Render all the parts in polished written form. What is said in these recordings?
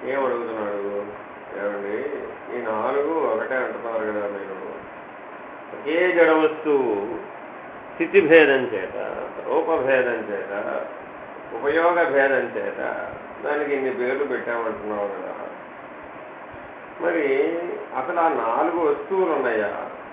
ఏం అడుగుతున్నాడు? ఏమండి ఈ నాలుగు ఒకటే అంటున్నారు కదా మీరు, ఒకే జడ వస్తువు స్థితిభేదం చేత, రూపభేదం చేత, ఉపయోగ భేదం చేత దానికి ఇన్ని పేర్లు పెట్టామంటున్నావు కదా, మరి అసలు ఆ నాలుగు వస్తువులు ఉన్నాయా?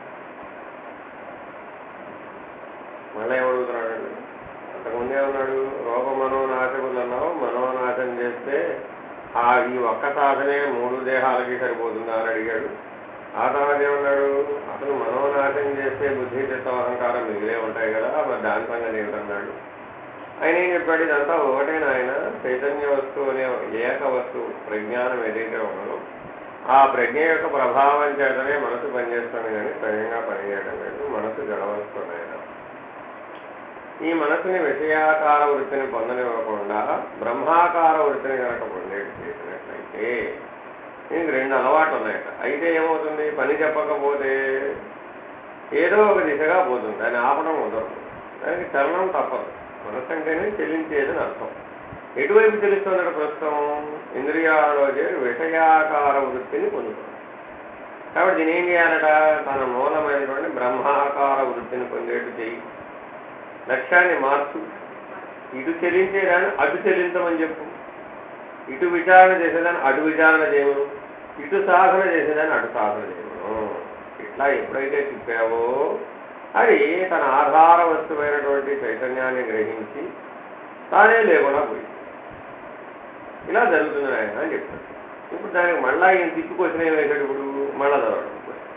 మళ్ళీ ఏమడుగుతున్నాడండి? అంతకుముందే ఉన్నాడు రూపమనోనాశములు అన్నావు, మనోనాశం చేస్తే ఈ ఒక్క సాధనే 3 దేహాలకి సరిపోతుందా అని అడిగాడు. ఆ తర్వాత ఏమన్నాడు? అసలు మనోనాశం చేస్తే బుద్ధి చిత్తం అహంకారం మిగిలే ఉంటాయి కదా, మరి దాని సంగతి ఏమిటన్నాడు. ఆయన ఏం చెప్పాడు? ఇదంతా ఒకటేనా ఆయన చైతన్య వస్తువు అనే ఏక వస్తువు ప్రజ్ఞానం ఏదైతే ఉన్నదో ఆ ప్రజ్ఞ యొక్క ప్రభావం చేతనే మనసు పనిచేస్తుంది కానీ స్వయంగా పనిచేయడం లేదు. మనసు జడవస్తువు ఆయన. ఈ మనసుని విషయాకార వృత్తిని పొందనివ్వకుండా బ్రహ్మాకార వృత్తిని కనుక పొందేటి చేసినట్లయితే దీనికి 2 అలవాట్లు ఉన్నాయట. అయితే ఏమవుతుంది? పని చెప్పకపోతే ఏదో ఒక దిశగా పోతుంది, దాన్ని ఆపడం కుదరదు, దానికి చలనం తప్పదు. మనసు అంటేనే చెల్లించేదని అర్థం. ఎటువైపు తెలుస్తుందట? ప్రస్తుతం ఇంద్రియాలలో చేరి విషయాకార వృత్తిని పొందుతుంది. కాబట్టి దీని ఏం చేయాలట? తన మూలమైనటువంటి బ్రహ్మాకార వృత్తిని పొందేట్టు చేయి. లక్ష్యాన్ని మార్చు. ఇటు చెల్లించేదాన్ని అటు చెల్లించమని చెప్పు, ఇటు విచారణ చేసేదాన్ని అటు విచారణ చేయమను, ఇటు సాధన చేసేదాన్ని అటు సాధన చేయమను. ఇట్లా ఎప్పుడైతే చెప్పావో అది తన ఆధార వస్తువైనటువంటి చైతన్యాన్ని గ్రహించి తానే లేకుండా పోయింది. ఇలా జరుగుతుంది ఆయన అని చెప్తాడు. ఇప్పుడు దానికి మళ్ళా ఈయన తిప్పుకొచ్చిన ఏం వేసాడు? ఇప్పుడు మళ్ళా చదవడం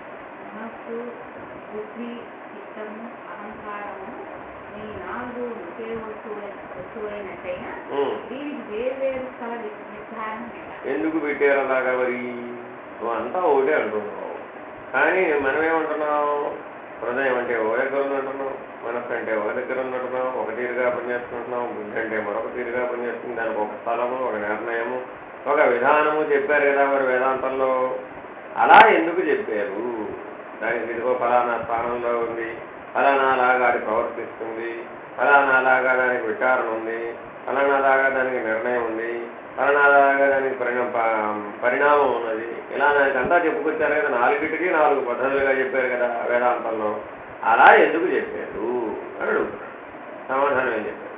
ఎందుకు పెట్టారు అలాగా? మరి నువ్వు అంతా ఒకటే అంటున్నావు, కానీ మనమేమంటున్నావు? హృదయం అంటే ఒక దగ్గర ఉన్నట్టున్నావు, మనస్సు అంటే ఒక దగ్గర ఉన్నట్టున్నావు, ఒక తీరుగా పనిచేస్తుంటున్నావు, బుద్ధి అంటే మరొక తీరుగా పనిచేస్తుంది. దానికి ఒక స్థలము, ఒక నిర్ణయము, ఒక విధానము చెప్పారు కదా మరి వేదాంతంలో. అలా ఎందుకు చెప్పారు? దానికి ఇదిగో ఫలానా స్థానంలో ఉంది, ఫలానాలాగా అది ప్రవర్తిస్తుంది, ఫలానాలాగా దానికి విచారణ ఉంది, ఫలానాలాగా దానికి నిర్ణయం ఉంది, ఫలానాలాగా దానికి పరిణామం ఉన్నది. ఇలా దానికి అంతా చెప్పుకొచ్చారు కదా, 4టికి 4 పద్ధతులుగా చెప్పారు కదా వేదాంతంలో. అలా ఎందుకు చెప్పారు అని అడుగుతున్నాడు. సమాధానం ఏం చెప్పారు?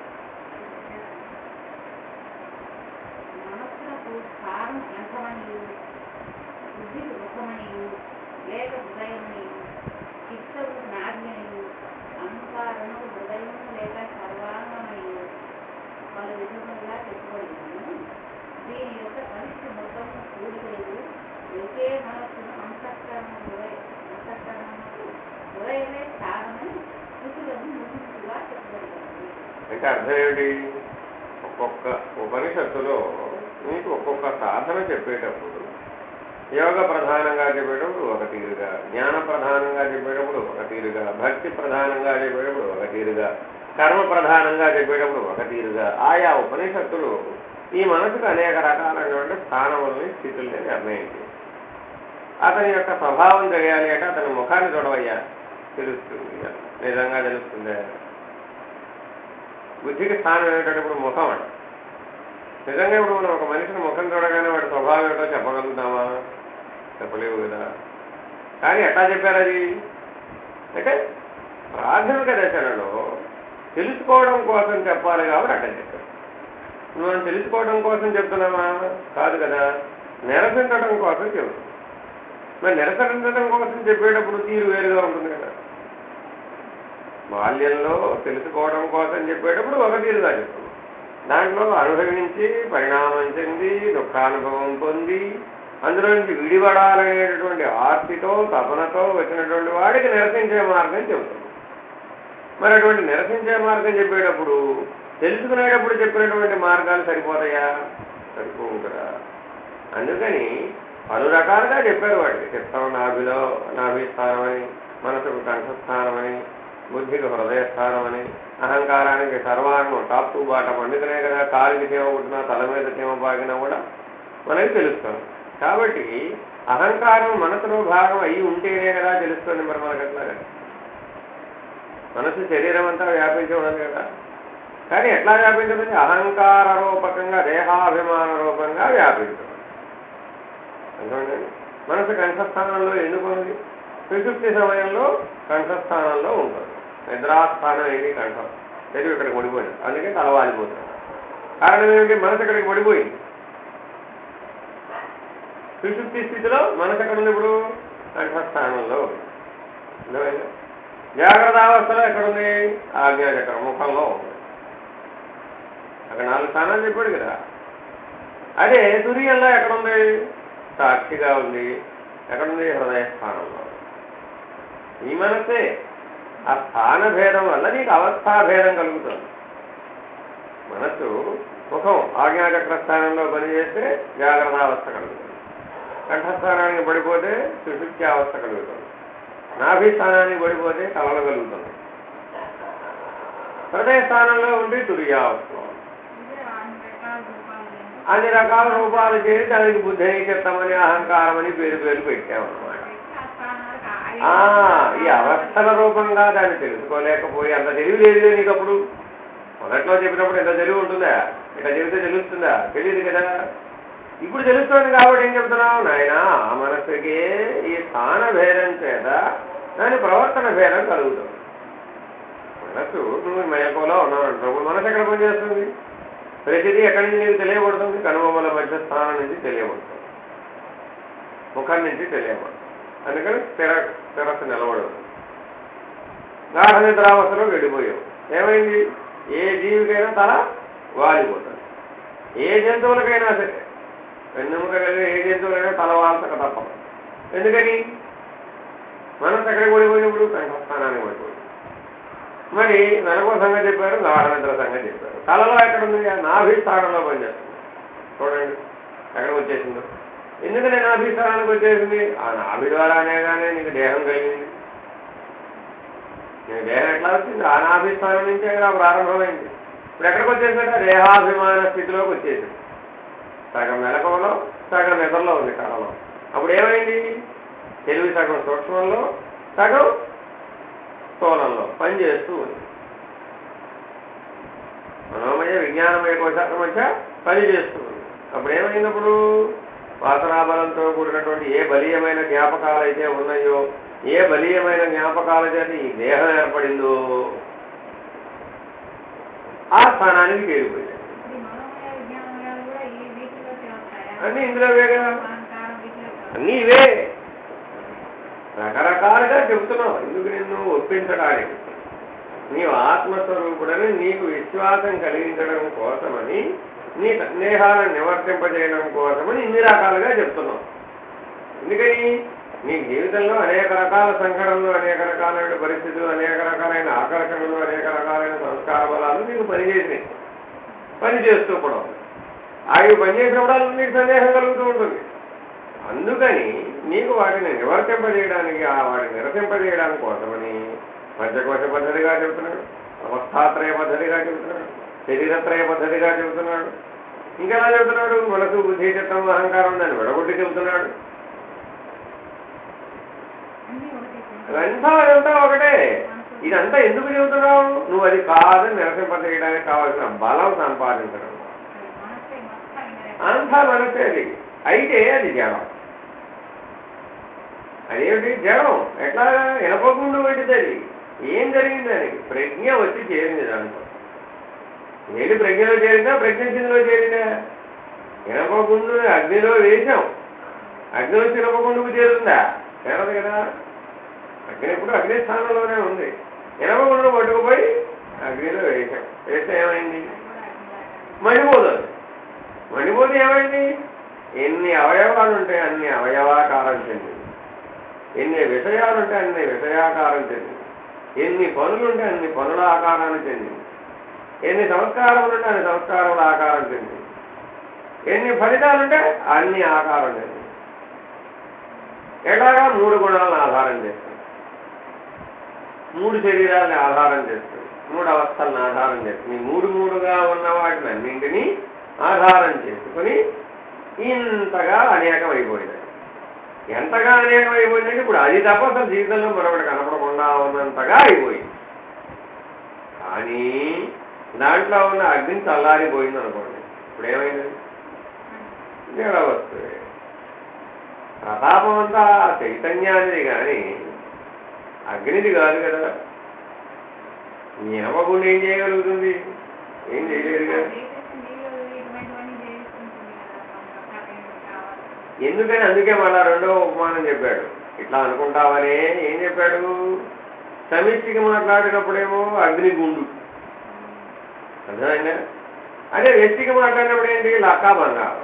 అంటే అర్థం ఏమిటి? ఒక్కొక్క ఉపనిషత్తులో మీకు ఒక్కొక్క సాధన చెప్పేటప్పుడు యోగ ప్రధానంగా చెప్పేటప్పుడు ఒక తీరుగా, జ్ఞాన ప్రధానంగా చెప్పేటప్పుడు ఒక తీరుగా, భక్తి ప్రధానంగా చెప్పేటప్పుడు ఒక తీరుగా, కర్మ ప్రధానంగా చెప్పేటప్పుడు ఒక తీరుగా ఆయా ఉపనిషత్తులు ఈ మనసుకు అనేక రకాలైనటువంటి స్థానములని, స్థితుల్ని నిర్ణయించి అతని యొక్క స్వభావం తెలియాలి అంటే అతని ముఖాన్ని చూడవయ్యా తెలుస్తుంది. నిజంగా తెలుస్తుంది. బుద్ధికి స్థానం ఏమిటంటే ఇప్పుడు ముఖం అంట. నిజంగా ఇప్పుడు మనం ఒక మనిషిని ముఖం చూడగానే వాడి స్వభావం ఏమిటో చెప్పగలుగుతామా? చెప్పలేవు కదా. కానీ ఎట్లా చెప్పారు అది అంటే ప్రాథమిక దశలలో తెలుసుకోవడం కోసం చెప్పాలి కాబట్టి అట్లా చెప్పారు. మనం తెలుసుకోవడం కోసం చెప్తున్నామా? కాదు కదా, నిరసించడం కోసం చెబుతున్నాం. మరి నిరసించడం కోసం చెప్పేటప్పుడు తీరు వేరుగా ఉంటుంది కదా. బాల్యంలో తెలుసుకోవడం కోసం చెప్పేటప్పుడు ఒక తీరుగా చెప్తున్నాం. దాంట్లో అనుభవించి పరిణామం చెంది దుఃఖానుభవం పొంది అందులో నుంచి విడిపడాలనేటటువంటి ఆర్తితో తపనతో వచ్చినటువంటి వాడికి నిరసించే మార్గం చెబుతున్నాం. మరి అటువంటి నిరసించే మార్గం చెప్పేటప్పుడు తెలుసుకునేటప్పుడు చెప్పినటువంటి మార్గాలు సరిపోతాయా? సరిపోవు కదా. అందుకని పలు రకాలుగా చెప్పారు. వాటికి చిత్తం నాభిస్థానమని, మనసుకు కంఠస్థానమని, బుద్ధికి హృదయస్థానమని, అహంకారానికి సర్వాంగం టాప్ టు బాటం. అందుకనే కదా కాలికి తేమ పుట్టినా తల మీద తేమ పాకినా కూడా మనకి తెలుస్తుంది. కాబట్టి అహంకారం మనసులో భాగం అయి ఉంటేనే కదా తెలుస్తుంది. మరి మనకు అట్లాగా మనసు శరీరం అంతా వ్యాపించి ఉన్నది కదా. కానీ ఎట్లా వ్యాపించదు? అహంకార రూపకంగా, దేహాభిమాన రూపంగా వ్యాపించదు. అర్థమైందండి. మనసు కంఠస్థానంలో ఎందుకున్నది? సుషుప్తి సమయంలో కంఠస్థానంలో ఉంటుంది. నిద్రాస్థానం ఏది కంఠం, లేదు ఇక్కడికి పడిపోయింది, అందుకే తలవాలిపోతుంది. కారణం ఏమిటి? మనసు ఇక్కడికి పడిపోయింది. సుషుప్తి స్థితిలో మనసు ఎక్కడ ఉంది? ఇప్పుడు కంఠస్థానంలో ఉంది. జాగ్రత్త అవస్థలో ఎక్కడుంది? ఆజ్ఞాచక్రం ముఖంలో ఉంది. అక్కడ 4 స్థానాలు చెప్పాడు కదా. అదే తుర్యంలో ఎక్కడుంది? సాక్షిగా ఉంది. ఎక్కడుంది? హృదయ స్థానంలో. ఈ మనసే ఆ స్థాన భేదం వల్ల నీకు అవస్థాభేదం కలుగుతుంది. మనస్సు ముఖం ఆజ్ఞాచక్ర స్థానంలో పనిచేస్తే జాగ్రత్త అవస్థ కలుగుతుంది. కంఠస్థానానికి పడిపోతే సుషుప్తి అవస్థ కలుగుతుంది. నాభి స్థానానికి పడిపోతే కలలు కలుగుతుంది. హృదయ స్థానంలో ఉండి తుర్యావస్థ. అన్ని రకాల రూపాలు చేసి దానికి బుద్ధిని చిత్తమని అహంకారం అని పేరు పెట్టామన్నమాట. ఈ అవస్థల రూపంగా దాన్ని తెలుసుకోలేకపోయి అంత తెలివి లేదు నీకు. అప్పుడు మొదట్లో చెప్పినప్పుడు ఎంత తెలివి ఉంటుందా? ఇట్లా చెబితే తెలుస్తుందా? తెలియదు కదా. ఇప్పుడు తెలుస్తుంది కాబట్టి ఏం చెప్తున్నావు? నాయనా ఆ మనస్సుకి ఈ స్థాన భేదం చేత దాని ప్రవర్తన భేదం కలుగుతుంది. మనస్సు నువ్వు మెలకువలో ఉన్నావు అంటున్నప్పుడు మనసు ఎక్కడ పనిచేస్తుంది? ప్రతిదీ ఎక్కడి నుంచి నీకు తెలియబడుతుంది? కనుబొమ్మల మధ్య స్థానం నుంచి తెలియబడుతుంది, ముఖం నుంచి తెలియబడుతుంది. అందుకని స్థిరస్సు నిలబడదు. గాఢ నిద్రావస్థలో వెళ్ళిపోయావు. ఏమైంది? ఏ జీవికైనా తల వాలిపోతుంది. ఏ జంతువులకైనా సరే వెన్నెముక కలిగే ఏ జంతువులైనా తల వాల్చక తప్పదు. ఎందుకని? మనసు ఎక్కడికి పడిపోయినప్పుడు కంఠస్థానానికి పడిపోయింది. మరి నరకో సంగతి చెప్పారు, గాఢ నిద్ర సంగతి చెప్పారు. తలలో ఎక్కడుంది? నాభిస్థానంలో పనిచేస్తుంది. చూడండి ఎక్కడికి వచ్చేసిందో. ఎందుకని నాభిస్థానానికి వచ్చేసింది? ఆ నాభి ద్వారానే కానీ నీకు దేహం కలిగింది. నీకు దేహం ఎట్లా వచ్చింది? ఆ నాభిస్థానం నుంచే కదా ప్రారంభమైంది. ఇప్పుడు ఎక్కడికి వచ్చేసిందంటే దేహాభిమాన స్థితిలోకి వచ్చేసింది. సగం మెలకువలో సగం నిద్రలో ఉంది కళలో. అప్పుడు ఏమైంది? తెలివి సగం సూక్ష్మంలో సగం స్థూలంలో పనిచేస్తూ ఉంది. మనోమయ విజ్ఞానమయ కోశాల మధ్య పనిచేస్తూ ఉంది. అప్పుడు ఏమైనప్పుడు వాసనాబలంతో కూడినటువంటి ఏ బలీయమైన జ్ఞాపకాలు అయితే ఉన్నాయో, ఏ బలీయమైన జ్ఞాపకాల చేత ఈ దేహం ఏర్పడిందో ఆ స్థానానికి చేరిపోయింది. అన్నీ ఇందులోవే కదా. అన్నీ ఇవే రకరకాలుగా చెబుతున్నావు. ఎందుకు నిన్ను ఒప్పించడానికి? నీవు ఆత్మస్వరూపుడని నీకు విశ్వాసం కలిగించడం కోసమని, నీ సందేహాలను నివర్తింపజేయడం కోసమని ఇన్ని రకాలుగా చెప్తున్నావు. ఎందుకని? నీ జీవితంలో అనేక రకాల సంఘటనలు, అనేక రకాలైన పరిస్థితులు, అనేక రకాలైన ఆకర్షణలు, అనేక రకాలైన సంస్కార బలాలు నీకు పనిచేసినాయి, పనిచేస్తూ కూడా ఉంది. అవి పనిచేసినప్పుడు నీకు సందేహం కలుగుతూ ఉంటుంది. అందుకని నీకు వాటిని నివర్తింపజేయడానికి, వాటిని నిరసింపజేయడానికి కోసమని పంచకోశ పద్ధతిగా చెబుతున్నాడు, అవస్థాత్రయ పద్ధతిగా చెబుతున్నాడు, శరీరత్రయ పద్ధతిగా చెబుతున్నాడు. ఇంకెలా చెబుతున్నాడు? మనసు, బుద్ధి, చిత్తం, అహంకారం దాన్ని విడగొట్టి చెబుతున్నాడు. అదంతా ఒకటే. ఇదంతా ఎందుకు చెబుతున్నావు? నువ్వు అది కాదని నిరసింపజేయడానికి కావాల్సిన బలం సంపాదించడం. అంతా మనసే. అది అయితే అది జడం. అదేమిటి జడం? ఎట్లా? వినపకుండా పెట్టింది. ఏం జరిగింది? దానికి ప్రజ్ఞ వచ్చి చేరింది. దాంట్లో ఏంటి? ప్రజ్ఞలో చేరిందా? ప్రజ్ఞలో చేరిందా? వినపకుండా అగ్నిలో వేసాం, అగ్ని వచ్చి వినపకుండుకు చేరుందా? చేరదు కదా. అగ్ని ఎప్పుడు అగ్ని స్థానంలోనే ఉంది. వినపకుండా పట్టుకుపోయి అగ్నిలో వేసాం. వేస్తే ఏమైంది? మండిపోతుంది. మండిపోతే ఏమైంది? ఎన్ని అవయవాలు ఉంటే అన్ని అవయవాకారం చెందింది, ఎన్ని విషయాలుంటే అన్ని విషయాకారం చెందింది, ఎన్ని పనులుంటే అన్ని పనుల ఆకారాన్ని చెందింది, ఎన్ని సంస్కారములుంటే అన్ని సంస్కారముల ఆకారం చెందింది, ఎన్ని ఫలితాలుంటే అన్ని ఆకారం చెందింది. ఎలాగా? 3 గుణాలను ఆధారం చేస్తుంది, 3 శరీరాలని ఆధారం చేస్తుంది, 3 అవస్థలను ఆధారం చేస్తుంది. 3గా ఉన్న వాటిని అన్నింటినీ ఆధారం చేసుకుని ఇంతగా అనేకం అయిపోయింది. ఎంతగా అనేకం అయిపోయిందంటే ఇప్పుడు అది తప్ప అసలు జీవితంలో మరొకటి కనపడకుండా ఉన్నంతగా అయిపోయింది. కానీ దాంట్లో ఉన్న అగ్ని చల్లారిపోయింది అనుకోండి. ఇప్పుడు ఏమైంది? జడ వస్తుంది. ప్రతాపం అంతా చైతన్యానిది కానీ అగ్నిది కాదు కదా. జ్ఞాపకుండా ఏం చేయగలుగుతుంది? ఏం చేయలేదు కదా. ఎందుకని అందుకే మళ్ళా రెండవ ఉపమానం చెప్పాడు. ఇట్లా అనుకుంటావనే ఏం చెప్పాడు? సమిష్టికి మాట్లాడినప్పుడేమో అగ్నిగుండు అర్థమైందా? అదే వ్యక్తికి మాట్లాడినప్పుడు ఏంటి? లక్కా బంగారం.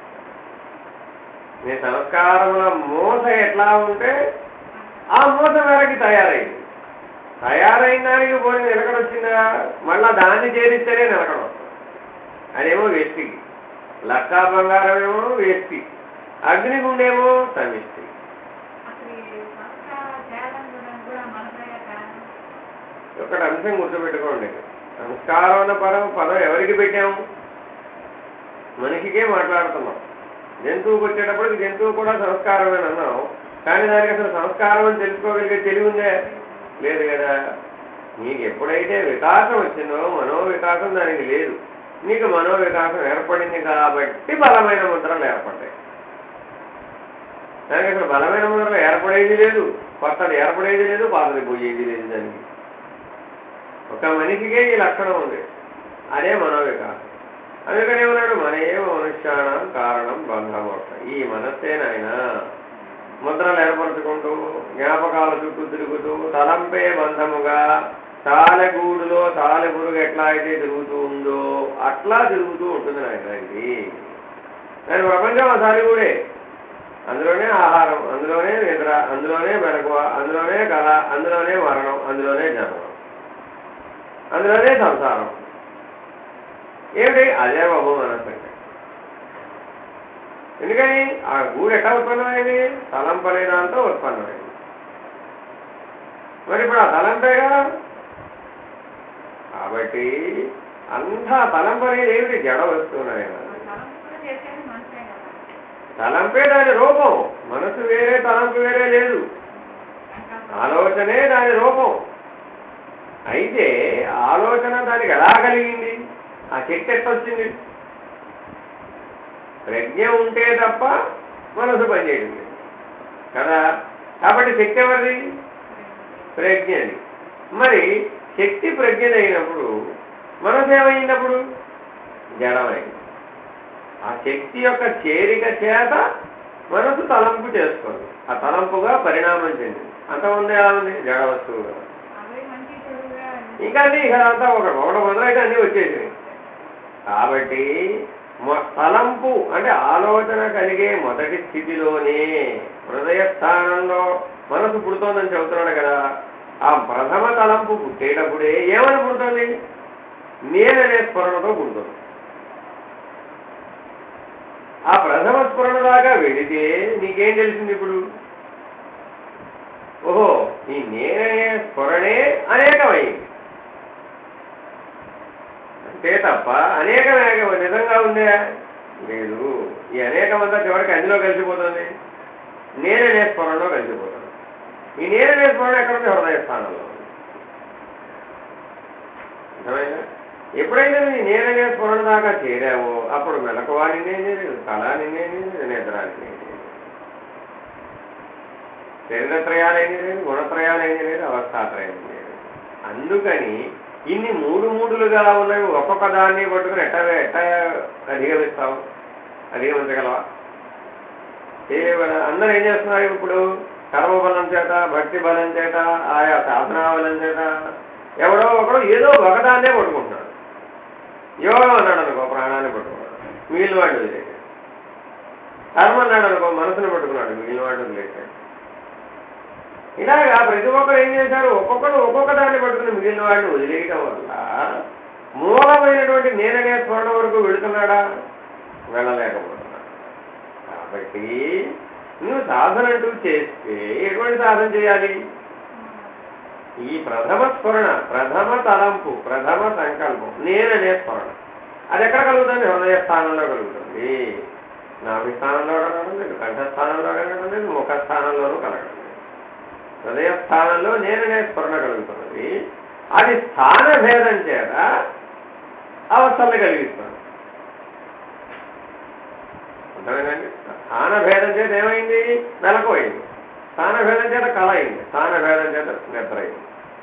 నీ సంస్కారముల మూస ఎట్లా ఉంటే ఆ మూస మేరకి తయారైంది. తయారైన దానికి పోయి నిలకడొచ్చిందా? మళ్ళా దాన్ని చేరిస్తేనే నిలకడొస్తుంది. అదేమో వ్యక్తికి. లక్కా బంగారం ఏమో వ్యక్తి, అగ్నిగుండేమో సమిష్టి. ఒకటి అంశం గుర్తుపెట్టుకోండి. సంస్కారం అన్న పదం ఎవరికి పెట్టాము? మనిషికే మాట్లాడుతున్నాం. జంతువుకి వచ్చేటప్పటికి జంతువు కూడా సంస్కారమే అన్నాం. కానీ దానికి అసలు సంస్కారం అని తెలుసుకోగలిగే తెలివి ఉందే? లేదు కదా. నీకు ఎప్పుడైతే వికాసం వచ్చిందో మనోవికాసం దానికి లేదు. నీకు మనోవికాసం ఏర్పడింది కాబట్టి బలమైన ముద్రలు ఏర్పడ్డాయి. దానికి అసలు బలమైన ముద్రలు ఏర్పడేది లేదు, కొత్తది ఏర్పడేది లేదు, పాతది పోయేది లేదు. దానికి ఒక మనిషికే ఈ లక్షణం ఉంది, అదే మనోవికాసం. అందుకని ఏమన్నాడు? మన ఏమో మనుష్యానం కారణం బంధమోక్ష. ఈ మనస్సేనాయన ముద్రలు ఏర్పరచుకుంటూ జ్ఞాపకాల చుట్టూ తిరుగుతూ తలంపే బంధముగా తాలెగూడులో తాలెపురుగు ఎట్లా అయితే తిరుగుతూ ఉందో అట్లా తిరుగుతూ ఉంటుంది నాయన. ఇది దాని ప్రపంచం ఆ తాలిగూడే. అందులోనే ఆహారం, అందులోనే నిద్ర, అందులోనే మెలకువ, అందులోనే కళ, అందులోనే మరణం, అందులోనే జన్మం, అందులోనే సంసారం. ఏమిటి? అదే బాబు మనస్సు అంటే. ఎందుకని ఆ గూడు ఎట్లా ఉత్పన్నమైంది? తలంపనే దాంతో ఉత్పన్నమైంది. మరి ఇప్పుడు ఆ తలంపేగా. కాబట్టి అంతా తలంపనేది ఏమిటి? జడ వస్తున్నాయి. తలంపే దాని రూపం. మనసు వేరే, తలంపు వేరే లేదు. ఆలోచనే దాని రూపం. అయితే ఆలోచన దానికి ఎలా కలిగింది? ఆ శక్తి ఎట్టొచ్చింది? ప్రజ్ఞ ఉంటే తప్ప మనసు పనిచేయడం కదా. కాబట్టి శక్తి ఎవరిది? ప్రజ్ఞది. మరి శక్తి ప్రజ్ఞదైనప్పుడు మనసు ఏమైనప్పుడు? జడమైంది. ఆ శక్తి యొక్క చేరిక చేత మనసు తలంపు చేసుకోండి. ఆ తలంపుగా పరిణామం చెందింది. అంతకుముందే ఎలా ఉంది? జడ వస్తువుగా. ఇంకా అన్నీ ఇదంతా ఒకటి మొదలైతే అన్నీ వచ్చేసినాయి. కాబట్టి తలంపు అంటే ఆలోచన కలిగే మొదటి స్థితిలోనే హృదయ స్థానంలో మనసు పుడుతోందని చెబుతున్నాడు కదా. ఆ ప్రథమ తలంపు పుట్టేటప్పుడే ఏమని పుడుతుంది? నేననే స్ఫురణతో పుడుతుంది. ఆ ప్రథమ స్ఫురణ దాకా వెళితే నీకేం తెలిసింది? ఇప్పుడు ఓహో, ఈ నేననే స్ఫురణే అనేకమైంది అంతే తప్ప అనేకం నిజంగా ఉందే లేదు. ఈ అనేకమంతా చివరికి అందులో కలిసిపోతుంది, నేననే స్ఫురణలో కలిసిపోతుంది. ఈ నేననే స్ఫురణ ఎక్కడుంది? హృదయ స్థానంలో ఉంది. అర్థమైందా? ఎప్పుడైతే నీ నేననే స్ఫురణ దాకా చేరావో అప్పుడు మెలకువ నిన్నే లేదు, కళ నిన్నే లేదు, నిద్ర నిన్నే లేదు, శరీరత్రయాలైంది లేదు, గుణత్రయాలైంది లేదు, అవస్థాత్రయం లేదు. అందుకని ఇన్ని మూడులుగా ఉన్నవి ఒక్కొక్క దాన్ని పట్టుకుని ఎట్ట అధిగమిస్తావు? అధిగమించగలవా? చేయలేవు కదా. అందరూ ఏం చేస్తున్నారు ఇప్పుడు? కర్మబలం చేత, భక్తి బలం చేత, ఆయా సాధనా బలం చేత ఎవడో ఒకడు ఏదో ఒకదాన్నే పట్టుకుంటున్నాడు. యోగం అన్నాడు అనుకో, ప్రాణాన్ని పట్టుకున్నాడు, మిగిలిన వాడు వదిలేశాడు. కర్మ అన్నాడు అనుకో, మనసుని పట్టుకున్నాడు, మిగిలిన వాడు వదిలేశాడు. ఇలాగా ప్రతి ఒక్కరు ఏం చేశారు? ఒక్కొక్కరు ఒక్కొక్క దాన్ని పట్టుకుని మిగిలిన వాడిని వదిలేయటం వల్ల మూలమైనటువంటి నేననే స్ఫురణ వరకు వెళుతున్నాడా? వెళ్ళలేకపోతున్నాడు. కాబట్టి నువ్వు సాధన అంటూ చేస్తే ఎటువంటి సాధన చేయాలి? ఈ ప్రథమ స్ఫురణ, ప్రథమ తలంపు, ప్రథమ సంకల్పం నేననే స్ఫురణ అది ఎక్కడ కలుగుతుంది? హృదయ స్థానంలో కలుగుతుంది. నాభిస్థానంలో కలగడం లేదు, కంఠస్థానంలో కలగడం లేదు, ముఖస్థానంలోనూ కలగడం లేదు. హృదయ స్థానంలో నేననే స్ఫురణ కలుగుతున్నది. అది స్థాన భేదం చేత అవస్థల్ని కలిగిస్తుంది. అర్థమైందండి. స్థానభేదం చేత ఏమైంది? మెలకు అయింది. స్థానభేదం చేత కళ అయింది. స్థానభేదం చేత నిద్ర అయింది.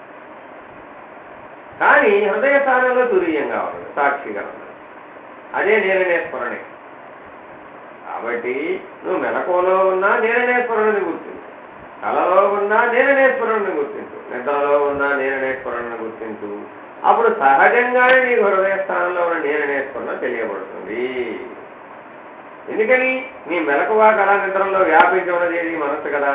కానీ హృదయ స్థానంలో తురీయంగా ఉన్నది, సాక్షిగా ఉన్నది. అదే నేననే స్మరణే. కాబట్టి నువ్వు మెలకువలో ఉన్నా నేననే స్మరణని గుర్తించు, కళలో ఉన్నా నేననే స్మరణని గుర్తించు, నిద్రలో ఉన్నా నేననే స్మరణని గుర్తించు. అప్పుడు సహజంగానే నీకు హృదయ స్థానంలో ఉన్న నేననే స్మరణ తెలియబడుతుంది. ఎందుకని? నీ మెలకువ కళ నిద్రలో వ్యాపించి ఉన్నది ఏది? మనస్సు కదా.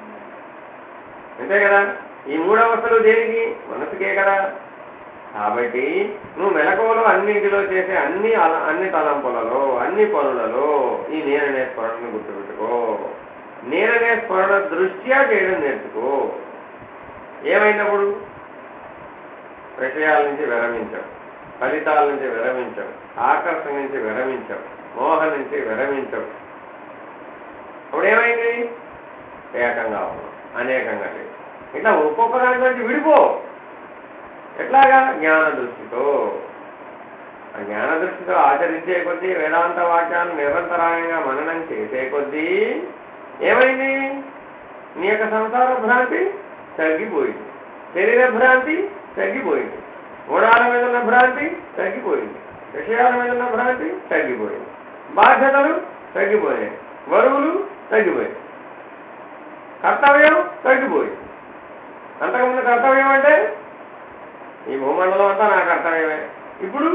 అంతే కదా. ఈ మూడవస్థలు దేనికి? మనసుకే కదా. కాబట్టి నువ్వు మెలకువలో అన్నింటిలో చేసే అన్ని తలంపులలో, అన్ని పనులలో ఈ నేననే స్మరణను గుర్తుపెట్టుకో. నేననే స్మరణ దృష్ట్యా చేయడం నేర్చుకో. ఏమైనప్పుడు? విషయాల నుంచి విరమించావు, ఫలితాల నుంచి విరమించావు, ఆకర్షణ నుంచి విరమించావు, మోహం నుంచి విరమించావు. అప్పుడు ఏమైంది? ఏకంగా ఉన్నావు, అనేకంగా లేదు. ఇట్లా ఒక్కొక్క దాని నుంచి విడిపో. ఎట్లాగా? జ్ఞాన దృష్టితో. ఆ జ్ఞాన దృష్టితో ఆచరించే కొద్దీ, వేదాంత వాక్యాలను నిరంతరాయంగా మననం చేసే కొద్దీ ఏమైంది? నీ యొక్క సంసార భ్రాంతి తగ్గిపోయింది, శరీర భ్రాంతి తగ్గిపోయింది, గుణాల మీద ఉన్న భ్రాంతి తగ్గిపోయింది, విషయాల మీద ఉన్న భ్రాంతి తగ్గిపోయింది, బాధ్యతలు తగ్గిపోయాయి, బరువులు తగ్గిపోయాయి, కర్తవ్యం తగ్గిపోయింది. అంతకుముందు కర్తవ్యం అంటే ఈ భూమండలం అంతా నా కర్తవ్యమే. ఇప్పుడు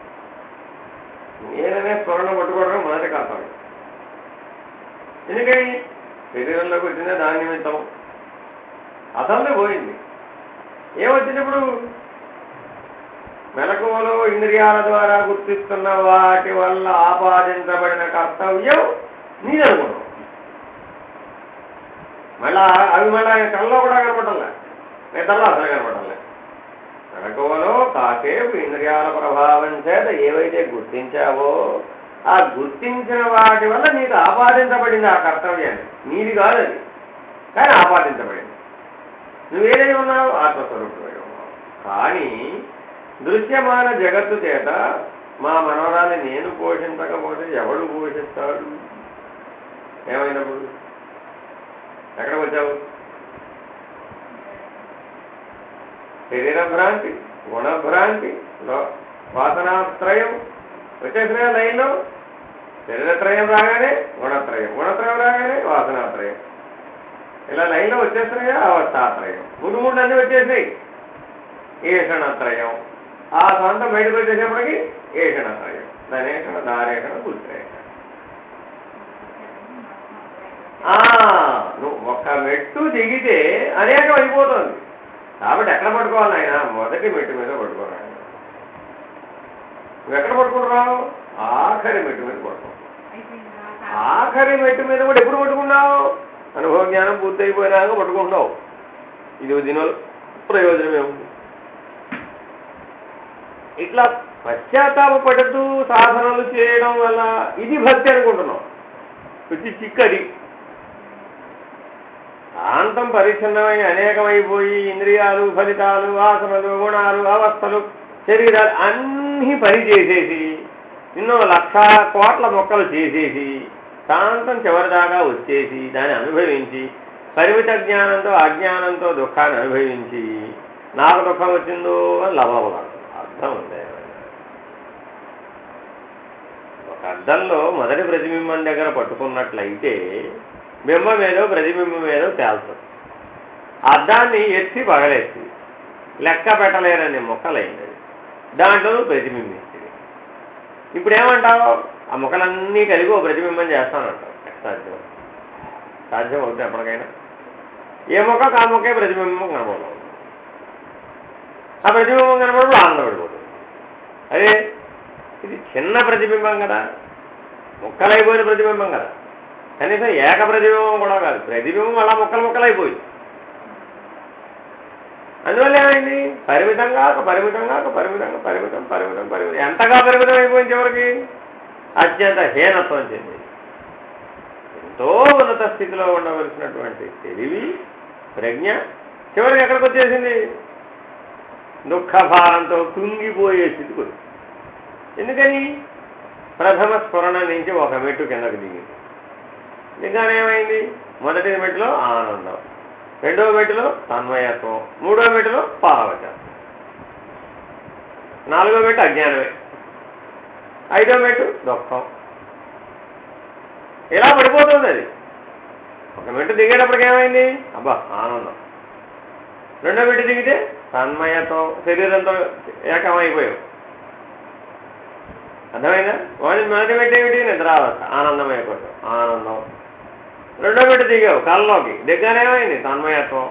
నేననే స్మరణ పట్టుకోవడం మొదటి కర్తవ్యం. ఎందుకని? శరీరంలోకి వచ్చిందే దాని నిమిత్తం. అసలు పోయింది. ఏమొచ్చినప్పుడు? మెలకువలో ఇంద్రియాల ద్వారా గుర్తిస్తున్న వాటి వల్ల ఆపాదించబడిన కర్తవ్యం నీదనుకున్నావు. అవి మళ్ళా కళ్ళలో కూడా కనపడాల, నిద్రలో అసలు కనపడాలి. మెలకువలో కాసేపు ఇంద్రియాల ప్రభావం చేత ఏవైతే గుర్తించావో ఆ గుర్తించిన వాటి వల్ల నీకు ఆపాదించబడింది ఆ కర్తవ్యాన్ని. నీది కాదు అది, కానీ ఆపాదించబడింది. నువ్వేదై ఉన్నావు? ఆత్మస్వరూపుడై ఉన్నావు. కానీ దృశ్యమాన జగత్తు చేత మా మనవరాన్ని నేను పోషించకపోతే ఎవడు పోషిస్తాడు? ఏమైనప్పుడు? ఎక్కడికి వచ్చావు? శరీర భ్రాంతి, గుణభ్రాంతి, వాసనాత్రయం వచ్చేసిన లైన్లో. శరీరత్రయం రాగానే గుణత్రయం, గుణత్రయం రాగానే వాసనాత్రయం, ఇలా లైన్లో వచ్చేస్తున్నాయా? అవస్థాత్రయం. మూడు అన్నీ వచ్చేసాయి. ఏషణత్రయం. ఆ సొంతం బయటకు వచ్చేసేపటికి ఏషణత్రయం, ధనేషణ, దారేషణ, బుద్ధిరేషణ. నువ్వు ఒక్క మెట్టు దిగితే అనేకం అయిపోతుంది. కాబట్టి ఎక్కడ పట్టుకోవాలి ఆయన? మొదటి మెట్టు మీద పట్టుకోవాలి. నువ్వు ఎక్కడ పట్టుకుంటున్నావు? ఆఖరి మెట్టు మీద పట్టుకుంటావు. ఆఖరి మెట్టు మీద కూడా ఎప్పుడు పట్టుకున్నావు? అనుభవ జ్ఞానం పూర్తయిపోయినాక పట్టుకుంటావు. ఇది దీనివల్ల ప్రయోజనం ఏముంది? ఇట్లా పశ్చాత్తాపడుతూ సాధనలు చేయడం వల్ల ఇది భక్తి అనుకుంటున్నావు. వచ్చి చిక్కది శాంతం పరిచ్ఛిన్నమై అనేకమైపోయి ఇంద్రియాలు, ఫలితాలు, వాసనలు, గుణాలు, అవస్థలు, శరీరాలు అన్నీ పనిచేసేసి ఎన్నో 1,00,000 కోట్ల మొక్కలు చేసేసి శాంతం చివరిదాకా వచ్చేసి దాన్ని అనుభవించి పరిమిత జ్ఞానంతో అజ్ఞానంతో దుఃఖాన్ని అనుభవించి నాకు దుఃఖం వచ్చిందో అని లవలవలాడు. అర్థం ఉంది. ఒక అద్దంలో మొదటి ప్రతిబింబం దగ్గర పట్టుకున్నట్లయితే బింబం ఏదో ప్రతిబింబం ఏదో తేల్తుంది. అద్దాన్ని ఎత్తి పగలేస్తుంది, లెక్క పెట్టలేరని మొక్కలైంది, దాంట్లో ప్రతిబింబిస్తుంది. ఇప్పుడు ఏమంటావు? ఆ మొక్కలన్నీ కలిగి ఓ ప్రతిబింబం చేస్తానంటావు. సాధ్యం? సాధ్యం అవుతుంది ఎప్పటికైనా? ఏ మొక్కకు ఆ మొక్కే ప్రతిబింబం కనబడదు. ఆ ప్రతిబింబం కనబడప్పుడు ఆనందపడిపోతుంది. అదే ఇది చిన్న ప్రతిబింబం కదా, మొక్కలైపోయిన ప్రతిబింబం కదా, కనీసం ఏక ప్రతిబింబం కూడా కాదు, ప్రతిబింబం అలా మొక్కలైపోయి. అందువల్ల ఏమైంది? పరిమితంగా ఎంతగా పరిమితం అయిపోయిన చివరికి అత్యంత హీనత్వం చెంది ఎంతో ఉన్నత స్థితిలో ఉండవలసినటువంటి తెలివి, ప్రజ్ఞ చివరికి ఎక్కడికి వచ్చేసింది? దుఃఖ భారంతో కుంగిపోయే స్థితికి వచ్చింది. ఎందుకని? ప్రథమ స్ఫురణ నుంచి ఒక మెట్టు కిందకు దిగింది. దిగ్గానే ఏమైంది? మొదటి మెట్టులో ఆనందం, రెండవ మెట్టులో తన్మయత్వం, మూడవ మెట్టులో పారవచనం, నాలుగో మెట్టు అజ్ఞానమే, ఐదో మెట్టు దుఃఖం. ఇలా పడిపోతుంది అది. ఒక మెట్టు దిగేటప్పటికి ఏమైంది? అబ్బా ఆనందం. రెండో మెట్టు దిగితే తన్మయత్వం, శరీరంతో ఏకమైపోయావు. అర్థమైందా? మొదటి మెట్టు ఏమిటి? నిద్రావస్థ, ఆనందమయ కోసం ఆనందం. రెండో మెట్టు దిగావు కళ్ళలోకి, దిగ్గానేమైంది? తన్మయత్వం.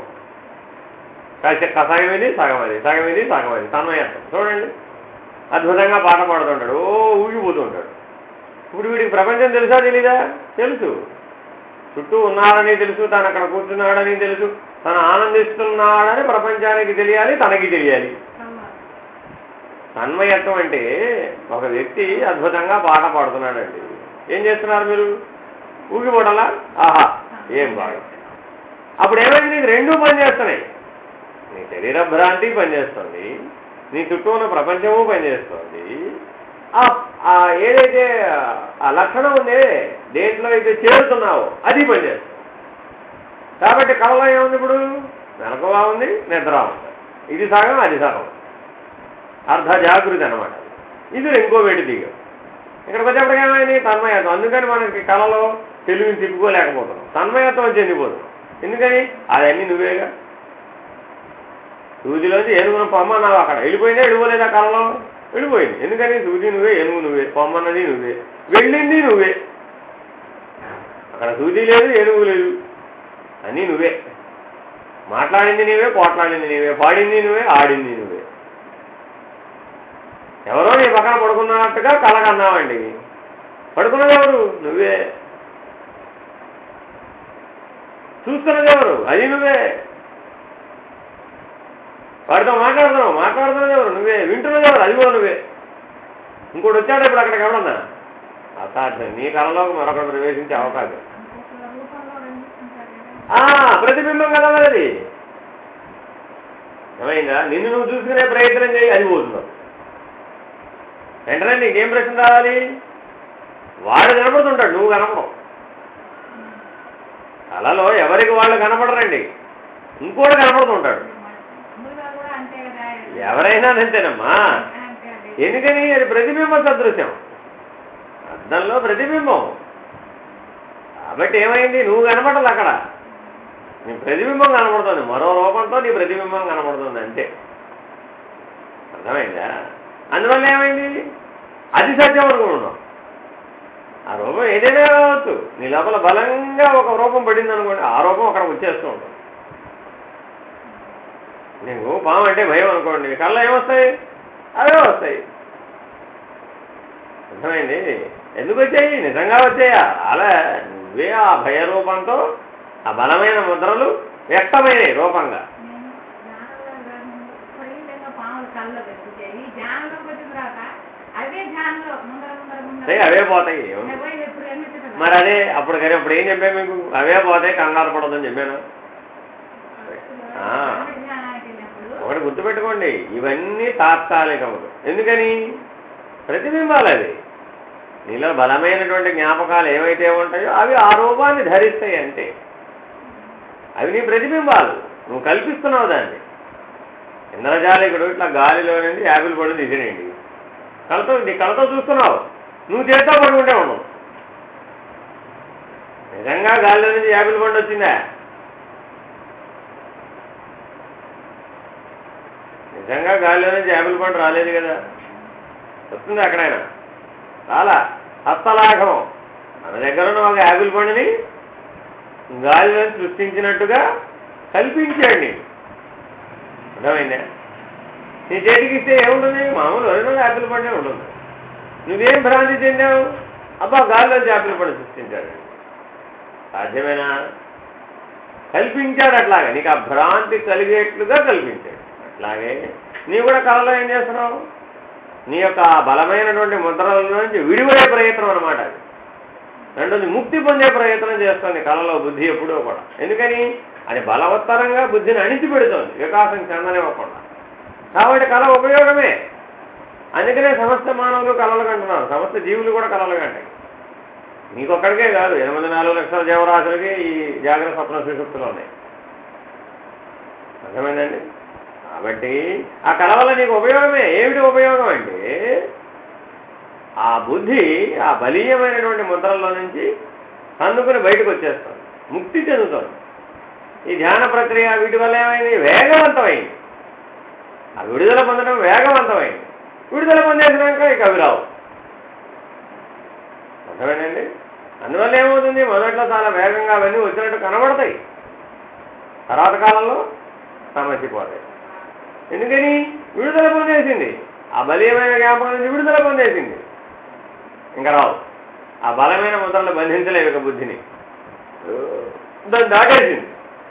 సగం ఇది సగం అది, సగం ఇది సగం అది, తన్మయత్వం. చూడండి, అద్భుతంగా పాట పాడుతుంటాడు, ఊగిపోతుంటాడు. ఇప్పుడు వీడికి ప్రపంచం తెలుసా తెలీదా? తెలుసు. చుట్టూ ఉన్నాడని తెలుసు, తను అక్కడ కూర్చున్నాడని తెలుసు, తను ఆనందిస్తున్నాడని ప్రపంచానికి తెలియాలి, తనకి తెలియాలి. తన్మయత్వం అంటే ఒక వ్యక్తి అద్భుతంగా పాట పాడుతున్నాడండి. ఏం చేస్తున్నారు మీరు? ఊగిపోవడంలా? ఆహా ఏం బాగా. అప్పుడు ఏమైంది? నీకు రెండూ పనిచేస్తున్నాయి. నీ శరీర భ్రాంతి పనిచేస్తుంది, నీ చుట్టూ ఉన్న ప్రపంచము పనిచేస్తుంది. ఏదైతే ఆ లక్షణం ఉందే, దేంట్లో అయితే చేరుతున్నావో అది పనిచేస్తుంది. కాబట్టి కళలో ఏముంది? ఇప్పుడు మెలకువ ఉంది, నిద్ర ఉంది. ఇది సగం, అది సగం, అర్ధ జాగృతి అనమాట. ఇది ఇంకో వేడి దిగాం. ఇక్కడికి వచ్చేప్పటికి ఏమైంది? తన్మయత్వం. అందుకని మనకి కళలో తెలుగుని తిప్పుకోలేకపోతున్నాం, తన్మయత్వం చెందిపోతున్నాం. ఎందుకని? అవన్నీ నువ్వేగా. సూదిలోంచి ఏనుగును పొమ్మన్నావు, అక్కడ వెళ్ళిపోయిందా? వెళ్ళిపోలేదా? కళలో వెళ్ళిపోయింది. ఎందుకని? సూది నువ్వే, ఏనుగు నువ్వే, పొమ్మన్నది నువ్వే, వెళ్ళింది నువ్వే. అక్కడ సూది లేదు, ఏనుగు లేదు, అన్నీ నువ్వే. మాట్లాడింది నీవే, పోట్లాడింది నీవే, పాడింది నువ్వే, ఆడింది నువ్వే. ఎవరో నీ పక్కన పడుకున్నట్టుగా కలగన్నావండి. పడుకున్నది ఎవరు? నువ్వే. చూస్తున్నది ఎవరు? అది నువ్వే. వాడితో మాట్లాడుతున్నది ఎవరు? నువ్వే. వింటున్నది ఎవరు? అది కూడా నువ్వే. ఇంకోటి వచ్చాడు ఇప్పుడు అక్కడికి ఎవడన్నా? అసాధ్యం. నీ కళలోకి మరొకరు ప్రవేశించే అవకాశం. ప్రతిబింబం కదా మరి అది. ఏమైందా? నిన్ను నువ్వు చూసుకునే ప్రయత్నం చేయి, అది పోతున్నావు. వెంటనే నీకేం ప్రశ్న రావాలి? వాడు కనపడుతుంటాడు, నువ్వు కనపడవు. కళలో ఎవరికి వాళ్ళు కనపడరండి, ఇంకోటి కనపడుతుంటాడు. ఎవరైనా అంతేనమ్మా. ఎందుకని? అది ప్రతిబింబ సదృశ్యం, అద్దంలో ప్రతిబింబం. కాబట్టి ఏమైంది? నువ్వు కనపడాలి అక్కడ, నీ ప్రతిబింబం కనపడుతుంది, మరో రూపంతో నీ ప్రతిబింబం కనపడుతుంది, అంతే. అర్థమైందా? అందువల్ల ఏమైంది? అది సత్యం అనుకుంటున్నాం. ఆ రూపం ఏదైనా కావచ్చు, నీ లోపల బలంగా ఒక రూపం పడింది అనుకోండి, ఆ రూపం అక్కడ వచ్చేస్తూ ఉంటుంది. నీకు పాము అంటే భయం అనుకోండి, కళ్ళ ఏమొస్తాయి? అవే వస్తాయి. అర్థమైంది? ఎందుకు వచ్చాయి? నిజంగా వచ్చాయా? అలా నువ్వే ఆ భయ రూపంతో ఆ బలమైన ముద్రలు వ్యక్తమైనవి రూపంగా. అవే పోతాయి. మరి అదే అప్పుడు కానీ అప్పుడు ఏం చెప్పాను మీకు? అవే పోతాయి, కంగారు పడదని చెప్పాను. ఒకటి గుర్తుపెట్టుకోండి, ఇవన్నీ తాత్కాలికములు. ఎందుకని? ప్రతిబింబాలు. అవి నీలో బలమైనటువంటి జ్ఞాపకాలు ఏవైతే ఉంటాయో అవి ఆ రూపాన్ని ధరిస్తాయి, అంతే. అవి నీ ప్రతిబింబాలు, నువ్వు కల్పిస్తున్నావు దాన్ని. ఇంద్రజాలికుడు ఇట్లా గాలిలో నుండి యాపిల్ పళ్ళు తీసేయండి, కళతో చూస్తున్నావు, నువ్వు చేత్తో పడుకుంటే ఉండవు. నిజంగా గాలిలో నుంచి యాపిల్ పండు వచ్చిందా? నిజంగా గాలిలో నుంచి యాపిల్ పండు రాలేదు కదా. వస్తుంది అక్కడైనా? చాలా హస్తలాఘవం. మన దగ్గర ఉన్న ఒక యాపిల్ పండుని గాలిలో సృష్టించినట్టుగా కల్పించాడు నేను. అర్థమైందా? నీ చేతికి ఇస్తే ఏముంటుంది? మామూలు ఒరిజినల్ యాపిల్ పండే ఉంటుంది. నువ్వేం భ్రాంతి చెందావు? అబ్బా గాలిలోంచి యాపిల్ పండు సృష్టించాడు. సాధ్యమేనా? కల్పించాడు. అట్లాగే నీకు ఆ భ్రాంతి కలిగేట్లుగా కల్పించాడు. అట్లాగే నీవు కూడా కళలో ఏం చేస్తున్నావు? నీ యొక్క బలమైనటువంటి ముద్రల నుంచి విడిపోయే ప్రయత్నం అనమాట అది. రెండోది ముక్తి పొందే ప్రయత్నం చేస్తుంది కళలో బుద్ధి ఎప్పుడూ కూడా. ఎందుకని? అది బలవత్తరంగా బుద్ధిని అణిచిపెడుతోంది, వికాసం చెందనివ్వకుండా. కాబట్టి కళ ఉపయోగమే. అందుకనే సమస్త మానవులు కలలు కంటున్నారు, సమస్త జీవులు కూడా కలలు కంటాయి. నీకొక్కడికే కాదు, 84 లక్షల జీవరాశులకి ఈ జాగ్రత్త స్వప్న సుషుప్తులు ఉన్నాయి. అర్థమైందండి? కాబట్టి ఆ కళ వల్ల నీకు ఉపయోగమే. ఏమిటి ఉపయోగం అంటే ఆ బుద్ధి ఆ బలీయమైనటువంటి ముద్రల్లో నుంచి అందుకుని బయటకు వచ్చేస్తాం, ముక్తి చెందుతాం. ఈ ధ్యాన ప్రక్రియ వీటి వల్ల ఏమైంది? వేగవంతమైంది. ఆ విడుదల పొందడం వేగవంతమైంది. విడుదల పొందేసినాక ఇక అవి రావు. అర్థమేనండి? అందువల్ల ఏమవుతుంది? మొదట్లో చాలా వేగంగా అవన్నీ వచ్చినట్టు కనబడతాయి, తర్వాత కాలంలో సమస్యపోతాయి. ఎందుకని? విడుదల పొందేసింది. ఆ బలీయమైన జ్ఞాపకం నుంచి విడుదల పొందేసింది, ఇంకా రావు. ఆ బలమైన ముద్రలు బంధించలేవు ఇక బుద్ధిని, దాన్ని దాటేసింది.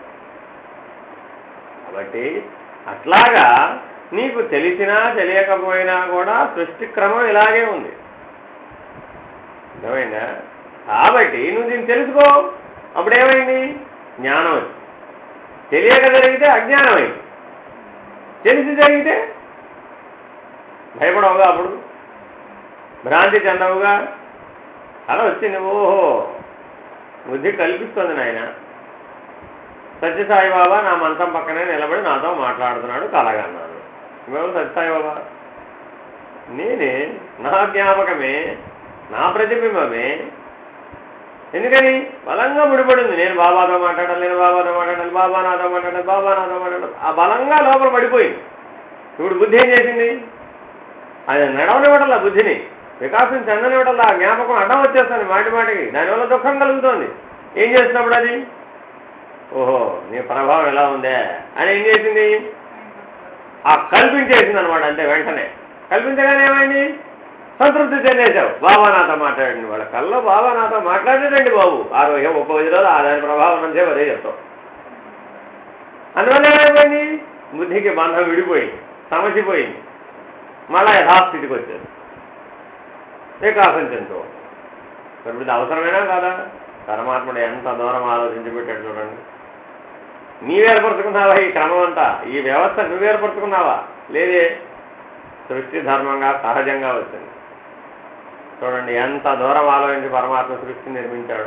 కాబట్టి అట్లాగా నీకు తెలిసినా తెలియకపోయినా కూడా సృష్టి క్రమం ఇలాగే ఉంది. అర్థమైందా? కాబట్టి నువ్వు దీన్ని తెలుసుకో. అప్పుడేమైంది? జ్ఞానం అయింది. తెలియక జరిగితే అజ్ఞానం అయింది. తెలిసి జరిగితే భయపడవుగా, అప్పుడు భ్రాంతి చెందవుగా. అలా వచ్చింది, ఓహో బుద్ధి కల్పిస్తుంది నాయన. సత్యసాయిబాబా నా మంచం పక్కనే నిలబడి నాతో మాట్లాడుతున్నాడు, కలగన్నాను. మేము సత్యసాయిబాబా నేనే, నా జ్ఞాపకమే, నా ప్రతిబింబమే. ఎందుకని? బలంగా ముడిపడింది. నేను బాబాతో మాట్లాడాలి, నేను బాబాతో మాట్లాడాలి, బాబా నాతో మాట్లాడాలి, బాబా నాతో మాట్లాడాలి. ఆ బలంగా లోపల పడిపోయింది. ఇప్పుడు బుద్ధి ఏం చేసింది? అది నడవనివ్వటల్లా, బుద్ధిని వికాసం చెందనివ్వటల్లా. ఆ జ్ఞాపకం అడ్డం వచ్చేస్తుంది మాటి మాటికి. దానివల్ల దుఃఖం కలుగుతుంది. ఏం చేసినప్పుడు అది? ఓహో నీ ప్రభావం ఎలా ఉందే అని ఏం చేసింది? ఆ కల్పించేసింది అనమాట. అంతే, వెంటనే కల్పించగానే ఏమైంది? సంతృప్తి చెందేశావు. బాబా నాతో మాట్లాడండి. వాళ్ళ కల్లో బాబా నాతో మాట్లాడేటండి బాబు. ఆరోగ్యం 30 రోజులు దాని ప్రభావం నుంచే అదే చెప్తాం. అందువల్ల ఏమైపోయింది? బుద్ధికి బంధం విడిపోయింది, సమసిపోయింది, మళ్ళా యథాస్థితికి వచ్చేది, వికాసం చెందుతూ. ఇప్పుడు ఇది అవసరమేనా కాదా? పరమాత్ముడు ఎంత దూరం ఆలోచించి పెట్టాడు చూడండి. నీవేర్పరుచుకున్నావా ఈ క్రమం అంతా? ఈ వ్యవస్థ నువ్వేర్పరుచుకున్నావా? లేదే, సృష్టి ధర్మంగా సహజంగా వచ్చింది. చూడండి ఎంత దూరం ఆలోచించి పరమాత్మ సృష్టి నిర్మించాడు.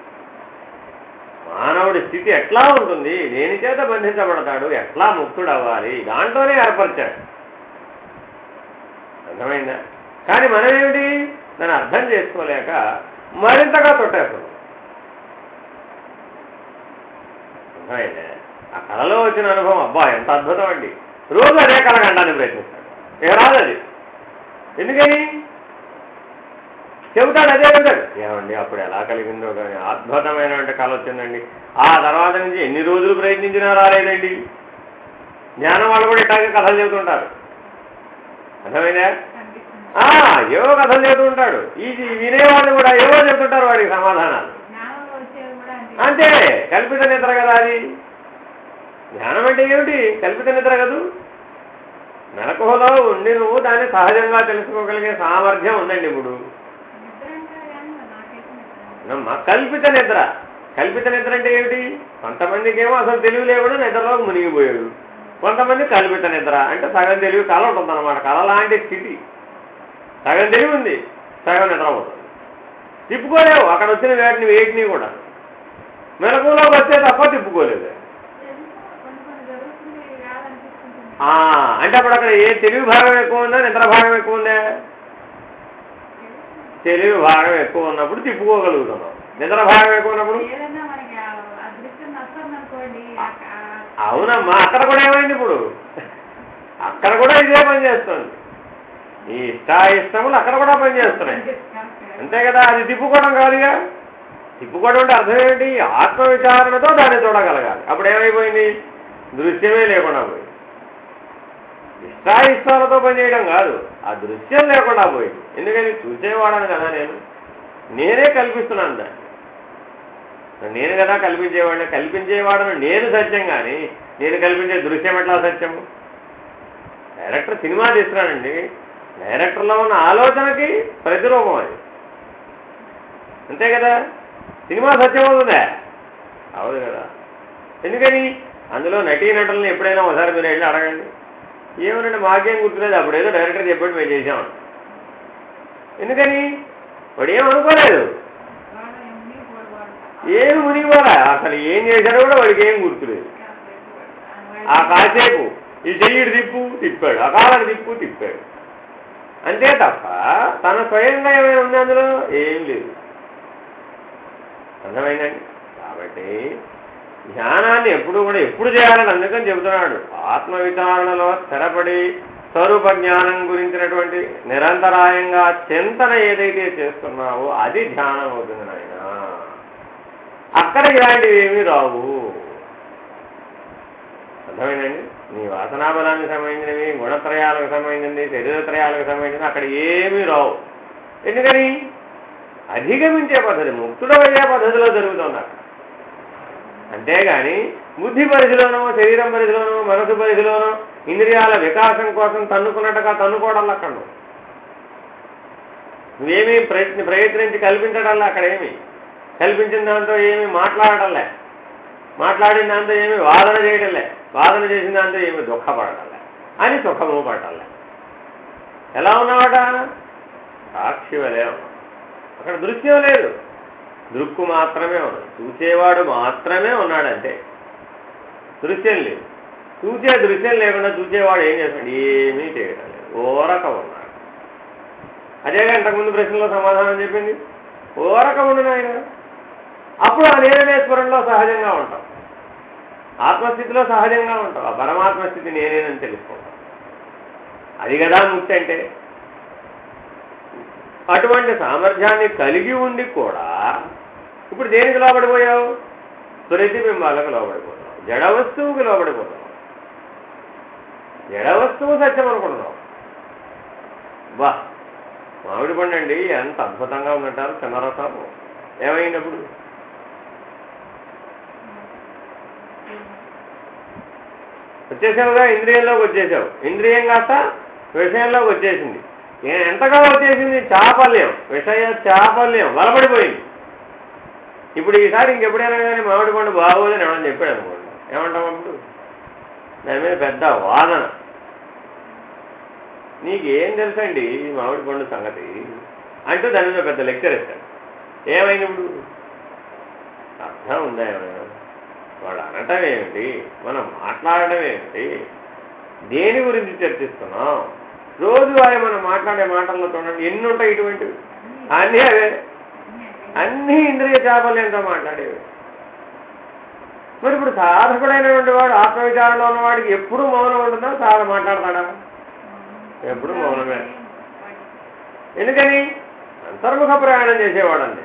మానవుడి స్థితి ఎట్లా ఉంటుంది, దేని చేత బంధించబడతాడు, ఎట్లా ముక్తుడు అవ్వాలి, దాంట్లోనే ఏర్పరిచాడు. అర్థమైందా? కానీ మనమేమిటి, దాన్ని అర్థం చేసుకోలేక మరింతగా తొట్టేస్తున్నాం. అర్థమైందా? ఆ కళలో వచ్చిన అనుభవం అబ్బా ఎంత అద్భుతం అండి. రోజు అదే కళ కంటానికి ప్రయత్నిస్తాడు, ఇక రాదు అది. ఎందుకని? చెబుతాడు, అదే చెబుతాడు. ఏమండి అప్పుడు ఎలా కలిగిందో కానీ అద్భుతమైనటువంటి కళ వచ్చిందండి. ఆ తర్వాత నుంచి ఎన్ని రోజులు ప్రయత్నించినా రాలేదండి. జ్ఞానం వాళ్ళు కూడా ఇట్లాగే కథలు చెబుతుంటారు. అర్థమైందా? ఏవో కథలు చెబుతూ ఉంటాడు. ఈ వినేవాళ్ళు కూడా ఏవో చెబుతుంటారు వాడికి సమాధానాలు. అంతే, కల్పిత నిద్ర కదా అది. జ్ఞానం అంటే ఏమిటి? కల్పిత నిద్ర కదూ. మెలకువలో ఉండి నువ్వు దాన్ని సహజంగా తెలుసుకోగలిగే సామర్థ్యం ఉందండి ఇప్పుడు. కల్పిత నిద్ర. కల్పిత నిద్ర అంటే ఏమిటి? కొంతమందికి ఏమో అసలు తెలివి లేకుండా నిద్రలో మునిగిపోయాడు. కొంతమంది కల్పిత నిద్ర అంటే సగం తెలివి కళ ఉంటుందన్నమాట. కళ లాంటి స్థితి. సగం తెలివి ఉంది, సగం నిద్రపోతుంది. తిప్పుకోలేవు అక్కడ వచ్చిన వేటిని కూడా. మెలకువలోకి వస్తే తప్ప తిప్పుకోలేదు. అంటే అప్పుడు అక్కడ ఏ తెలివి భాగం ఎక్కువ ఉందా, నిద్ర భాగం ఎక్కువ ఉందా? తెలివి భాగం ఎక్కువ ఉన్నప్పుడు తిప్పుకోగలుగుతున్నాం. నిద్ర భాగం ఎక్కువ ఉన్నప్పుడు అవునమ్మా. అక్కడ కూడా ఏమైంది ఇప్పుడు? అక్కడ కూడా ఇదే పని చేస్తుంది. ఈ ఇష్టాయిష్టములు అక్కడ కూడా పనిచేస్తున్నాయి, అంతే కదా. అది తిప్పుకోవడం కాదుగా. తిప్పుకోవడం అంటే అర్థం ఏంటి? ఆత్మవిచారణతో దాన్ని చూడగలగాలి. అప్పుడు ఏమైపోయింది? దృశ్యమే లేకుండా పోయింది. ఇష్టాయిష్టాలతో పనిచేయడం కాదు, ఆ దృశ్యం లేకుండా పోయింది. ఎందుకని? చూసేవాడను కదా నేనే కల్పిస్తున్నాను దాన్ని. నేను కదా కల్పించేవాడిని. కల్పించేవాడను నేను సత్యం, కానీ నేను కల్పించే దృశ్యం ఎట్లా సత్యము? డైరెక్టర్ సినిమా తీస్తున్నాడండి, డైరెక్టర్లో ఉన్న ఆలోచనకి ప్రతిరూపం అది, అంతే కదా. సినిమా సత్యం అవుతుందా? అవదు కదా. ఎందుకని? అందులో నటీనటులను ఎప్పుడైనా ఒకసారి మీరు వెళ్ళి అడగండి. ఏమనంటే మాకేం గుర్తులేదు, అప్పుడు ఏదో డైరెక్టర్ చెప్పాడు మేము చేసామని. ఎందుకని వాడు ఏమనుకోలేదు, ఏమి మునిగిపోరా, అసలు ఏం చేశాడో కూడా వాడికి ఏం గుర్తులేదు. ఆ కాసేపు ఈ చెయ్యిడు తిప్పాడు, ఆ కాలను తిప్పాడు అంతే తప్ప తన స్వయంగా ఏమైనా ఉంది అందులో ఏం లేదు. అర్థమైందండి? కాబట్టి ధ్యానాన్ని ఎప్పుడు చేయాలని అందుకని చెబుతున్నాడు. ఆత్మవిచారణలో స్థిరపడి స్వరూప జ్ఞానం గురించినటువంటి నిరంతరాయంగా చింతన ఏదైతే చేస్తున్నావో అది ధ్యానం అవుతుంది నాయన. అక్కడ ఇలాంటివి ఏమీ రావు. అర్థమైందండి? నీ వాసనాబలానికి సంబంధించినవి, గుణత్రయాలకు సంబంధించింది, శరీరత్రయాలకు సంబంధించినవి అక్కడ ఏమీ రావు. ఎందుకని అధిగమించే పద్ధతి, ముక్తుడమయ్యే పద్ధతిలో జరుగుతుంది అక్కడ. అంతేగాని బుద్ధి పరిధిలోనో, శరీరం పరిధిలోనో, మనసు పరిధిలోనో ఇంద్రియాల వికాసం కోసం తన్నుకున్నట్టుగా తన్నుకోవడంలో అక్కడ నువ్వేమీ ప్రయత్నించి కల్పించడంలో అక్కడ ఏమి కల్పించిన దాంతో ఏమి మాట్లాడటంలే, మాట్లాడిన దాంతో ఏమి వాదన చేయడంలే, వాదన చేసిన దాంతో ఏమి దుఃఖపడటంలే అని సుఖము పడటంలే. ఎలా ఉన్నావాట? సాక్షి వలే ఉన్నావు. అక్కడ దృశ్యం లేదు, దృక్కు మాత్రమే ఉన్నాడు, చూసేవాడు మాత్రమే ఉన్నాడంటే. దృశ్యం లేదు. చూసే దృశ్యం లేకుండా చూసేవాడు ఏం చేస్తాడు? ఏమీ చేయడం లేదు, ఓరక ఉన్నాడు. అదేగా ఇంతకుముందు ప్రశ్నలో సమాధానం చెప్పింది, ఓరక ఉండు ఆయన. అప్పుడు ఆ నేనేశ్వరంలో సహజంగా ఉంటాం, ఆత్మస్థితిలో సహజంగా ఉంటాం. ఆ పరమాత్మస్థితి నేనేనని తెలుసుకుంటాం. అది కదా ముక్తి అంటే. అటువంటి సామర్థ్యాన్ని కలిగి ఉండి కూడా ఇప్పుడు దేనికి లోబడిపోయావు? ప్రతిబింబాలకు లోబడిపోతావు, జడ వస్తువుకి లోబడిపోతావు. జడ వస్తువు సత్యం అనుకుంటున్నావు. వా, మామిడి పండు అండి ఎంత అద్భుతంగా ఉందంటారు చిన్నరసాము. ఏమైనప్పుడు వచ్చేసావుగా, ఇంద్రియంలోకి వచ్చేసావు. ఇంద్రియం కాస్త విషయంలోకి వచ్చేసింది. ఎంతగా వచ్చేసింది? చాపల్యం, విషయ చాపల్యం వలపడిపోయింది. ఇప్పుడు ఈసారి ఇంకెప్పుడైనా కానీ మామిడి పండు బాగోదని ఎవడని చెప్పాడు అనుకోండి, ఏమంటాం అప్పుడు? దాని మీద పెద్ద వాదన. నీకేం తెలుసండి ఈ మామిడి పండు సంగతి అంటూ దాని మీద పెద్ద లెక్చర్ ఇస్తాడు. ఏమైంది ఇప్పుడు? అర్థం ఉందా ఏమైనా? వాడు అనటం ఏమిటి, మనం మాట్లాడటం ఏమిటి, దేని గురించి చర్చిస్తున్నాం? రోజువారీ మనం మాట్లాడే మాటల్లో చూడండి ఎన్ని ఉంటాయి ఇటువంటివి. అన్నీ అవే, అన్నీ ఇంద్రియ చాపల్యంతో మాట్లాడేవి. మరి ఇప్పుడు సాధకుడైనటువంటి వాడు, ఆత్మవిచారంలో ఉన్నవాడికి ఎప్పుడు మౌనం ఉంటుందా? మాట్లాడతాడా? ఎప్పుడు మౌనమే. ఎందుకని? అంతర్ముఖ ప్రయాణం చేసేవాడని,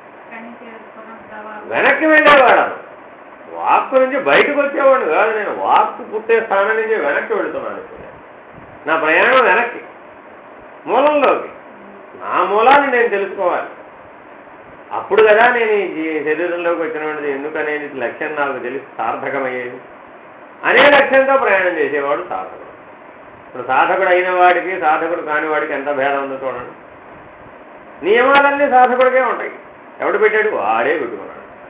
వెనక్కి వెళ్ళేవాడు. వాక్కు నుంచి బయటకు వచ్చేవాడు కాదు. నేను వాక్కు పుట్టే స్థానం నుంచి వెనక్కి వెళుతున్నాను. నా ప్రయాణం వెనక్కి, మూలంలోకి. నా మూలాన్ని నేను తెలుసుకోవాలి. అప్పుడు కదా నేను ఈ శరీరంలోకి వచ్చినటువంటిది. ఎందుకనేది లక్ష్యం నాకు తెలిసి సార్థకమయ్యేది అనే లక్ష్యంతో ప్రయాణం చేసేవాడు సాధకుడు. ఇప్పుడు సాధకుడు అయిన వాడికి సాధకుడు కాని వాడికి ఎంత భేదం ఉందో చూడండి. నియమాలన్నీ సాధకుడికే ఉంటాయి. ఎవడు పెట్టాడు? వాడే పెట్టుకున్నాడు.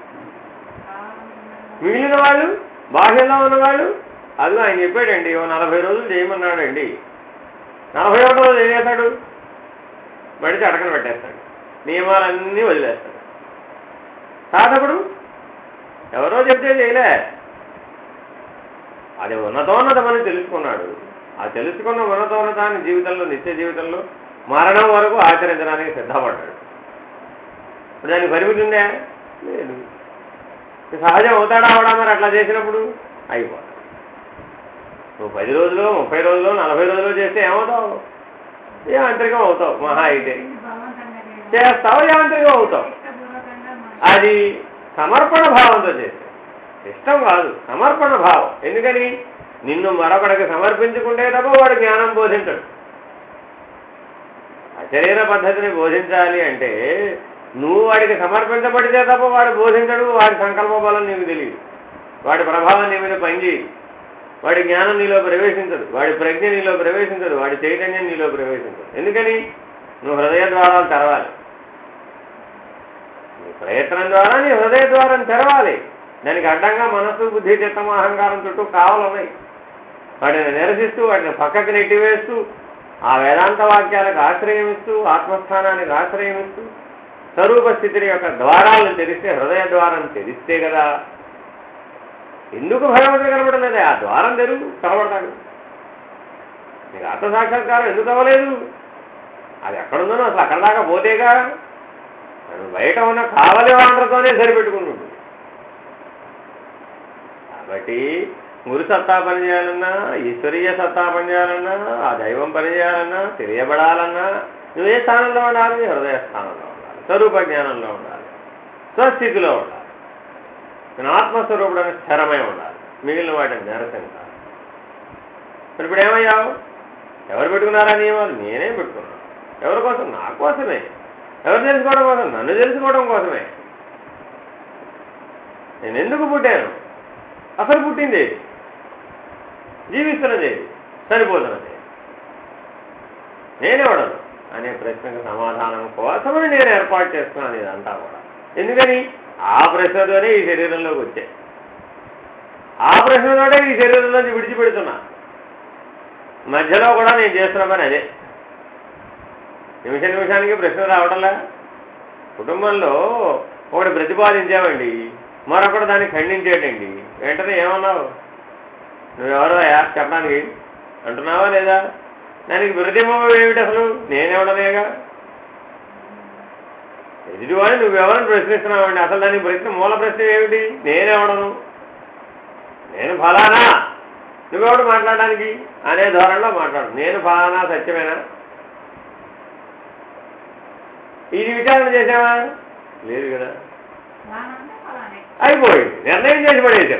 మిగిలిన వాళ్ళు, బాహ్యంలో ఉన్నవాళ్ళు, అది ఆయన చెప్పాడండి 40 రోజులు చేయమన్నాడండి. 41వ రోజు ఏం చేస్తాడు? మడిచి అడకన పెట్టేస్తాడు, నియమాలన్నీ వదిలేస్తాడు. సాధకుడు ఎవరో చెప్తే చేయలే, అది ఉన్నతోన్నతమని తెలుసుకున్నాడు. ఆ తెలుసుకున్న ఉన్నతోన్నతాన్ని జీవితంలో, నిత్య జీవితంలో మరణం వరకు ఆచరించడానికి సిద్ధపడ్డాడు. దానికి పరిమితి ఉందా? లేదు. సహజం అవుతాడా అవడా? మరి అట్లా చేసినప్పుడు అయిపోతాడు. నువ్వు 10 రోజులు, 30 రోజులు, 40 రోజులు చేస్తే ఏమవుతావు? యాంత్రికం అవుతావు. మహా అయితే చేస్తావు, యాంత్రికం అవుతావు. అది సమర్పణ భావంతో చేస్తే, ఇష్టం కాదు, సమర్పణ భావం. ఎందుకని? నిన్ను మరొకడికి సమర్పించుకుంటే తప్ప వాడు జ్ఞానం బోధించడు. శరీర పద్ధతిని బోధించాలి అంటే నువ్వు వాడికి సమర్పించబడితే తప్ప వాడు బోధించడు. వాడి సంకల్ప బలం నీకు తెలియదు, వాడి ప్రభావం నీ మీద పనిచేయదు, వాడి జ్ఞానం నీలో ప్రవేశించదు, వాడి ప్రజ్ఞ నీలో ప్రవేశించదు, వాడి చైతన్యం నీలో ప్రవేశించదు. ఎందుకని? నువ్వు హృదయ ద్వారాలు తెరవాలి. నీ ప్రయత్నం ద్వారా నీ హృదయ ద్వారం తెరవాలి. దానికి అడ్డంగా మనస్సు, బుద్ధి, చిత్తము, అహంకారం చుట్టూ కావాలన్నాయి. వాటిని నిరసిస్తూ వాటిని పక్కకి నెట్టివేస్తూ ఆ వేదాంత వాక్యాలకు ఆశ్రయం ఇస్తూ ఆత్మస్థానానికి ఆశ్రయం ఇస్తూ స్వరూప స్థితిని యొక్క ద్వారాలను తెరిస్తే హృదయ ద్వారం తెరిస్తే కదా. ఎందుకు భగవంతుడు కనబడలేదు? ఆ ద్వారం తెరుగు, కనబడతాడు. నీకు ఆత్మ సాక్షాత్కారం ఎందుకు అవ్వలేదు? అది ఎక్కడుందనో అసలు అక్కడ దాకా పోతేగా. నన్ను బయట ఉన్న కావలి వాండ్రతోనే సరిపెట్టుకుంటుంది. కాబట్టి గురు సత్తా పనిచేయాలన్నా, ఈశ్వరీయ సత్తా పనిచేయాలన్నా, ఆ దైవం పనిచేయాలన్నా, తెలియబడాలన్నా నువ్వు ఏ స్థానంలో ఉండాలి? హృదయ స్థానంలో ఉండాలి, స్వరూప జ్ఞానంలో ఉండాలి, స్వస్థితిలో ఉండాలి. నేను ఆత్మస్వరూపుడని స్థిరమై ఉండాలి, మిగిలిన వాటిని నిరసించాలి. మరి ఇప్పుడు ఏమయ్యావు? ఎవరు పెట్టుకున్నారా నియమాలు? నేనే పెట్టుకున్నాను. ఎవరి కోసం? నా కోసమే. ఎవరు తెలుసుకోవడం కోసం? నన్ను తెలుసుకోవడం కోసమే. నేను ఎందుకు పుట్టాను? అసలు పుట్టింది ఏది? జీవిస్తున్నది ఏది? సరిపోతున్నది ఏది? నేనెవడను అనే ప్రశ్నకు సమాధానం కోసమని నేను ఏర్పాటు చేస్తున్నాను ఇదంతా కూడా. ఎందుకని? ఆ ప్రశ్నతోనే ఈ శరీరంలోకి వచ్చాయి. ఆ ప్రశ్నతోనే ఈ శరీరంలోంచి విడిచిపెడుతున్నా. మధ్యలో కూడా నేను చేస్తున్న పని అదే. నిమిషానికి ప్రశ్న రావడంలా. కుటుంబంలో ఒకటి ప్రతిపాదించామండి, మరొకటి దాన్ని ఖండించేటండి. వెంటనే ఏమన్నావు? నువ్వెవరో చెప్పడానికి అంటున్నావా లేదా? దానికి ప్రతిబింబం ఏమిటి అసలు? నేనెవడనేగా. ఎదుటివాడిని నువ్వెవరని ప్రశ్నిస్తున్నావండి. అసలు దానికి ప్రశ్న మూల ప్రశ్న ఏమిటి? నేనెవడను, నేను ఫలానా, నువ్వెవడు మాట్లాడడానికి అనే ధోరణిలో మాట్లాడు. నేను ఫలానా సత్యమేనా? ఇది విచారణ చేసావా? లేదు కదా. అయిపోయింది, నిర్ణయం చేసి పడేసావు.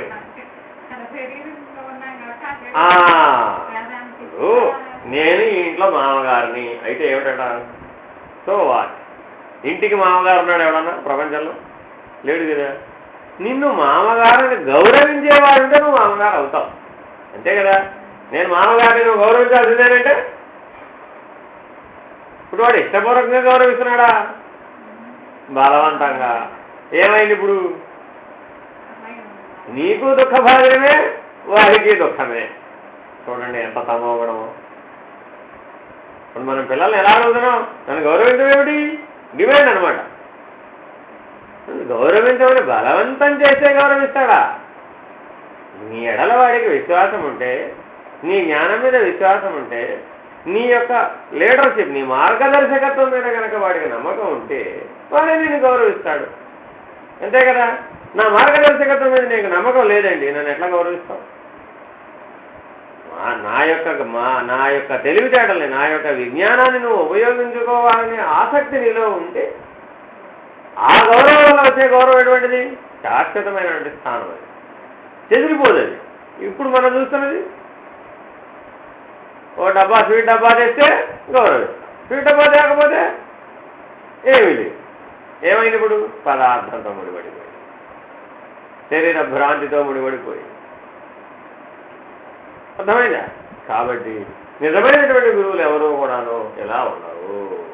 నేను ఈ ఇంట్లో మామగారిని అయితే ఏమిటంట? So what? ఇంటికి మామగారు ఉన్నాడు ఎవడన్నా ప్రపంచంలో? లేడు కదా. నిన్ను మామగారిని గౌరవించేవాడుంటే నువ్వు మామగారు అవుతావు, అంతే కదా. నేను మామగారిని నువ్వు గౌరవించాల్సిందేనంటే ఇప్పుడు వాడు ఇష్టపూర్వకంగా గౌరవిస్తున్నాడా? బలవంతంగా. ఏమైంది ఇప్పుడు? నీకు దుఃఖభాజనమే, వారికి దుఃఖమే. చూడండి ఎంత తమోగుణమో. ఇప్పుడు మనం పిల్లల్ని ఎలా అడుగుతున్నాం? నన్ను గౌరవించమేమిటి? డిమాండ్ అనమాట. గౌరవించమని బలవంతం చేస్తే గౌరవిస్తాడా? నీ ఎడల వాడికి విశ్వాసం ఉంటే, నీ జ్ఞానం మీద విశ్వాసం ఉంటే, నీ యొక్క లీడర్షిప్, నీ మార్గదర్శకత్వం మీద కనుక వాడికి నమ్మకం ఉంటే వాడే నేను గౌరవిస్తాడు, అంతే కదా. నా మార్గదర్శకత్వం మీద నీకు నమ్మకం లేదండి, నన్ను ఎట్లా గౌరవిస్తావు? నా యొక్క తెలివితేటల్ని, నా యొక్క విజ్ఞానాన్ని నువ్వు ఉపయోగించుకోవాలనే ఆసక్తి నీలో ఉంటే ఆ గౌరవం వల్ల వచ్చే గౌరవం ఎటువంటిది? శాశ్వతమైనటువంటి స్థానం. అది చెదిరిపోదు. అది ఇప్పుడు మనం చూస్తున్నది. ఓ డబ్బా స్వీట్ డబ్బా తెస్తే గౌరవిస్తాం, స్వీట్ డబ్బా తేకపోతే ఏమీ లేదు. ఏమైంది ఇప్పుడు? పదార్థంతో ముడిపడిపోయి, శరీర భ్రాంతితో ముడిపడిపోయి. అర్థమైందా? కాబట్టి నిజమైనటువంటి గురువులు ఎవరో కూడాను ఎలా ఉండరు.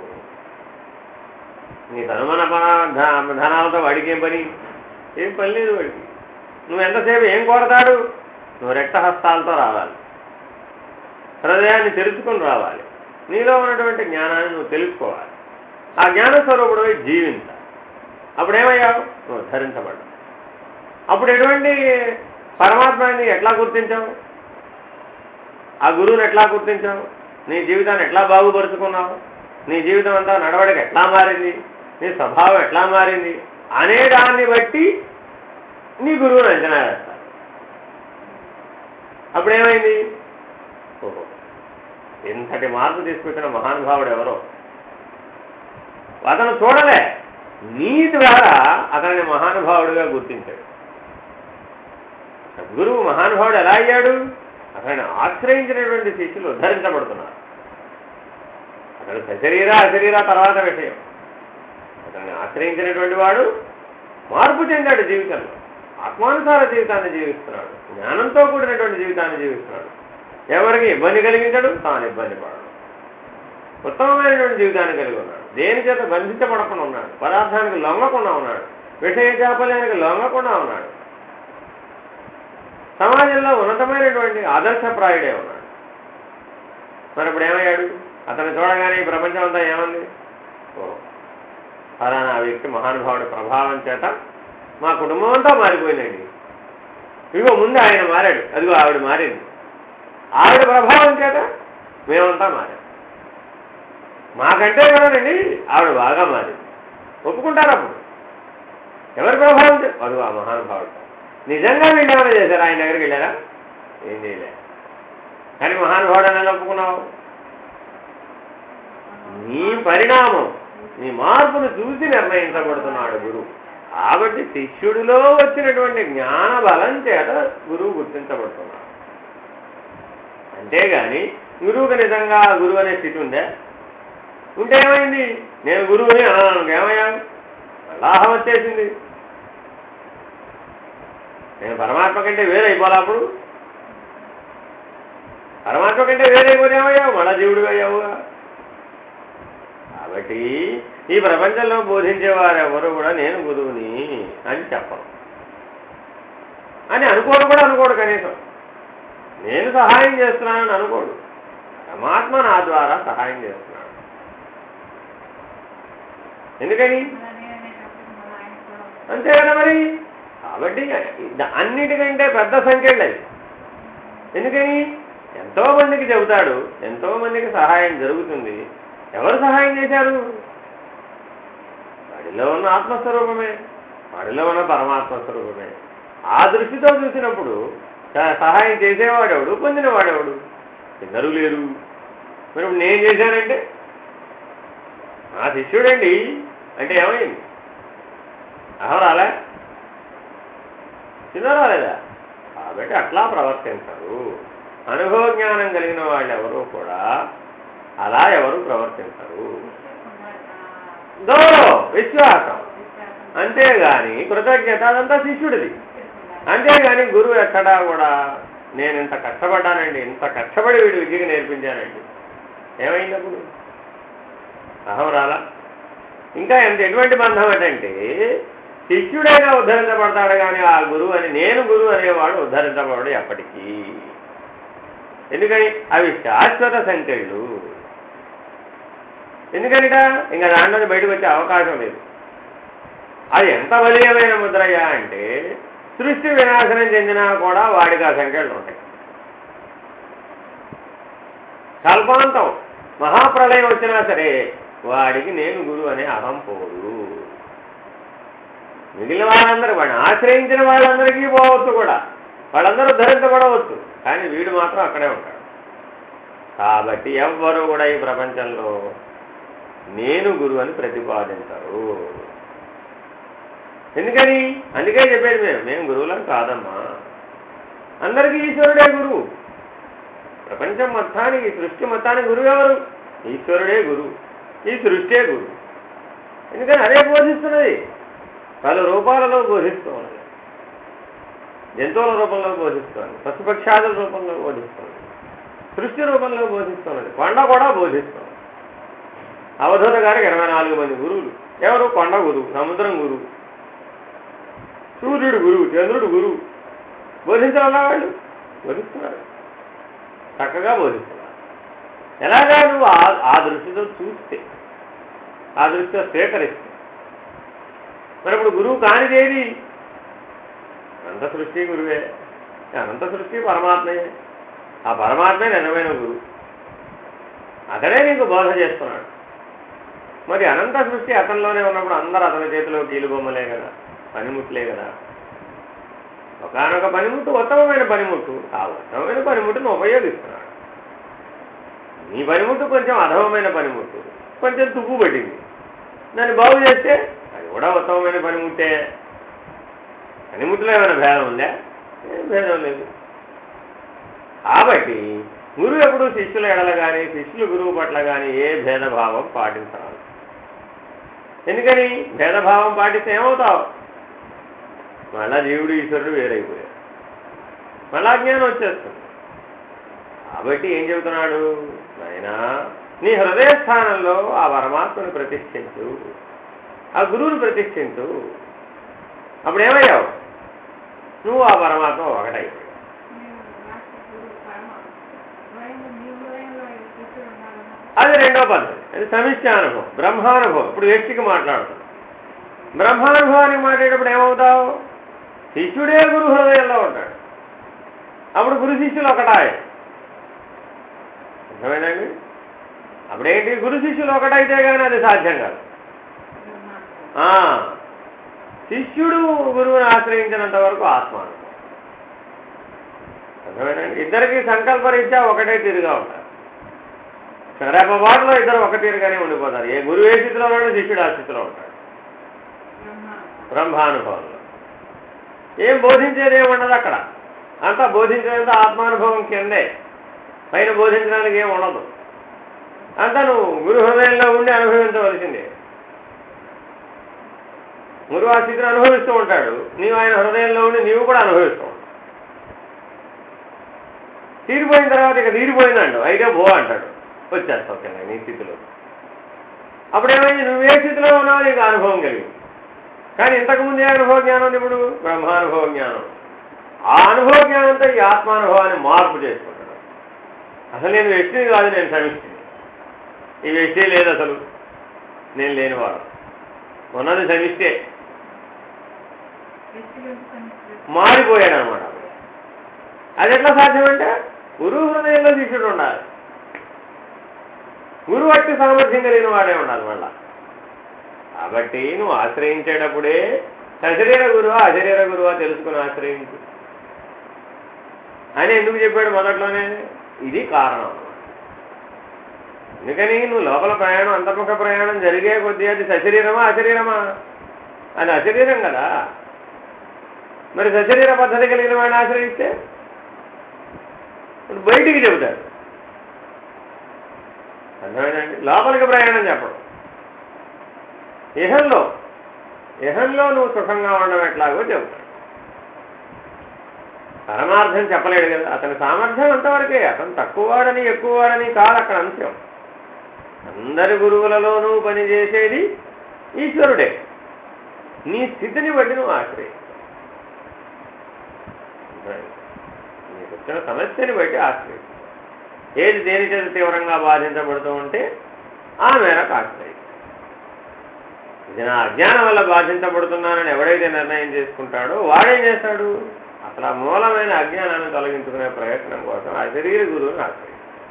నీ తనుమన ధనాలతో వాడికి ఏం పని? ఏం పని లేదు వాడికి. నువ్వు ఎంతసేపు ఏం కోరతాడు? నువ్వు రెక్తహస్తాలతో రావాలి, హృదయాన్ని తెరుచుకొని రావాలి, నీలో ఉన్నటువంటి జ్ఞానాన్ని నువ్వు తెలుసుకోవాలి, ఆ జ్ఞానస్వరూపుడు జీవించాలి. అప్పుడేమయ్యావు? నువ్వు ధరించబడ్డావు. అప్పుడు ఎటువంటి పరమాత్మని ఎట్లా గుర్తించావు? ఆ గురువుని ఎట్లా గుర్తించావు? నీ జీవితాన్ని ఎట్లా బాగుపరుచుకున్నావు? నీ జీవితం అంతా నడవడిక ఎట్లా మారింది? నీ స్వభావం ఎట్లా మారింది అనే దాన్ని బట్టి నీ గురువుని అంచనా వేస్తారు. అప్పుడేమైంది? ఓహో, ఇంతటి మార్పు తీసుకొచ్చిన మహానుభావుడు ఎవరో అతను చూడలే, నీ ద్వారా అతనిని మహానుభావుడిగా గుర్తించాడు. గురువు మహానుభావుడు ఎలా అయ్యాడు? అతన్ని ఆశ్రయించినటువంటి శిష్యులు ఉద్ధరించబడుతున్నారు. అతడు సశరీరా అశరీరా తర్వాత విషయం. అతన్ని ఆశ్రయించినటువంటి వాడు మార్పు చెందాడు జీవితంలో, ఆత్మానుసార జీవితాన్ని జీవిస్తున్నాడు, జ్ఞానంతో కూడినటువంటి జీవితాన్ని జీవిస్తున్నాడు. ఎవరికి ఇబ్బంది కలిగించడు, తాను ఇబ్బంది పడడు, ఉత్తమమైనటువంటి జీవితాన్ని కలిగి ఉన్నాడు. దేని చేత బంధించబడకుండా ఉన్నాడు, పదార్థానికి లొంగకుండా ఉన్నాడు, విషయ చాపల్యానికి లొంగకుండా ఉన్నాడు, సమాజంలో ఉన్నతమైనటువంటి ఆదర్శప్రాయుడే ఉన్నాడు. మరి ఇప్పుడు ఏమయ్యాడు? అతను చూడగానే ఈ ప్రపంచం అంతా ఏమంది? ఓ ఫలానా వ్యక్తి మహానుభావుడి ప్రభావం చేత మా కుటుంబం అంతా మారిపోయిందండి. ఇదిగో ముందు ఆయన మారాడు, అదిగో ఆవిడ మారింది, ఆవిడ ప్రభావం చేత మేమంతా మారాం. మాకంటే కదండి ఆవిడ బాగా మారింది. ఒప్పుకుంటారు అప్పుడు. ఎవరి ప్రభావం? అదిగో ఆ మహానుభావుడు. నిజంగా వీళ్ళు ఏమైనా చేశారు? ఆయన దగ్గరికి వెళ్ళారా? ఏం చేయలే. కానీ మహానుభావుడు అని ఒప్పుకున్నావు. నీ పరిణామం, నీ మార్పును చూసి నిర్ణయించబడుతున్నాడు గురువు. కాబట్టి శిష్యుడిలో వచ్చినటువంటి జ్ఞాన బలం చేత గురువు గుర్తించబడుతున్నాడు. అంతేగాని గురువుకి నిజంగా గురువు అనే స్థితి ఉందే? ఉంటే ఏమైంది? నేను గురువుని అన్నాను, ఏమయ్యాను? అల్లాహం వచ్చేసింది. నేను పరమాత్మ కంటే వేరైపోలే. అప్పుడు పరమాత్మ కంటే వేరైపోతే ఏమయ్యావు? మళ్ళా జీవుడిగా అయ్యావుగా. కాబట్టి ఈ ప్రపంచంలో బోధించేవారు ఎవరు కూడా నేను గురువుని అని చెప్పను అని అనుకోడు కూడా అనుకోడు. కనీసం నేను సహాయం చేస్తున్నానని అనుకోడు. పరమాత్మ నా ద్వారా సహాయం చేస్తున్నాడు. ఎందుకని? అంతే కదా మరి. కాబట్టి అన్నిటికంటే పెద్ద సంఖ్యలు అది. ఎందుకని? ఎంతో మందికి చెబుతాడు, ఎంతో మందికి సహాయం జరుగుతుంది. ఎవరు సహాయం చేశారు? వాడిలో ఉన్న ఆత్మస్వరూపమే, వాడిలో ఉన్న పరమాత్మ స్వరూపమే. ఆ దృష్టితో చూసినప్పుడు సహాయం చేసేవాడెవడు, పొందినవాడెవడు? ఇద్దరు లేరు. మరి నేను చేశానంటే ఆ శిష్యుడండి అంటే ఏమైంది? రాలే, చిన్న రాలేదా? కాబట్టి అట్లా ప్రవర్తించరు. అనుభవ జ్ఞానం కలిగిన వాళ్ళు ఎవరూ కూడా అలా ఎవరు ప్రవర్తించరు. విశ్వాసం అంతేగాని కృతజ్ఞత అదంతా శిష్యుడిది. అంతేగాని గురువు ఎక్కడా కూడా నేను ఇంత కష్టపడ్డానండి, ఇంత కష్టపడి వీడు విద్యకి నేర్పించానండి, ఏమైంది అప్పుడు? అహం రాలా. ఇంకా ఎటువంటి బంధం ఏంటంటే శిష్యుడైనా ఉద్ధరించబడతాడు కానీ ఆ గురువు అని, నేను గురువు అనేవాడు ఉద్ధరించబడు ఎప్పటికీ. ఎందుకని? అవి శాశ్వత సంఖ్యలు. ఎందుకనిట? ఇంకా దాంట్లో బయటకు వచ్చే అవకాశం లేదు. అది ఎంత బలీయమైన ముద్రయ్యా అంటే సృష్టి వినాశనం చెందినా కూడా వాడికి ఆ సంఖ్యలు ఉంటాయి. కల్పాంతం మహాప్రళయం వచ్చినా సరే వాడికి నేను గురువు అనే అహం పోదు. మిగిలిన వాళ్ళందరూ, వాడిని ఆశ్రయించిన వాళ్ళందరికీ పోవచ్చు కూడా, వాళ్ళందరూ ధరించబడవచ్చు. కానీ వీడు మాత్రం అక్కడే ఉంటాడు. కాబట్టి ఎవ్వరూ కూడా ఈ ప్రపంచంలో నేను గురువు అని ప్రతిపాదించరు. ఎందుకని? అందుకే చెప్పేది మేము గురువులం కాదమ్మా. అందరికీ ఈశ్వరుడే గురువు. ప్రపంచం మొత్తానికి, సృష్టి మొత్తానికి గురువు ఎవరు? ఈశ్వరుడే గురువు. ఈ సృష్టే గురువు. ఎందుకని? అదే బోధిస్తున్నది. పలు రూపాలలో బోధిస్తున్నది. జంతువుల రూపంలో బోధిస్తున్నది, పశుపక్షాదుల రూపంలో బోధిస్తున్నది, సృష్టి రూపంలో బోధిస్తున్నది, కొండ కూడా బోధిస్తున్నది. అవధూత గారికి 24 మంది గురువులు. ఎవరు? కొండ గురువు, సముద్రం గురువు, సూర్యుడు గురువు, చంద్రుడు గురువు. బోధించాలా? వాళ్ళు బోధిస్తున్నారు, చక్కగా బోధిస్తున్నారు. ఎలాగా? నువ్వు ఆ దృష్టితో చూస్తే, ఆ దృష్టితో స్వీకరిస్తే. మరి ఇప్పుడు గురువు కానిదేది? అనంత సృష్టి గురువే. అనంత సృష్టి పరమాత్మయే. ఆ పరమాత్మే నిజమైన గురువు. అతడే నీకు బోధ చేస్తున్నాడు. మరి అనంత సృష్టి అతనిలోనే ఉన్నప్పుడు అందరూ అతని చేతిలో కీలుబొమ్మలే కదా, పనిముట్లే కదా. ఒకనొక పనిముట్టు ఉత్తమమైన పనిముట్టు. ఆ ఉత్తమమైన పనిముట్టును ఉపయోగిస్తున్నాడు. నీ పనిముట్టు కొంచెం అధమమైన పనిముట్టు, కొంచెం తుప్పు పట్టింది. దాన్ని బాగు చేస్తే అది కూడా ఉత్తమమైన పనిముట్టే. పనిముట్టులో ఏమైనా భేదం ఉందా? ఏం భేదం లేదు. కాబట్టి గురువు ఎప్పుడు శిష్యుల ఎడల కానీ, శిష్యులు గురువు పట్ల కానీ ఏ భేదభావం పాటించాలి. ఎందుకని? భేదభావం పాటిస్తే ఏమవుతావు? మళ్ళా జీవుడు ఈశ్వరుడు వేరైపోయారు, మళ్ళా జ్ఞానం వచ్చేస్తుంది. కాబట్టి ఏం చెబుతున్నాడు? నాయనా, నీ హృదయ స్థానంలో ఆ పరమాత్మను ప్రతిష్ఠించు, ఆ గురువును ప్రతిష్ఠించు. అప్పుడు ఏమయ్యావు? నువ్వు ఆ పరమాత్మ ఒకటైపోయావు. అది రెండో పద్ధతి. అది సమిష్టానుభవం, బ్రహ్మానుభవం. ఇప్పుడు వ్యక్తికి మాట్లాడుతాం. బ్రహ్మానుభవానికి మాట్లాడేటప్పుడు ఏమవుతావు? శిష్యుడే గురు హృదయంలో ఉంటాడు. అప్పుడు గురు శిష్యులు ఒకటాయ. అర్థమైందండి? అప్పుడేంటి? గురు శిష్యులు ఒకటైతే కానీ అది సాధ్యం కాదు. శిష్యుడు గురువుని ఆశ్రయించినంత వరకు ఆత్మానుభవం. అర్థమైందండి? ఇద్దరికి సంకల్పరీత్యా ఒకటే తీరుగా ఉంటారు. రేపబాటులో ఇద్దరు ఒక తీరుగానే ఉండిపోతారు. ఏ గురువు ఏ స్థితిలో ఉన్నాడు, శిష్యుడు ఆ స్థితిలో ఉంటాడు. బ్రహ్మానుభవంలో ఏం బోధించేది ఏముండదు అక్కడ. అంతా బోధించేదంతా ఆత్మానుభవం కిందే. పైన బోధించడానికి ఏం ఉండదు. అంతా నువ్వు గురు హృదయంలో ఉండి అనుభవించవలసిందే. గురువు ఆ స్థితిని అనుభవిస్తూ ఉంటాడు, నీవు ఆయన హృదయంలో ఉండి నీవు కూడా అనుభవిస్తూ ఉంటావు. తీరిపోయిన తర్వాత ఇక తీరిపోయిందండు అయితే బో అంటాడు, వచ్చేస్తావు కింద నీ స్థితిలో. అప్పుడేమైంది? నువ్వు ఏ స్థితిలో ఉన్నావు నీకు అనుభవం కలిగింది. కానీ ఇంతకుముందే అనుభవ జ్ఞానం ఉంది. ఇప్పుడు బ్రహ్మానుభవ జ్ఞానం. ఆ అనుభవ జ్ఞానంతో ఈ ఆత్మానుభవాన్ని మార్పు చేసుకుంటాడు. అసలు నేను వ్యక్తిని కాదు, నేను సమిష్టిని. ఈ వ్యక్తి లేదు, అసలు నేను లేనివాడు. ఉన్నది సమిష్టే. మారిపోయాడు అనమాట. అది ఎట్లా సాధ్యమంటే గురువు హృదయంలో శిష్యుడు ఉండాలి. గురువు అట్టి సామర్థ్యం కలిగిన వాడే ఉండాలి మళ్ళా. కాబట్టి నువ్వు ఆశ్రయించేటప్పుడే సశరీర గురువా అశరీర గురువా తెలుసుకుని ఆశ్రయించు అని ఎందుకు చెప్పాడు మొదట్లోనే? ఇది కారణం. అందుకని నువ్వు లోపల ప్రయాణం, అంతర్ముఖ ప్రయాణం జరిగే కొద్దీ అది సశరీరమా అశరీరమా? అది అశరీరం కదా. మరి సశరీర పద్ధతి కలిగిన వాడిని ఆశ్రయిస్తే బయటికి చెబుతాడు. అర్థమైందండి? లోపలికి ప్రయాణం చెప్పడం. ఇహంలో నువ్వు సుఖంగా ఉండడం ఎట్లాగో చెబుతాడు. పరమార్థం చెప్పలేడు కదా. అతని సామర్థ్యం అంతవరకే. అతను తక్కువవాడని ఎక్కువవాడని కాదు అక్కడ అంశం. అందరి గురువులలోనూ పనిచేసేది ఈశ్వరుడే. నీ స్థితిని బట్టి నువ్వు ఆశ్రయిస్తావు. నీకు వచ్చిన సమస్యని బట్టి ఆశ్రయిస్తావు. ఏది దేని చేత తీవ్రంగా బాధించబడుతూ ఉంటే ఆ మేరకు ఆశ్రయిస్తావు. ఇది నా అజ్ఞానం వల్ల బాధించబడుతున్నానని ఎవడైతే నిర్ణయం చేసుకుంటాడో వాడేం చేస్తాడు? అసలు ఆ మూలమైన అజ్ఞానాన్ని తొలగించుకునే ప్రయత్నం కోసం ఆ శరీర గురువుని ఆశ్రయిస్తాడు.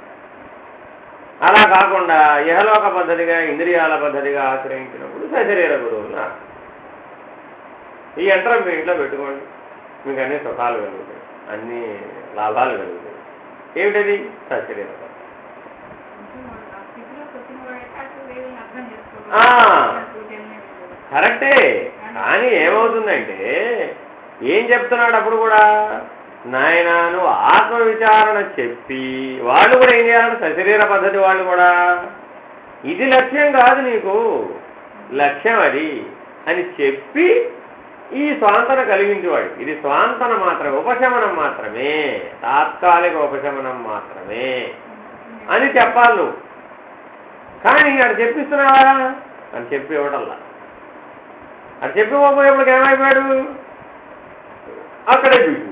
అలా కాకుండా ఇహలోక పద్ధతిగా ఇంద్రియాల పద్ధతిగా ఆశ్రయించినప్పుడు సశరీర గురువుని ఆశ్రయిస్తాడు. ఈ యంత్రం మీ ఇంట్లో పెట్టుకోండి, మీకు అన్ని సుఖాలు కలుగుతాయి, అన్ని లాభాలు కలుగుతాయి. ఏమిటది? సశరీర పద్ధతి. కరెక్టే. కానీ ఏమవుతుందంటే ఏం చెప్తున్నాడు అప్పుడు కూడా? నాయన నువ్వు ఆత్మవిచారణ చెప్పి వాళ్ళు కూడా ఏం చేయాలి? సశరీర పద్ధతి వాళ్ళు కూడా ఇది లక్ష్యం కాదు, నీకు లక్ష్యం అది అని చెప్పి ఈ స్వాంతన కలిగించేవాడు. ఇది స్వాంతన మాత్రమే, ఉపశమనం మాత్రమే, తాత్కాలిక ఉపశమనం మాత్రమే అని చెప్పాలి నువ్వు. కానీ అది చెప్పిస్తున్నావా అని చెప్పి ఇవ్వటల్లా. అది చెప్పిపోయేప్పటికి ఏమైపోయాడు? అక్కడే చూసిపోయాడు.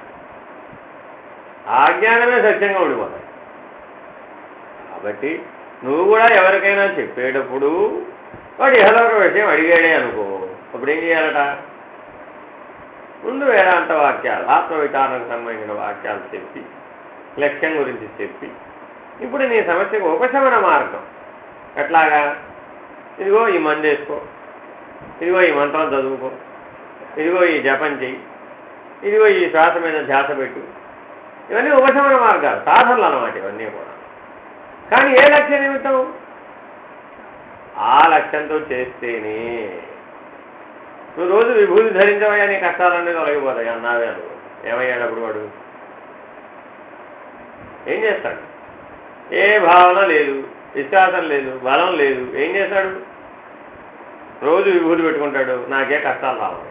ఆ జ్ఞానమే సత్యంగా ఉండిపోతాయి. కాబట్టి నువ్వు కూడా ఎవరికైనా చెప్పేటప్పుడు వాడు ఇహలోక విషయం అడిగాడే అనుకో, అప్పుడు ఏం చేయాలట? ముందు వేదాంత వాక్యాలు, ఆత్మవిచారణకు సంబంధించిన వాక్యాలు చెప్పి, లక్ష్యం గురించి చెప్పి, ఇప్పుడు నీ సమస్యకు ఉపశమన మార్గం ఎట్లాగా? ఇదిగో ఈ మందు వేసుకో, ఇదిగో ఈ మంత్రం చదువుకో, ఇదిగో ఈ జపం చెయ్యి, ఇదిగో ఈ శ్వాస మీద ధ్యాస పెట్టు. ఇవన్నీ ఉపశమన మార్గాలు, సాధనలు అన్నమాట ఇవన్నీ కూడా. కానీ ఏ లక్ష్య నిమిత్తం? ఆ లక్ష్యంతో చేస్తేనే. నువ్వు రోజు విభూతి ధరించవయ్యా, నీ కష్టాలన్నీ తొలగిపోతాయి అన్నావే అనుకో, ఏమయ్యాడప్పుడు వాడు? ఏం చేస్తాడు? ఏ భావన లేదు, విశ్వాసం లేదు, బలం లేదు. ఏం చేస్తాడు? రోజు విభూతి పెట్టుకుంటాడు, నాకే కష్టాలు రావాలి.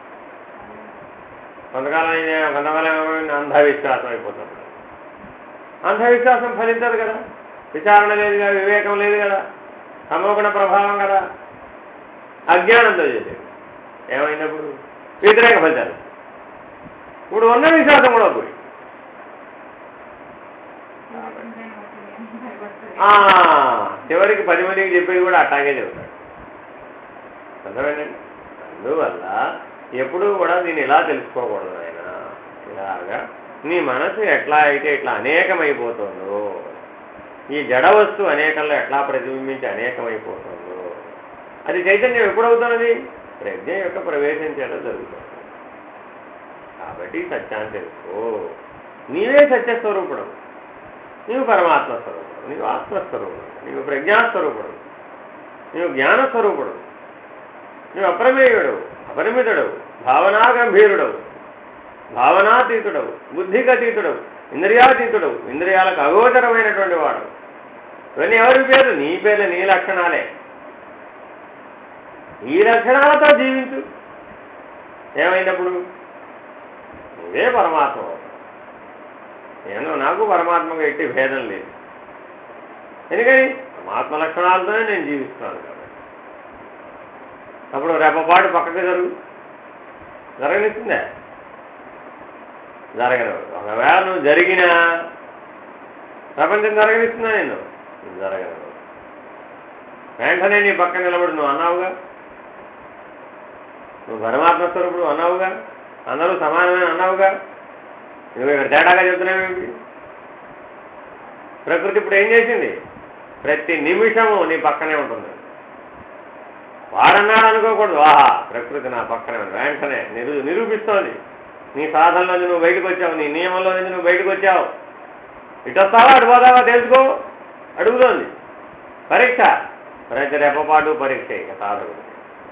కొంతకాలం ఏమైనా అంధవిశ్వాసం అయిపోతాడు. అంధవిశ్వాసం ఫలించదు కదా. విచారణ లేదు కదా, వివేకం లేదు కదా, సమోగుణ ప్రభావం కదా, అజ్ఞానంతో చేసేది. ఏమైనప్పుడు వ్యతిరేక ఫలితాలు. ఇప్పుడు ఉన్న విశ్వాసం కూడా పోయి. చివరికి 10 మందికి చెప్పేది కూడా అట్లాగే చెబుతాడు. అర్థమేనండి? అందువల్ల ఎప్పుడూ కూడా దీన్ని ఇలా తెలుసుకోకూడదు ఆయన. ఇలాగా నీ మనసు ఎట్లా అయితే ఇట్లా అనేకమైపోతుందో, ఈ జడ వస్తువు అనేకంలో ఎట్లా ప్రతిబింబించి అనేకమైపోతుందో, అది చైతన్యం ఎప్పుడవుతున్నది? ప్రజ్ఞ యొక్క ప్రవేశం చేత జరుగుతుంది. కాబట్టి సత్యాన్ని తెలుసుకో. నీవే సత్యస్వరూపుడు, నీవు పరమాత్మ స్వరూపుడు, నీవు ఆత్మస్వరూపుడు, నీవు ప్రజ్ఞాస్వరూపుడు, నీవు జ్ఞానస్వరూపుడు, నీవు అప్రమేయుడు, అపరిమితుడవు, భావనా గంభీరుడవు, భావనాతీతుడవు, బుద్ధికతీతుడవు, ఇంద్రియాతీతుడవు, ఇంద్రియాలకు అగోచరమైనటువంటి వాడు. ఇవన్నీ ఎవరి పేరు? నీ పేర్లు, నీ లక్షణాలే. ఈ లక్షణాలతో జీవించు. ఏమైనప్పుడు నువ్వే పరమాత్మ. నేను నాకు పరమాత్మకు ఎట్టి భేదం లేదు. ఎందుకని? పరమాత్మ లక్షణాలతోనే నేను జీవిస్తున్నాను కాబట్టి. అప్పుడు రెప్పపాటు పక్కకి జరగనిస్తుందా? జరగనవు. ఒకవేళ నువ్వు జరిగినా ప్రపంచం జరగనిస్తుందా? నేను జరగను. వెంటనే నీ పక్క నిలబడి నువ్వు అన్నావుగా, నువ్వు పరమాత్మ స్వరూపుడు అన్నావుగా, అందరూ సమానమైన అన్నావుగా, నువ్వు ఇక్కడ తేడాగా చెప్తున్నావేమిటి? ప్రకృతి ఇప్పుడు ఏం చేసింది? ప్రతి నిమిషము నీ పక్కనే ఉంటుంది. వాడన్నాడు అనుకోకూడదు, ఆహా ప్రకృతి నా పక్కనే ఉంది. వెంటనే నిరూపిస్తోంది. నీ సాధనలో నుంచి నువ్వు బయటకు వచ్చావు, నీ నియమంలో నుంచి నువ్వు బయటకు వచ్చావు. ఇటు వస్తావా అటు పోతావా తెలుసుకో అడుగుతోంది. పరీక్ష, ప్రతి రెప్పపాటు పరీక్ష. ఇక సాధకుడు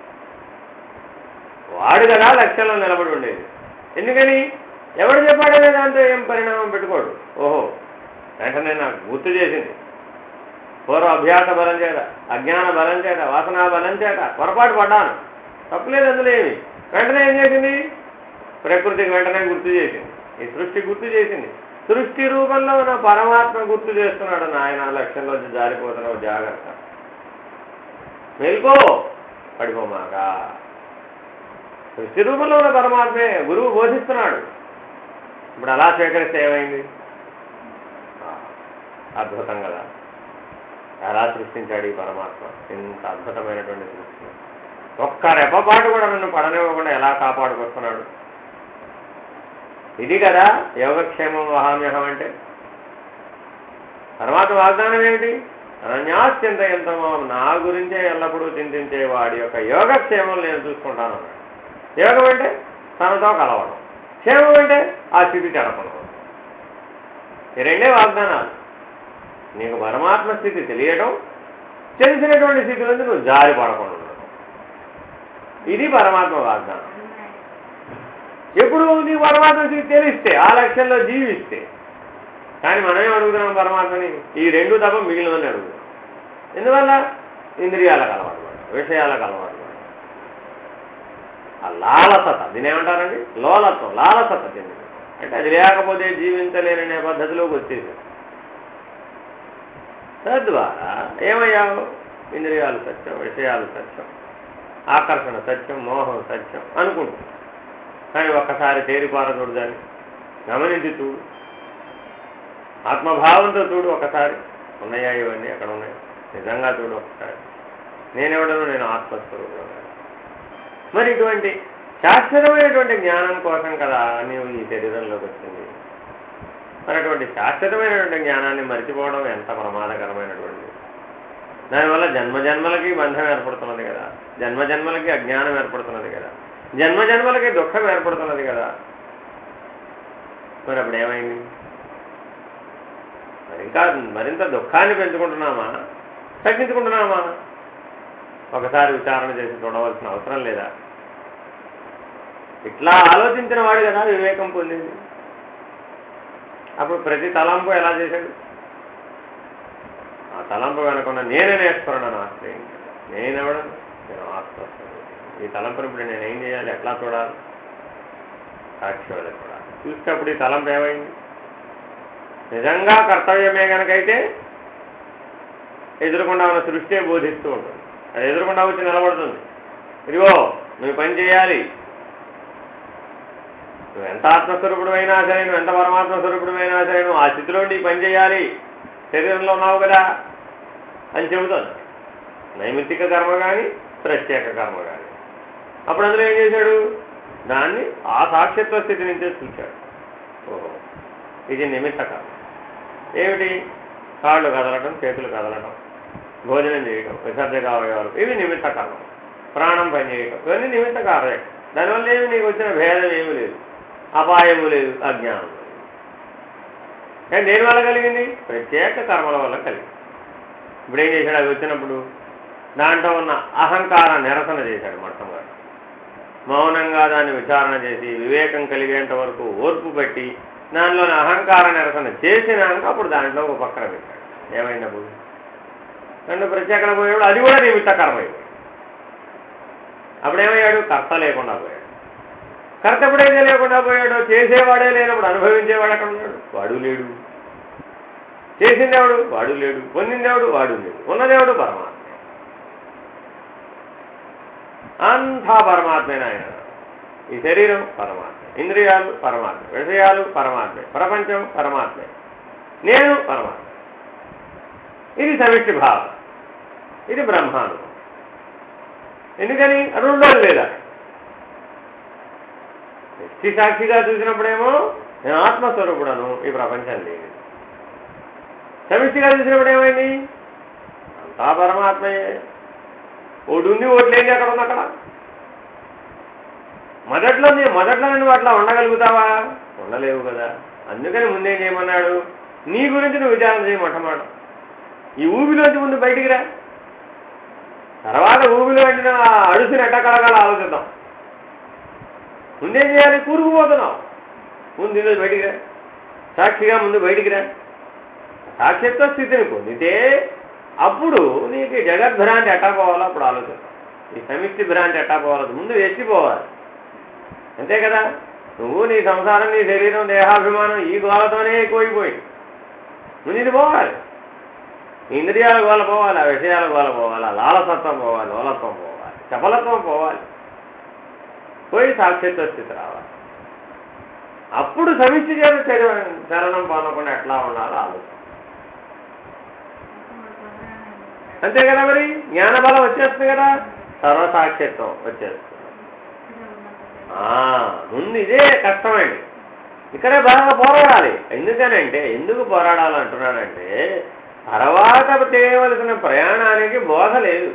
వాడు కదా లక్ష్యంలో నిలబడి ఉండేది. ఎందుకని? ఎవడు చెప్పాడనే దాంతో ఏం పరిణామం పెట్టుకోడు. ఓహో వెంటనే నాకు గుర్తు చేసింది. పూర్వ అభ్యాస బలం చేత, అజ్ఞాన బలం చేత, వాసనా బలం చేత పొరపాటు పడ్డాను, తప్పులేదు అందులో ఏమి. వెంటనే ఏం చేసింది? ప్రకృతికి వెంటనే గుర్తు చేసింది. ఈ సృష్టి గుర్తు చేసింది. సృష్టి రూపంలో ఉన్న పరమాత్మ గుర్తు చేస్తున్నాడు. నాయన లక్ష్యంలోంచి జారిపోతున్నావు, జాగ్రత్త, మెల్కో, పడిపోమాక. సృష్టి రూపంలో ఉన్న పరమాత్మే గురువు బోధిస్తున్నాడు. ఇప్పుడు అలా స్వీకరిస్తే ఏమైంది? అద్భుతం కదా. ఎలా సృష్టించాడు ఈ పరమాత్మ, ఇంత అద్భుతమైనటువంటి సృష్టి. ఒక్క రెప్పపాటు కూడా నన్ను పడనివ్వకుండా ఎలా కాపాడుకొస్తున్నాడు. ఇది కదా యోగక్షేమం వహామ్యహం అంటే. పరమాత్మ వాగ్దానం ఏమిటి? అనన్యాశ్చింతయంతో నా గురించే ఎల్లప్పుడూ చింతించే వాడి యొక్క యోగక్షేమం నేను చూసుకుంటాను అన్నాడు. యోగం అంటే తనతో కలవడం, క్షేమం అంటే ఆ స్థితి చెడపడం. ఈ రెండే వాగ్దానాలు. నీకు పరమాత్మ స్థితి తెలియడం, తెలిసినటువంటి స్థితి నుంచి నువ్వు జారి పడకుండా ఉండడం. ఇది పరమాత్మ వాగ్దానం. ఎప్పుడు నీ పరమాత్మ స్థితి తెలిస్తే, ఆ లక్ష్యంలో జీవిస్తే. కానీ మనమేం అడుగుతున్నాం పరమాత్మని? ఈ రెండు తప్ప మిగిలినవన్నీ అడుగుతున్నాం. ఎందువల్ల? ఇంద్రియాలకు అలవాటు పడ్డాం, విషయాలకు అలవాటు పడ్డాం. ఆ లాలసత, దీనేమంటారండి? లోలత్వం, లాలసత చెందింది. అంటే అది లేకపోతే జీవించలేననే పద్ధతిలోకి వచ్చేసి తద్వారా ఏమయ్యావు? ఇంద్రియాలు సత్యం, విషయాలు సత్యం, ఆకర్షణ సత్యం, మోహం సత్యం అనుకుంటు. కానీ ఒక్కసారి తేరిపార చూడు, దాన్ని గమనించి చూడు, ఆత్మభావంతో చూడు. ఒకసారి ఉన్నాయా ఇవన్నీ? అక్కడ ఉన్నాయి. నిజంగా చూడు ఒకసారి. నేనెవడను? నేను ఆత్మస్వరూపుడు. మరి ఇటువంటి శాశ్వతమైనటువంటి జ్ఞానం కోసం కదా నీవు ఈ శరీరంలోకి వచ్చింది. మరి అటువంటి శాశ్వతమైనటువంటి జ్ఞానాన్ని మర్చిపోవడం ఎంత ప్రమాదకరమైనటువంటిది. దానివల్ల జన్మజన్మలకి బంధం ఏర్పడుతున్నది కదా, జన్మజన్మలకి అజ్ఞానం ఏర్పడుతున్నది కదా, జన్మజన్మలకి దుఃఖం ఏర్పడుతున్నది కదా. మరి అప్పుడు ఏమైంది? మరి ఇంకా మరింత దుఃఖాన్ని పెంచుకుంటున్నామా, తగ్గించుకుంటున్నామా? ఒకసారి విచారణ చేసి చూడవలసిన అవసరం లేదా? ఇట్లా ఆలోచించిన వాడు కదా వివేకం పొందింది. అప్పుడు ప్రతి తలంపు ఎలా చేశాడు? ఆ తలంపు వెనకున్న నేనేశ్వరుడను ఆశ్రయించాడు. నేనెవడను? నేను ఆత్మస్వరూపుడు. ఈ తలంపుని ఇప్పుడు నేనేం చేయాలి? ఎట్లా చూడాలి? సాక్షివాళ్ళు చూడాలి. చూసేటప్పుడు ఈ తలంపు ఏమైంది? నిజంగా కర్తవ్యమే కనుకైతే ఎదురుకుండా ఉన్న సృష్టి బోధిస్తూ ఉంటుంది. అది ఎదురుకుండా వచ్చి నిలబడుతుంది. ఇదిగో నువ్వు పని చేయాలి, నువ్వు ఎంత ఆత్మస్వరూపుడు అయినా సరే, నువ్వు ఎంత పరమాత్మ స్వరూపుడు అయినా సరే, నువ్వు ఆ స్థితిలో నీ పని చేయాలి. శరీరంలో ఉన్నావు కదా, అని చెబుతాను. నైమిత్తిక కర్మ కానీ ప్రత్యేక కర్మ కానీ. అప్పుడు అందులో ఏం చేశాడు, దాన్ని ఆ సాక్షిత్వ స్థితి నుంచే చూశాడు. ఓహో, ఇది నిమిత్త కర్మ. ఏమిటి? కాళ్ళు కదలటం, చేతులు కదలటం, భోజనం చేయటం, విసర్జక అవయవాలు, ఇవి నిమిత్త కర్మ. ప్రాణం పనిచేయటం, ఇవన్నీ నిమిత్త కార్యం. దానివల్ల ఏమి నీకు వచ్చిన భేదం ఏమి లేదు, అపాయము లేదు, అజ్ఞానం లేదు. కానీ దేని వల్ల కలిగింది? ప్రత్యేక కర్మల వల్ల కలిగింది. ఇప్పుడు ఏం చేశాడు? అవి వచ్చినప్పుడు దాంట్లో ఉన్న అహంకార నిరసన చేశాడు మొట్టమొదటి. మౌనంగా దాన్ని విచారణ చేసి వివేకం కలిగేంత వరకు ఓర్పు పెట్టి దానిలోని అహంకార నిరసన చేసినాక అప్పుడు దాంట్లో ఒక పక్కన పెట్టాడు. ఏమైనప్పుడు రెండు ప్రత్యేకన పోయాడు, అది కూడా నిమిత్త కర్మ అయిపోయాడు. అప్పుడేమయ్యాడు? కర్త లేకుండా పోయాడు. కర్త ఎప్పుడైతే లేకుండా పోయాడో, చేసేవాడే లేనప్పుడు అనుభవించేవాడు అక్కడ ఉన్నాడు, వాడు లేడు. చేసిందేవాడు, వాడు లేడు. పొందిందేవాడు, వాడు లేడు. ఉన్నదేవాడు పరమాత్మ. అంతా పరమాత్మేనా ఆయన. ఈ శరీరం పరమాత్మ, ఇంద్రియాలు పరమాత్మ, విషయాలు పరమాత్మే, ప్రపంచం పరమాత్మే, నేను పరమాత్మ. ఇది సమిష్టి భావం, ఇది బ్రహ్మానుభవం. ఎందుకని? రెండోది లేదా. వ్యక్తి సాక్షిగా చూసినప్పుడేమో నేను ఆత్మస్వరూపుడను, ఈ ప్రపంచం లేదు. సమిష్టిగా చూసినప్పుడు ఏమైంది? అంతా పరమాత్మయే. ఒకటి ఉంది, ఒకటి లేని అక్కడ ఉంది. అక్కడ మొదట్లో నువ్వు అట్లా ఉండగలుగుతావా? ఉండలేవు కదా. అందుకని ముందేం చేయమన్నాడు? నీ గురించి నువ్వు విచారణ చేయమంటమాట. ఈ ఊబిలోంచి ముందు బయటికి రా, తర్వాత ఊబిలో వెంటనే అడుసుని ఎట్టకడగాల ఆలోచిద్దాం. ముందేం చేయాలి? కూరుకుపోతున్నావు. ముందు ఈరోజు బయటికి రా, సాక్షిగా ముందు బయటికి రా. సాక్షిత్వ స్థితిని పొందితే అప్పుడు నీకు జగద్భ్రాంతి ఎట్టా పోవాలో అప్పుడు ఆలోచిస్తాం. ఈ సమిష్టి భ్రాంతి ఎట్టా పోవాలో ముందు ఎత్తిపోవాలి. అంతే కదా. నువ్వు నీ సంసారం, నీ శరీరం, దేహాభిమానం ఈ గోలతోనే ఎక్కువైపోయింది. ముందు ఇది పోవాలి. ఇంద్రియాల గోల పోవాలి, ఆ విషయాల గోల పోవాలి, ఆ లాలసత్వం పోవాలి, లోలత్వం పోవాలి, చపలత్వం పోవాలి. పోయి సాక్షిత్వ స్థితి రావాలి. అప్పుడు సమిష్టి చరణం పొందకుండా ఎట్లా ఉండాలో ఆలోచన. అంతే కదా. మరి జ్ఞానబలం వచ్చేస్తుంది కదా, సర్వసాక్షిత్వం వచ్చేస్తుంది. ముందు ఇదే కష్టమండి. ఇక్కడే బాగా పోరాడాలి. ఎందుకనంటే, ఎందుకు పోరాడాలి అంటున్నానంటే, తర్వాత చేయవలసిన ప్రయాణానికి బోధ లేదు.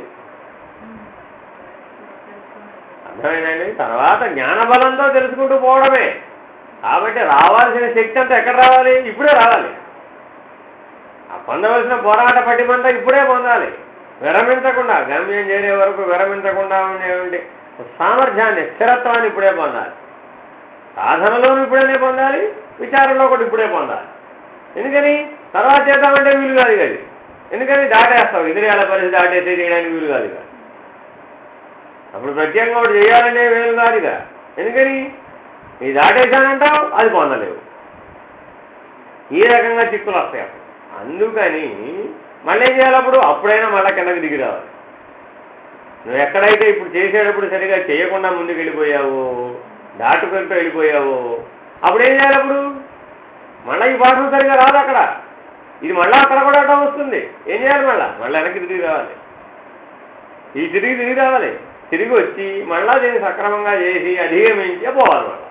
అర్థమైందండి. తర్వాత జ్ఞానబలంతో తెలుసుకుంటూ పోవడమే. కాబట్టి రావాల్సిన శక్తి అంతా ఎక్కడ రావాలి? ఇప్పుడే రావాలి. ఆ పొందవలసిన పోరాట పటిమంతా ఇప్పుడే పొందాలి. విరమించకుండా, గమ్యం చేరే వరకు విరమించకుండా ఉండేటువంటి సామర్థ్యాన్ని, స్థిరత్వాన్ని ఇప్పుడే పొందాలి. సాధనలోనూ ఇప్పుడేనే పొందాలి, విచారంలో కూడా ఇప్పుడే పొందాలి. ఎందుకని? తర్వాత చేద్దామంటే వీలు కాదు కదా. ఎందుకని? దాటేస్తావు. ఇంద్రియాల పరిస్థితి దాటేస్తే చేయడానికి వీలు కాదు కదా. అప్పుడు ప్రత్యేకంగా ఒకటి చేయాలంటే వీలు కాదుగా. ఎందుకని? నీ దాటేశానంటావు, అది పొందలేవు. ఈ రకంగా చిక్కులు వస్తాయి అప్పుడు. అందుకని మళ్ళీ ఏం చేయాలి? అప్పుడైనా మళ్ళీ కిందకి దిగి రావాలి. నువ్వు ఎక్కడైతే ఇప్పుడు చేసేటప్పుడు సరిగా చేయకుండా ముందుకు వెళ్ళిపోయావో, దాటుకుంటూ వెళ్ళిపోయావో, అప్పుడేం చేయాలి? మళ్ళీ ఈ పాఠం సరిగా రాదు అక్కడ. ఇది మళ్ళీ అక్కడ కూడా అడ్డం వస్తుంది. ఏం చేయాలి? మళ్ళీ వెనక్కి తిరిగి రావాలి. ఈ తిరిగి రావాలి. తిరిగి వచ్చి మళ్ళా దీన్ని సక్రమంగా చేసి అధిగమించే పోవాలి. మళ్ళీ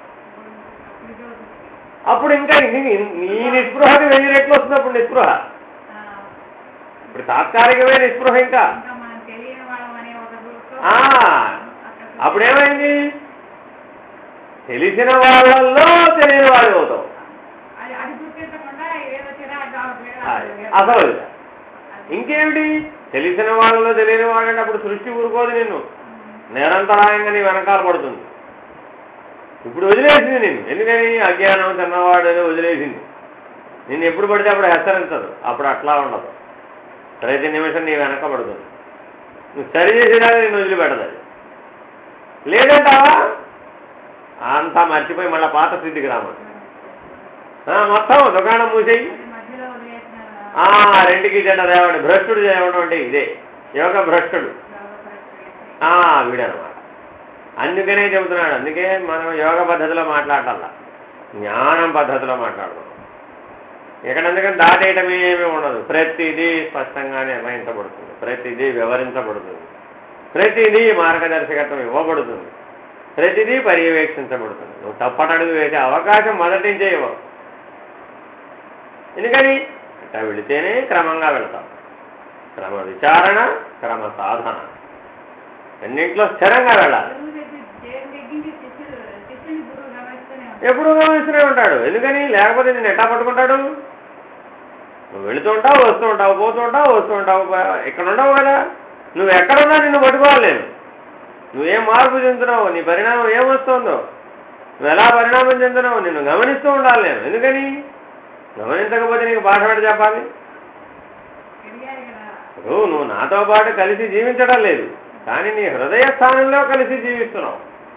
అప్పుడు ఇంకా నీ నిస్పృహకి 1000 రెట్లు వస్తుంది. అప్పుడు నిస్పృహ. ఇప్పుడు తాత్కాలికమే నిస్పృహ. ఇంకా అప్పుడేమైంది? తెలిసిన వాళ్ళల్లో తెలియని వాడు అవుతావు. అసలు ఇంకేమిటి? తెలిసిన వాళ్ళలో తెలియని వాడంటే అప్పుడు సృష్టి ఊరుకోదు. నిన్ను నిరంతరాయంగా నీ వెనకాల పడుతుంది. ఇప్పుడు వదిలేసింది నిన్ను. ఎందుకని? అజ్ఞానం చిన్నవాడు వదిలేసింది. నిన్ను ఎప్పుడు పడితే అప్పుడు హెచ్చరించదు. అప్పుడు అట్లా ఉండదు. ప్రతి నిమిషం నీ వెనక పడుతుంది. నువ్వు సరి చేసేదాకా నిన్ను వదిలిపెట్టదు. లేదంటావా? అంతా మర్చిపోయి మళ్ళీ పాత స్థితికి రామని మొత్తం దుకాణం మూసేయి. రెండుకి చెడ్డ రేవండి. భ్రష్టుడు చేయడం అంటే ఇదే యోగ భ్రష్టుడు వీడనమాట. అందుకనే చెబుతున్నాడు. అందుకే మనం యోగ పద్ధతిలో మాట్లాడాల, జ్ఞానం పద్ధతిలో మాట్లాడదాం. ఇక్కడ అందుకని దాటేయటం ఏమీ ఉండదు. ప్రతిదీ స్పష్టంగా నిర్ణయించబడుతుంది, ప్రతిదీ వివరించబడుతుంది, ప్రతిదీ మార్గదర్శకత్వం ఇవ్వబడుతుంది, ప్రతిదీ పర్యవేక్షించబడుతుంది. నువ్వు తప్పటడుగు వేసే అవకాశం మొదటి నుంచే ఇవ్వవు. ఎందుకని అట్లా వెళితేనే క్రమంగా వెళతావు. క్రమ విచారణ, క్రమ సాధన అన్నింట్లో స్థిరంగా వెళ్ళాలి. ఎప్పుడు గమనిస్తూనే ఉంటాడు. ఎందుకని లేకపోతే నేను ఎట్టా పట్టుకుంటాడు? నువ్వు వెళుతూ ఉంటావు, వస్తూ ఉంటావు, పోతూ ఉంటావు, వస్తూ ఉంటావు, ఇక్కడ ఉండవు కదా. నువ్వు ఎక్కడున్నా నిన్ను పట్టుకోవాలి నేను. నువ్వేం మార్పు చెందుతున్నావు, నీ పరిణామం ఏమొస్తుందో, నువ్వు ఎలా పరిణామం చెందుతున్నావు నిన్ను గమనిస్తూ ఉండాలి నేను. ఎందుకని గమనించకపోతే నీకు పాఠం ఎట్లా చెప్పాలి? నువ్వు నాతో పాటు కలిసి జీవించడం లేదు, కానీ నీ హృదయ స్థానంలో కలిసి జీవిస్తున్నావు.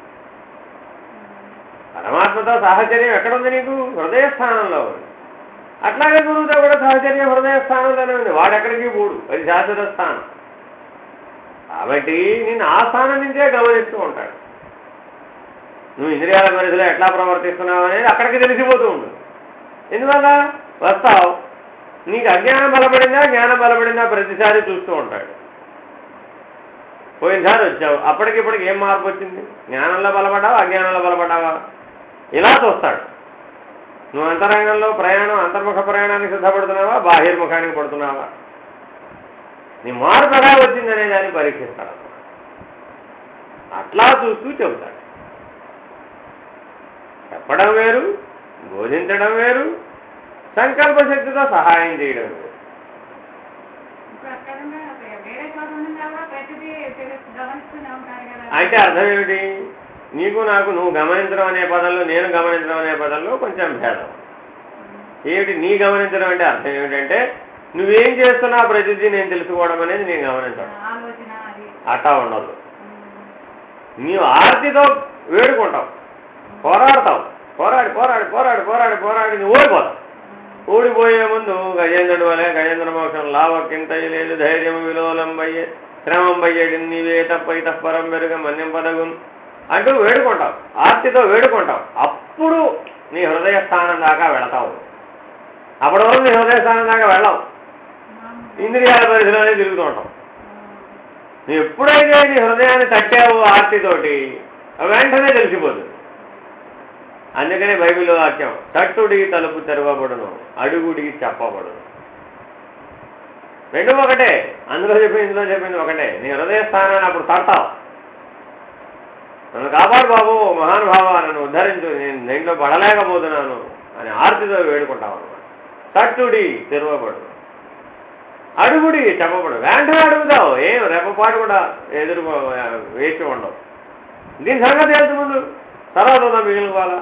పరమాత్మతో సాహచర్యం ఎక్కడుంది? నీకు హృదయ స్థానంలో ఉంది. అట్లాగే గురువుతో కూడా సాహచర్యం హృదయ స్థానంలోనే ఉంది. వాడెక్కడికి పోడు, అది శాశ్వత స్థానం. కాబట్టి నిన్ను ఆ స్థానం నుంచే గమనిస్తూ ఉంటాడు. నువ్వు ఇంద్రియాల పరిధిలో ఎట్లా ప్రవర్తిస్తున్నావు అనేది అక్కడికి తెలిసిపోతూ ఉంటుంది. ఎందువల్ల వస్తావు, నీకు అజ్ఞానం బలపడిందా జ్ఞానం బలపడిందా ప్రతిసారి చూస్తూ ఉంటాడు. పోయినసారి వచ్చావు, అప్పటికిప్పటికి ఏం మార్పు వచ్చింది? జ్ఞానంలో బలపడ్డావా అజ్ఞానంలో బలపడ్డావా? ఇలా చూస్తాడు. నువ్వు అంతరంగంలో ప్రయాణం, అంతర్ముఖ ప్రయాణానికి సిద్ధపడుతున్నావా బాహిర్ముఖానికి పడుతున్నావా? నీ మార్పు ఎలా వచ్చిందనే దాన్ని పరీక్షిస్తాడు. అట్లా చూస్తూ చెబుతాడు. చెప్పడం వేరు, బోధించడం వేరు, సంకల్ప శక్తితో సహాయం చేయడం వేరు. అయితే అర్థం ఏమిటి? నీకు నాకు నువ్వు గమనించడం అనే పదంలో, నేను గమనించడం అనే పదంలో కొంచెం భేదం. ఏమిటి నీ గమనించడం అంటే? అర్థం ఏమిటంటే నువ్వేం చేస్తున్నావు ప్రతిదీ నేను తెలుసుకోవడం అనేది నేను గమనించడం. అట్టా ఉండదు. నీవు ఆర్తితో వేడుకుంటావు, పోరాడతావు, పోరాడి పోరాడి పోరాడి పోరాడి పోరాడి నువ్వు ఓడిపోతావు. ఓడిపోయే ముందు గజేంద్రుడు వలె గజేంద్ర మోక్షం లావక్కింతయి లేదు ధైర్యం విలోలం బయ్యే శ్రమం బయ్యడి నీవే తప్పై తప్పరం పెరుగ మన్యం పదగుం అంటూ వేడుకుంటావు, ఆర్తితో వేడుకుంటావు. అప్పుడు నీ హృదయ స్థానం దాకా వెళతావు. అప్పటి వరకు నీ హృదయ స్థానం దాకా వెళ్ళావు, ఇంద్రియాల పరిధిలోనే తిరుగుతూ ఉంటావు. నువ్వు ఎప్పుడైతే నీ హృదయాన్ని తట్టావు ఆర్తితోటి వెంటనే తెలిసిపోతుంది. అందుకనే బైబిల్లో వాక్యం తట్టుడి తలుపు తెరవబడును, అడుగుడి చెప్పబడును. రెండు ఒకటే, అందులో చెప్పింది ఇందులో చెప్పింది ఒకటే. నీ హృదయ స్థానాన్ని అప్పుడు తడతావు. నన్ను కాపాడు బాబు, మహానుభావ, నన్ను ఉద్ధరించు, నేను దీంట్లో పడలేకపోతున్నాను అని ఆర్తితో వేడుకుంటావు అన్నమాట. తట్టుడి తెరవబడును, అడుగుడి చెప్పబడు. వెంటనే అడుగుతావు, ఏం రెప్పపాటు కూడా ఎదురు వేచి ఉండవు. దీని సంగతి తెలుసు ముందు, తర్వాత మిగిలిపోవాలా?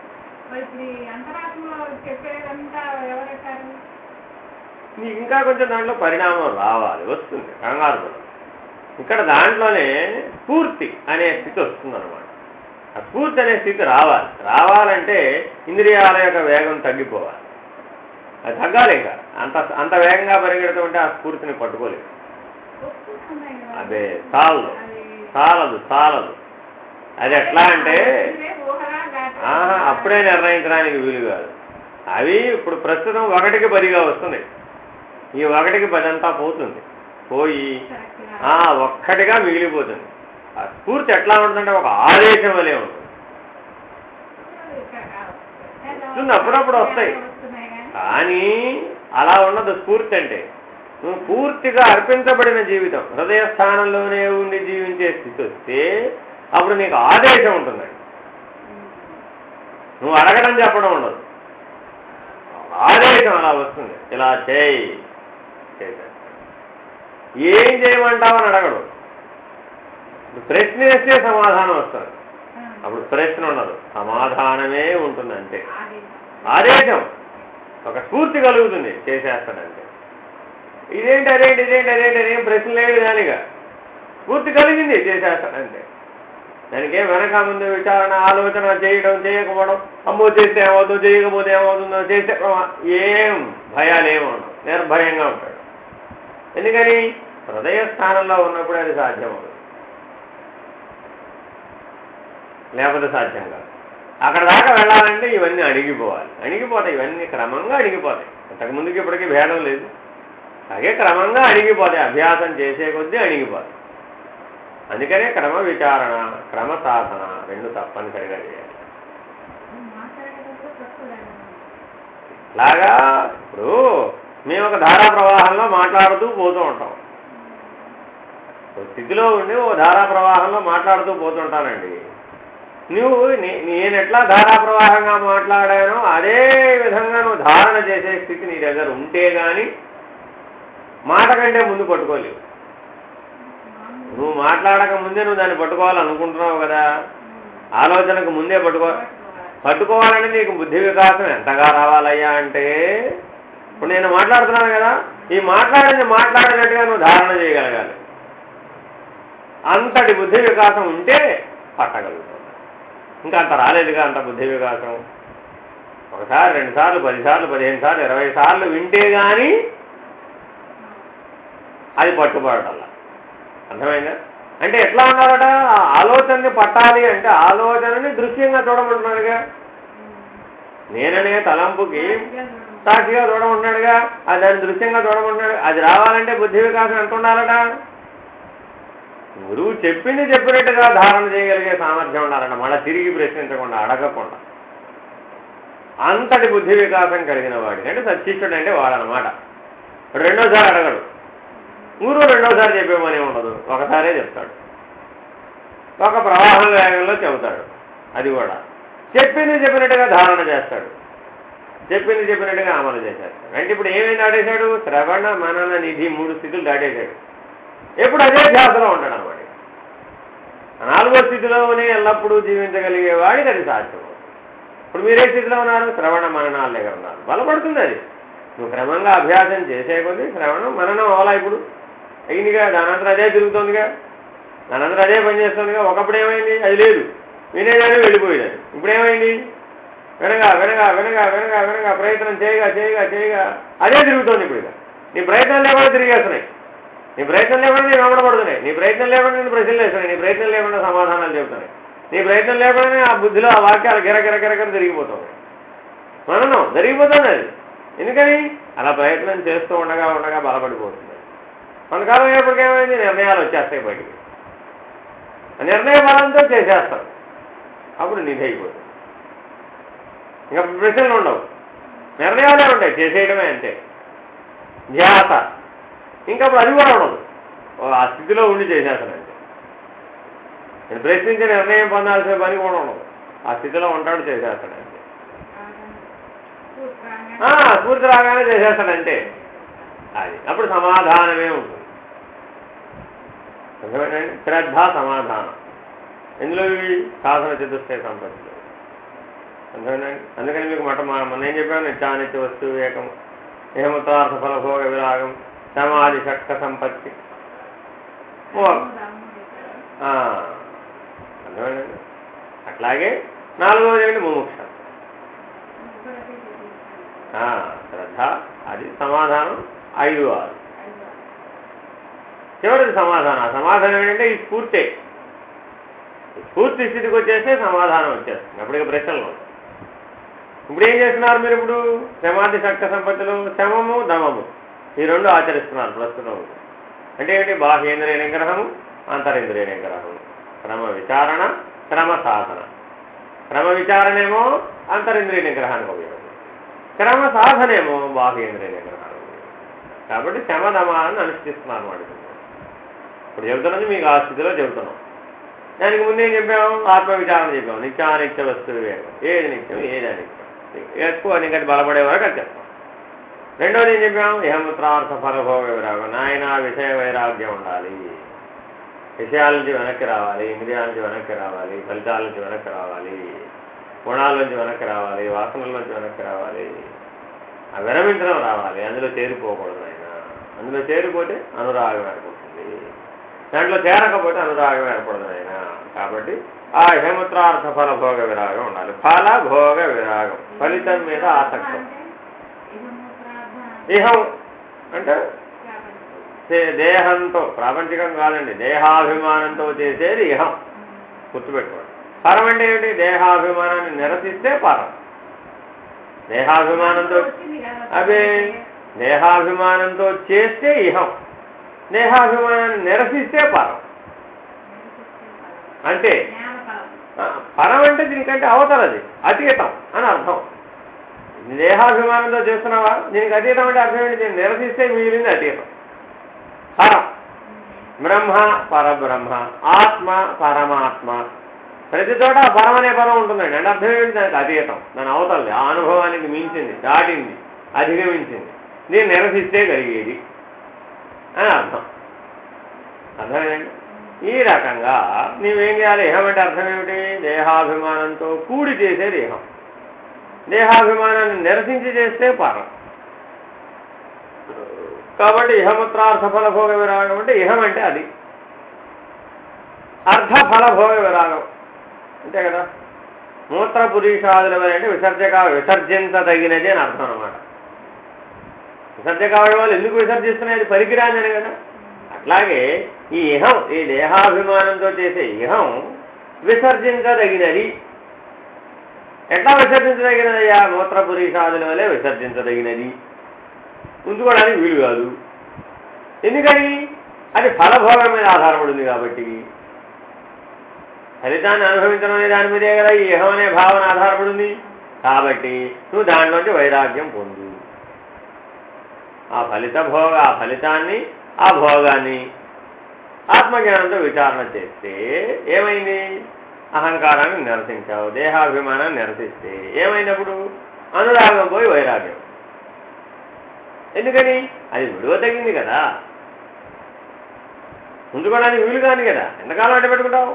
నీకు ఇంకా కొంచెం దాంట్లో పరిణామం రావాలి, వస్తుంది, కంగారు పడదు. ఇక్కడ దాంట్లోనే స్ఫూర్తి అనే స్థితి వస్తుందన్నమాట. ఆ స్ఫూర్తి అనే స్థితి రావాలి. రావాలంటే ఇంద్రియాల యొక్క వేగం తగ్గిపోవాలి. అది తగ్గాలి. ఇంకా అంత వేగంగా పరిగెడుతుంటే ఆ స్ఫూర్తిని పట్టుకోలేదు. అదే చాలదు, చాలదు, చాలదు. అది ఎట్లా అంటే అప్పుడే నిర్ణయించడానికి వీలు కాదు. అవి ఇప్పుడు ప్రస్తుతం 1కి 10గా వస్తున్నాయి. ఈ 1కి 10 అంతా పోతుంది, పోయి ఒక్కటిగా మిగిలిపోతుంది. ఆ స్ఫూర్తి ఎట్లా ఉంటుందంటే ఒక ఆదేశం వలె ఉంటుంది. అప్పుడప్పుడు వస్తాయి, కానీ అలా ఉన్నది స్ఫూర్తి అంటే. నువ్వు పూర్తిగా అర్పించబడిన జీవితం, హృదయ స్థానంలోనే ఉండి జీవించే స్థితి వస్తే అప్పుడు నీకు ఆదేశం ఉంటుందండి. నువ్వు అడగడం చెప్పడం ఉండదు, ఆదేశం అలా వస్తుంది. ఇలా చేయి, ఏం చేయమంటావు అని అడగడు. ప్రశ్న వేస్తే సమాధానం వస్తుంది. అప్పుడు ప్రశ్న ఉండదు, సమాధానమే ఉంటుంది. అంతే, ఆదేశం, ఒక స్ఫూర్తి కలుగుతుంది, చేసేస్తాడంటే. ఇదేంటి అదేంటి ఇదేంటి అదేంటి అదేం ప్రశ్న లేదు. దానిగా స్ఫూర్తి కలిగింది, చేసేస్తాడంటే. దానికి ఏం వెనక ముందు విచారణ, ఆలోచన, చేయడం, చేయకపోవడం, అమ్మో చేస్తే ఏమవుతుందో, చేయకపోతే ఏమవుతుందో, చేస్తే ఏం భయాలు ఏమవుతుంది, నిర్భయంగా ఉంటాడు. ఎందుకని హృదయ స్థానంలో ఉన్నప్పుడే అది సాధ్యం అవుతుంది, లేకపోతే సాధ్యం కాదు. అక్కడ దాకా వెళ్ళాలంటే ఇవన్నీ అణిగిపోవాలి. అణిగిపోతాయి, ఇవన్నీ క్రమంగా అణిగిపోతాయి. ఇంతకుముందుకి ఇప్పటికీ భేదం లేదు. అలాగే క్రమంగా అణిగిపోతాయి, అభ్యాసం చేసే కొద్దీ అణిగిపోతాయి. అందుకనే క్రమ విచారణ, క్రమ సాధన రెండు తప్పనిసరిగా చేయాలి. అలాగా ఇప్పుడు మేము ఒక ధారా ప్రవాహంలో మాట్లాడుతూ పోతూ ఉంటాం. స్థితిలో ఉండి ఓ ధారా ప్రవాహంలో మాట్లాడుతూ పోతుంటానండి. నువ్వు నేను ఎట్లా ధారా ప్రవాహంగా మాట్లాడానో అదే విధంగా నువ్వు ధారణ చేసే స్థితి నీ దగ్గర ఉంటే గాని మాట కంటే ముందు పట్టుకోలేవు. నువ్వు మాట్లాడక ముందే నువ్వు దాన్ని పట్టుకోవాలనుకుంటున్నావు కదా, ఆలోచనకు ముందే పట్టుకోవాలంటే నీకు బుద్ధి వికాసం ఎంతగా రావాలయ్యా అంటే, ఇప్పుడు నేను మాట్లాడుతున్నాను కదా, ఈ మాట్లాడినట్టుగా నువ్వు ధారణ చేయగలగాలి. అంతటి బుద్ధి వికాసం ఉంటే పట్టగలుగుతావు. ఇంకా అంత రాలేదుగా అంత బుద్ధి వికాసం. ఒకసారి 2 సార్లు 10 సార్లు 15 సార్లు 20 సార్లు వింటే గాని అది పట్టుబడటల్లా. అర్థమైందా? అంటే ఎట్లా అన్నారట, ఆలోచనని పట్టాలి అంటే ఆలోచనని దృశ్యంగా చూడమంటున్నాడుగా. నేననే తలంపుకి సాక్షిగా చూడమంటున్నాడుగా, అది దాన్ని దృశ్యంగా చూడమంటున్నాడు. అది రావాలంటే బుద్ధి వికాసం ఎంత ఉండాలట? గురువు చెప్పినట్టుగా ధారణ చేయగలిగే సామర్థ్యం ఉండాలంట. మళ్ళీ తిరిగి ప్రశ్నించకుండా, అడగకుండా. అంతటి బుద్ధి వికాసం కలిగిన వాడికి అంటే సత్శిష్యుడు అంటే వాడనమాట. రెండోసారి అడగడు. గురువు రెండోసారి చెప్పేమని ఉండదు, ఒకసారే చెప్తాడు. ఒక ప్రవాహం వేగంలో చెబుతాడు. అది కూడా చెప్పినట్టుగా ధారణ చేస్తాడు, చెప్పినట్టుగా అమలు చేసేస్తాడు. అంటే ఇప్పుడు ఏమేమి దాటేశాడు? శ్రవణ మనన నిధి 3 స్థితులు దాటేశాడు. ఎప్పుడు అదే ధ్యాసలో ఉంటాడు అన్నమాట. 4వ స్థితిలోనే ఎల్లప్పుడూ జీవించగలిగే వాడికి అది సాధ్యం. ఇప్పుడు మీరే స్థితిలో ఉన్నారు? శ్రవణ మననాల దగ్గర ఉన్నారు. బలపడుతుంది అది. నువ్వు క్రమంగా అభ్యాసం చేసే కొద్దీ శ్రవణం మననం అవలా ఇప్పుడు అయిందిగా, దానంతా అదే తిరుగుతుందిగా, దానంతా అదే పనిచేస్తుందిగా. ఒకప్పుడు ఏమైంది? అది లేదు, వినేదాన్ని వెళ్ళిపోయేదాన్ని. ఇప్పుడు ఏమైంది? వినగా వినగా వినగా వినగా వినగా ప్రయత్నం చేయగా చేయగా చేయగా అదే తిరుగుతోంది. ఇప్పుడు నీ ప్రయత్నం లేకుండా తిరిగేస్తున్నాయి, నీ ప్రయత్నం లేకుండా నేను అమడపడుతున్నాయి, నీ ప్రయత్నం లేకుండా నేను ప్రశ్నలు వేస్తున్నాయి, నీ ప్రయత్నం లేకుండా సమాధానాలు చెబుతున్నాయి, నీ ప్రయత్నం లేకుండానే ఆ బుద్ధిలో ఆ వాక్యాలు గిరగిరగిరగిర తిరిగిపోతుంది. మననం జరిగిపోతుంది అది. ఎందుకని? అలా ప్రయత్నం చేస్తూ ఉండగా ఉండగా బలపడిపోతుంది. కొంతకాలం అయ్యేప్పటికేమైంది? నిర్ణయాలు వచ్చేస్తాయి బయటికి. నిర్ణయ బలంతో చేసేస్తాం, అప్పుడు నిధి అయిపోతుంది. ఇంకా ప్రశ్నలు ఉండవు, నిర్ణయాలే ఉంటాయి, చేసేయడమే అంతే. ధ్యాస ఇంకప్పుడు అది కూడా ఉండదు, ఆ స్థితిలో ఉండి చేసేస్తానంటే. నేను ప్రశ్నించి నిర్ణయం పొందాల్సిన పని కూడా ఉండదు, ఆ స్థితిలో ఉంటాడు, చేసేస్తాడంటే. స్ఫూర్తి రాగానే చేసేస్తాడంటే అది అప్పుడు సమాధానమే ఉంటుంది. శ్రద్ధ సమాధానం ఎందులో ఇవి? సాధన చతుష్టయ సంపత్తిలో. అందుకని మీకు మొన్న ఏం చెప్పాను? నిత్యానిత్య వస్తువు ఏకం, ఏమతార్థ ఫలభోగ విరాగం, సమాధి షట్క సంపత్తి. అర్థమైందండి. అట్లాగే 4వది ఏంటి? ముముక్ష. శ్రద్ధ, అది సమాధానం 5, 6. చివరిది సమాధానం. సమాధానం ఏంటంటే ఈ స్ఫూర్తే. పూర్తి స్థితికి వచ్చేస్తే సమాధానం వచ్చేస్తుంది, అప్పటికి ప్రశ్నలు. ఇప్పుడు ఏం చేస్తున్నారు మీరు? ఇప్పుడు సమాధి షట్క సంపత్తులు, శమము దమము ఈ 2 ఆచరిస్తున్నారు ప్రస్తుతం. అంటే ఏంటి? బాహ్యేంద్రియ నిగ్రహము, అంతరింద్రియ నిగ్రహము. క్రమ విచారణ, క్రమ సాధన. క్రమ విచారణేమో అంతరింద్రియ నిగ్రహానికి ఉపయోగం, క్రమ సాధనేమో బాహ్యేంద్రియ నిగ్రహానికి ఉపయోగం. కాబట్టి శమదమాలను అనుష్ఠిస్తున్నారు వాడికి. ఇప్పుడు చెబుతున్నది మీకు ఆ స్థితిలో చెబుతున్నాం. దానికి ముందేం చెప్పాము? ఆత్మవిచారణ చెప్పాము. నిత్యానిత్య వస్తువు వేగం, ఏది నిత్యం ఏది అనిత్యం, ఎక్కువ నీకంటే బలపడే వరకు అది చెప్తాం. రెండోది ఏం చెప్పాము? ఇహముత్రార్థ ఫలభోగ విరాగం. నాయన విషయ వైరాగ్యం ఉండాలి, విషయాల నుంచి వెనక్కి రావాలి, ఇంద్రియాల నుంచి వెనక్కి రావాలి, ఫలితాల నుంచి వెనక్కి రావాలి, గుణాల నుంచి వెనక్కి రావాలి, వాసనల నుంచి వెనక్కి రావాలి, ఆ విరమించడం రావాలి. అందులో చేరిపోకూడదు ఆయన. అందులో చేరిపోతే అనురాగం ఏర్పడుతుంది, దాంట్లో చేరకపోతే అనురాగం ఏర్పడదు ఆయన. కాబట్టి ఆ హేమత్రార్థ ఫల భోగ విరాగం ఉండాలి. ఫల భోగ విరాగం, ఫలితం మీద ఆసక్తం. ఇహం అంటే దేహంతో, ప్రాపంచికం కాదండి, దేహాభిమానంతో చేసేది ఇహం. గుర్తుపెట్టుకోండి. పరం అంటే ఏమిటి? దేహాభిమానాన్ని నిరసిస్తే పరం. దేహాభిమానంతో అదే దేహాభిమానంతో చేస్తే ఇహం, దేహాభిమానాన్ని నిరసిస్తే పరం. అంటే పరం అంటే దీనికంటే అవతలది, అతీతం అని అర్థం. దేహాభిమానంతో చేస్తున్నావా, దీనికి అతీతం అంటే అర్థం ఏంటి? దీన్ని నిరసిస్తే మిగిలింది అతీతం. పరం బ్రహ్మ పరబ్రహ్మ, ఆత్మ పరమాత్మ, ప్రతి చోట పరం అనే పదం ఉంటుందండి. అంటే అర్థం ఏంటి? దానికి అతీతం, దాని అవతలది, ఆ అనుభవానికి మించింది, దాటింది, అధిగమించింది, దీన్ని నిరసిస్తే కలిగేది అని అర్థం. అర్థమేనండి? ఈ రకంగా నీవేం చేయాలి? ఇహం అంటే అర్థం ఏమిటి? దేహాభిమానంతో కూడి చేసేది ఇహం, దేహాభిమానాన్ని నిరసించి చేస్తే పరం. కాబట్టి ఇహముత్రార్థ ఫలభోగ విరాగం అంటే ఇహం అంటే అది, అర్థ ఫలభోగ విరాగం అంతే కదా. మూత్ర పురీషాదుల అంటే విసర్జించదగినది అని అర్థం అనమాట. విసర్జకావయవాలు ఎందుకు విసర్జిస్తున్నాయి? అది పనికిరాందని కదా. అట్లాగే ఈ ఇహం, ఈ దేహాభిమానంతో చేసే ఇహం విసర్జించదగినది. ఎట్లా విసర్జించదగినదయ్యా? మూత్ర పురీషాదుల వలె విసర్జించదగినది, ఉంచుకోవడానికి వీలు కాదు. ఎందుకని? అది ఫలభోగం మీద ఆధారపడింది కాబట్టి. ఫలితాన్ని అనుభవించడం అనే దాని మీదే కదా ఈ ఇహం అనే భావన ఆధారపడింది. కాబట్టి నువ్వు దాంట్లోంచి వైరాగ్యం పొందు. ఆ ఫలితాన్ని, ఆ భోగాన్ని ఆత్మజ్ఞానంతో విచారణ చేస్తే ఏమైంది? అహంకారాన్ని నిరసించావు, దేహాభిమానాన్ని నిరసిస్తే ఏమైనప్పుడు? అనురాగం పోయి వైరాగ్యం. ఎందుకని? అది విడువ తగ్గింది కదా, ఉంచుకోవడానికి వీలు కాని కదా. ఎంతకాలం అంటే పెట్టుకుంటావు?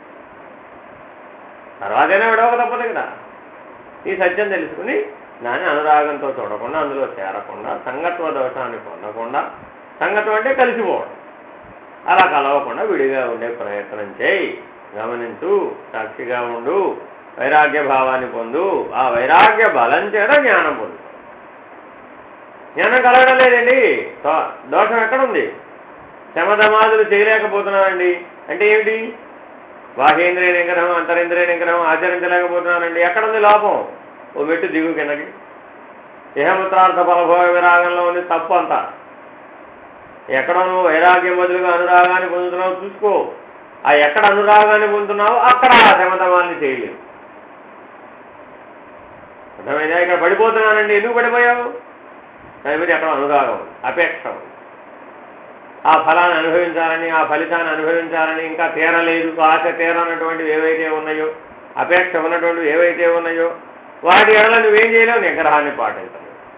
తర్వాతైనా విడవక తప్పదు కదా. ఈ సత్యం తెలుసుకుని దాన్ని అనురాగంతో చూడకుండా, అందులో చేరకుండా, సంగత్వ దోషాన్ని పొందకుండా, సంగత్వం అంటే కలిసిపోవడం, అలా కలవకుండా విడిగా ఉండే ప్రయత్నం చేయి. గమనించు, సాక్షిగా ఉండు, వైరాగ్య భావాన్ని పొందు. ఆ వైరాగ్య బలం చేత జ్ఞానం పొందు. జ్ఞానం కలగడం లేదండి, దోషం ఎక్కడుంది? శమధమాదులు చేయలేకపోతున్నానండి అంటే ఏమిటి? బాహ్యేంద్రియ నిగ్రహం, అంతరింద్రియ నిగ్రహం ఆచరించలేకపోతున్నానండి. ఎక్కడుంది లోపం? ఓ మెట్టు దిగు కిందకి. ఇహముత్రార్థ ఫలభోగ విరాగంలో ఉంది తప్పు అంతా. ఎక్కడ నువ్వు వైరాగ్యం బదులుగా అనురాగాన్ని పొందుతున్నావు చూసుకో. ఆ ఎక్కడ అనురాగాన్ని పొందుతున్నావు అక్కడ ఆ శమధమాన్ని చేయలేవు. అర్థమైందా? ఇక్కడ పడిపోతున్నానండి, ఎందుకు పడిపోయావు? దాని మీద ఎక్కడ అనురాగం, అపేక్ష, ఆ ఫలాన్ని అనుభవించాలని, ఆ ఫలితాన్ని అనుభవించాలని ఇంకా తీరలేదు, ఆశ తీరనటువంటివి ఏవైతే ఉన్నాయో, అపేక్ష ఉన్నటువంటివి ఏవైతే ఉన్నాయో వాటి ఎడల నువ్వేం చేయలేవు? నిగ్రహాన్ని పాటించలేవు.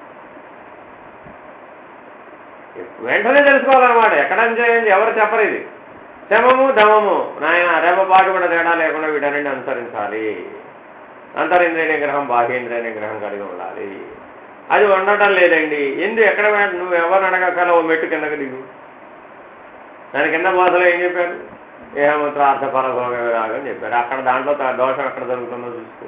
వెంటనే తెలుసుకోవాలన్నమాట. ఎక్కడ చేయండి, ఎవరు చెప్పరు. ఇది శమము దమము, నాయన రేపపాటు కూడా తేడా లేకుండా వీటన్నింటిని అనుసరించాలి. అంతరింద్రియ నిగ్రహం, బాహ్యేంద్రియ నిగ్రహం కలిగి ఉండాలి. అది ఉండటం లేదండి. ఎక్కడ నువ్వు ఎవరిని అడగకల ఓ మెట్టు కిందకి దిగు. దాని కింద బోధలో ఏం చెప్పారు? ఇహముత్రార్థ ఫలభోగ విరాగం చెప్పారు. అక్కడ దాంట్లో దోషం ఎక్కడ జరుగుతుందో చూసుకో.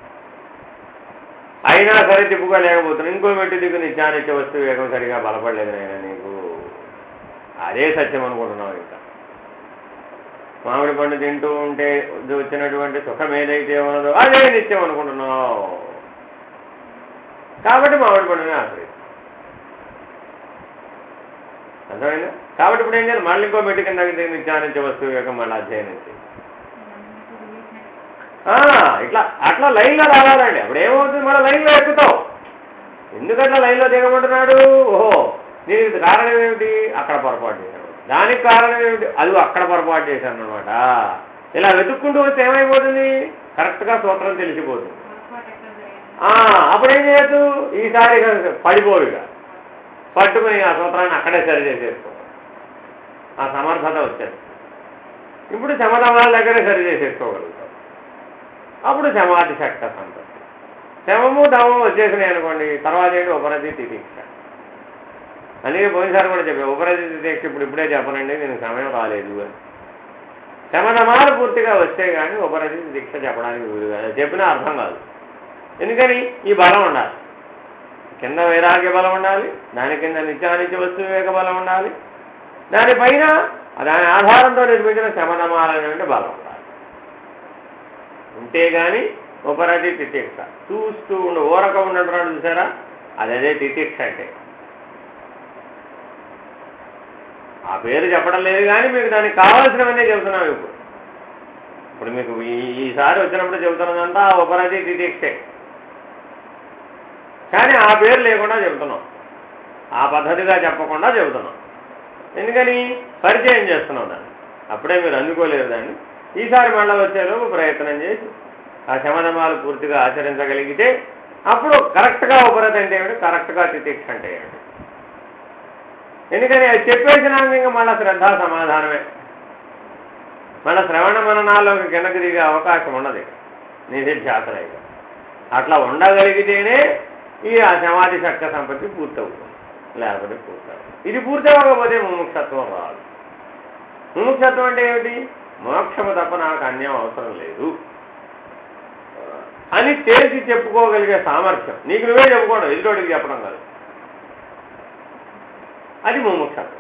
అయినా సరే తిప్పుకోలేకపోతున్నావు. ఇంకో మెట్టు దిగు, నిత్యానిత్య వస్తు వేగం సరిగా బలపడలేదు నాయన నీకు. అదే సత్యం అనుకుంటున్నావు. ఇంకా మామిడి పండు తింటూ ఉంటే వచ్చినటువంటి సుఖం ఏదైతే ఉన్నదో అదే నిత్యం అనుకుంటున్నావు. కాబట్టి మామిడి పండుని ఆశ్రయిస్తావు. అర్థమైందా? కాబట్టి ఇప్పుడు ఏం చేయాలి? మళ్ళీ ఇంకో మెట్టు కింద నిత్యానిత్య వస్తువు యొక్క మళ్ళీ అధ్యయనం చేయాలి. అట్లా లైన్లో రావాలండి. అప్పుడు ఏమవుతుంది? మళ్ళీ లైన్లో ఎక్కుతావు. ఎందుకట్లా లైన్లో దిగమంటున్నాడు? ఓహో, దీనికి కారణం ఏమిటి? అక్కడ పొరపాటు చేశాను. దానికి కారణం ఏమిటి? అది అక్కడ పొరపాటు చేశాను అనమాట. ఇలా వెతుక్కుంటూ వస్తే ఏమైపోతుంది? కరెక్ట్గా సూత్రం తెలిసిపోతుంది. అప్పుడు ఏం చేయొచ్చు? ఈసారి పడిపోరుగా పట్టుకుని ఆ సూత్రాన్ని అక్కడే సరి చేసేసుకో. ఆ సమర్థత వచ్చేది. ఇప్పుడు శమధమాల దగ్గరే సరి చేసేసుకోగలుగుతాం. అప్పుడు శమాధి శక్త సంతతి. శమము దమము వచ్చేసినాయి అనుకోండి, తర్వాత ఏంటి? ఉపరతి తితీక్ష. అందుకే పోయినసారి కూడా చెప్పాను, ఉపరతి తితీక్ష ఇప్పుడే చెప్పనండి, నేను సమయం రాలేదు అని. శమధమాలు పూర్తిగా వస్తే కానీ ఉపరతి తితీక్ష చెప్పడానికి వీలు కాదు. చెప్పినా అర్థం కాదు. ఎందుకని? ఈ బలం ఉండాలి. కింద వైరాగ్య బలం ఉండాలి, దాని కింద నిత్యానిత్య వస్తు వివేక బలం ఉండాలి, దానిపైన దాని ఆధారంతో నిర్మించిన శమధమాలనే బలం ఉండాలి. అంతేగాని ఉపరతి తితిక్ష. చూస్తూ ఊరక ఉన్నట్టున్నాడు చూసారా, అదే తితిక్ష అంటే. ఆ పేరు చెప్పడం లేదు కానీ మీకు దానికి కావాల్సినవన్నీ చెబుతున్నాం. ఇప్పుడు మీకు ఈసారి వచ్చినప్పుడు చెబుతున్నదంతా ఉపరతి తితిక్షే, కానీ ఆ పేరు లేకుండా చెబుతున్నాం, ఆ పద్ధతిగా చెప్పకుండా చెబుతున్నాం. ఎందుకని పరిచయం చేస్తున్నాం దాన్ని. అప్పుడే మీరు అందుకోలేరు దాన్ని. ఈసారి మళ్ళీ వచ్చేలోపు ప్రయత్నం చేసి ఆ శమధమాలు పూర్తిగా ఆచరించగలిగితే అప్పుడు కరెక్ట్గా ఉపరతి అంటే ఏమిటి, కరెక్ట్గా తితిక్ష అంటే ఏమిటి. ఎందుకని అది చెప్పేసినాక ఇంకా మళ్ళీ శ్రద్ధా సమాధానమే. మన శ్రవణ మననాల్లోకి కిందకి దిగే అవకాశం ఉండదు నిధిధ్యాసరైగా. అట్లా ఉండగలిగితేనే ఈ ఆ సమాధి శక్త సంపత్తి పూర్తవుతుంది, లేకపోతే పూర్తవుతుంది. ఇది పూర్తవకపోతే ముముక్షత్వం రాదు. ముముక్షత్వం అంటే ఏమిటి, మోక్షము తప్ప నాకు అన్యం అవసరం లేదు అని తేల్చి చెప్పుకోగలిగే సామర్థ్యం. నీకు నువ్వే చెప్పుకోవడం, ఎదుటోడికి చెప్పడం కాదు. అది ముముక్షత్వం.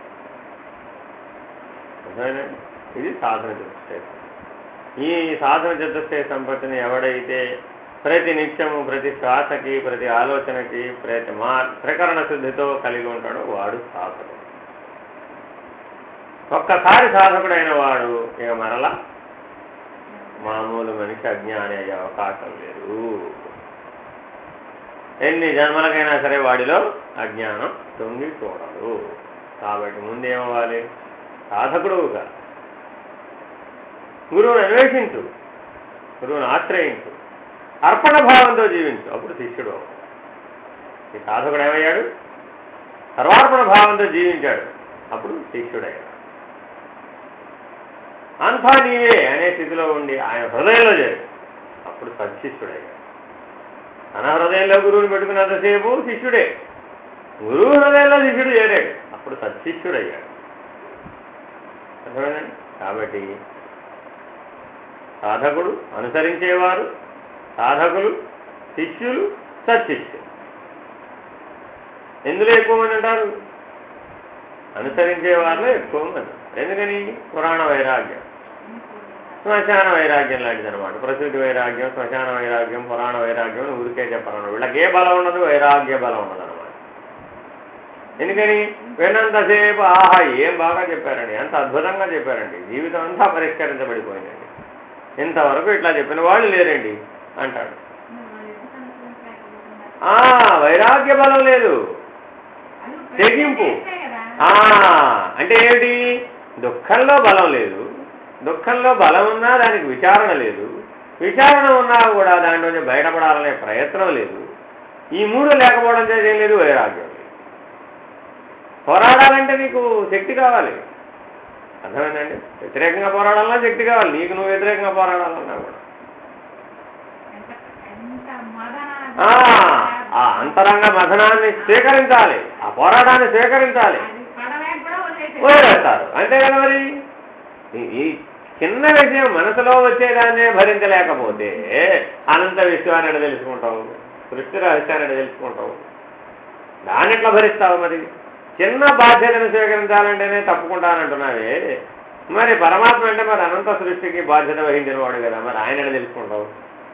ఇది సాధన చతుష్టయ. ఈ సాధన చతుష్టయ సంపత్తిని ఎవడైతే ప్రతి నిత్యము, ప్రతి శ్వాసకి, ప్రతి ఆలోచనకి, ప్రతి త్రికరణ శుద్ధితో కలిగి ఉంటాడో వాడు సాధకుడు. ఒక్కసారి సాధకుడైన వాడు ఇక మరలా మామూలు మనిషి అజ్ఞాని అయ్యే అవకాశం లేదు. ఎన్ని జన్మలకైనా సరే వాడిలో అజ్ఞానం తొంగి చూడదు. కాబట్టి ముందేమవ్వాలి, సాధకుడుగా గురువుని అన్వేషించు, గురువుని ఆశ్రయించు, అర్పణ భావంతో జీవించు, అప్పుడు శిష్యుడు. ఈ సాధకుడు ఏమయ్యాడు, సర్వార్పణ భావంతో జీవించాడు, అప్పుడు శిష్యుడయ్యాడు. అంతా నీవే అనే స్థితిలో ఉండి ఆయన హృదయంలో చేరాడు, అప్పుడు సత్శిష్యుడయ్యాడు. తన హృదయంలో గురువుని పెట్టుకున్నంతసేపు శిష్యుడే, గురువు హృదయంలో శిష్యుడు చేరాడు, అప్పుడు సత్శిష్యుడయ్యాడు. అర్థమైందండి? కాబట్టి సాధకుడు, అనుసరించేవారు, సాధకులు, శిష్యులు, సత్శిష్యులు. ఎందులో ఎక్కువ మంది అంటారు, అనుసరించే వారిలో ఎక్కువ మంది. ఎందుకని పురాణ వైరాగ్యం, శ్మశాన వైరాగ్యం లాంటిది అనమాట. ప్రసూతి వైరాగ్యం, శ్మశాన వైరాగ్యం, పురాణ వైరాగ్యం ఊరికే చెప్పాలన్నమాట. వీళ్ళకి ఏ బలం ఉండదు, వైరాగ్య బలం ఉండదు అనమాట. ఎందుకని విన్నంతసేపు ఆహా ఏం బాగా చెప్పారండి, ఎంత అద్భుతంగా చెప్పారండి, జీవితం అంతా పరిష్కరించబడిపోయిందండి, ఇంతవరకు ఇట్లా చెప్పిన వాళ్ళు లేరండి అంటాడు. వైరాగ్య బలం లేదు, తెగింపు. అంటే ఏమిటి, దుఃఖంలో బలం లేదు, దుఃఖంలో బలం ఉన్నా దానికి విచారణ లేదు, విచారణ ఉన్నా కూడా దాంట్లో బయటపడాలనే ప్రయత్నం లేదు. ఈ మూడు లేకపోవడం ఏం లేదు, వైరాగ్యం లేదు. పోరాడాలంటే నీకు శక్తి కావాలి, అర్థమైందండి? వ్యతిరేకంగా పోరాడాలన్నా శక్తి కావాలి, నీకు నువ్వు వ్యతిరేకంగా పోరాడాలన్నా కూడా. ఆ అంతరంగ మథనాన్ని స్వీకరించాలి, ఆ పోరాటాన్ని స్వీకరించాలి, వదిలేస్తారు అంతే కదా. మరి ఈ చిన్న విషయం మనసులో వచ్చేదాన్నే భరించలేకపోతే అనంత విశ్వాన్ని తెలుసుకుంటావు, సృష్టి రహస్యాన్ని తెలుసుకుంటావు, దాన్ని ఎట్లా భరిస్తావు? మరి చిన్న బాధ్యతను స్వీకరించాలంటేనే తప్పుకుంటానంటున్నావే, మరి పరమాత్మ అంటే మరి అనంత సృష్టికి బాధ్యత వహించిన వాడు కదా, మరి ఆయన తెలుసుకుంటావు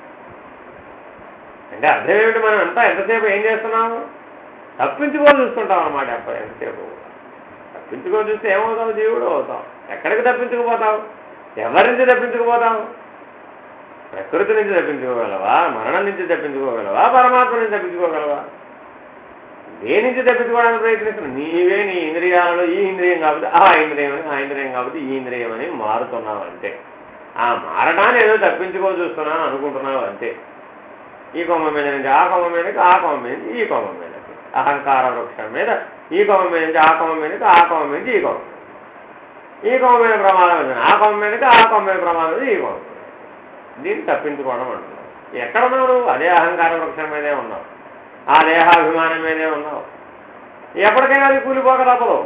అంటే అర్థం ఏమిటి? మనం అంతా ఎంతసేపు ఏం చేస్తున్నాము, తప్పించుకో చూసుకుంటాం అన్నమాట. అప్పుడు ఎంతసేపు తప్పించుకో చూస్తే ఏమవుతావు, జీవుడు అవుతావు. ఎక్కడికి తప్పించుకుపోతావు, ఎవరి నుంచి తప్పించుకుపోతావు? ప్రకృతి నుంచి తప్పించుకోగలవా, మరణం నుంచి తప్పించుకోగలవా, పరమాత్మ నుంచి తప్పించుకోగలవా? దేని నుంచి తప్పించుకోవడానికి ప్రయత్నిస్తున్నావు? నీవే నీ ఇంద్రియాలలో ఈ ఇంద్రియం కాబట్టి ఆ ఇంద్రియం అని, ఆ ఇంద్రియం కాబట్టి ఈ ఇంద్రియం అని మారుతున్నావు అంతే. ఆ మారడాన్ని ఏదో తప్పించుకో చూస్తున్నావు అనుకుంటున్నావు అంతే. ఈ కొమ్మ మీద నుంచి ఆ కొమ్మ మీదకి, ఆ కొమ్మ మీద నుంచి ఈ కొమ్మ మీదకి, అహంకార వృక్షం మీద ఈ కొమ్మ మీద నుంచి ఆ కొమ్మ మీదకి, ఆ కొమ్మ మీద నుంచి ఈ కొమ్మ, ఈ కొమ్మ మీద ప్రమాదం వచ్చింది, ఆ కొమ్మ మీదకి, ఆ కొమ్మ మీద ప్రమాదం ఉంది, ఈ కొమ్మ. దీన్ని తప్పించుకోవడం అంటున్నావు. ఎక్కడున్నావు నువ్వు? అదే అహంకార వృక్షం మీదే ఉన్నావు, ఆ దేహాభిమానం మీదే ఉన్నావు. ఎప్పటికైనా అది కూలిపోక తప్పదు.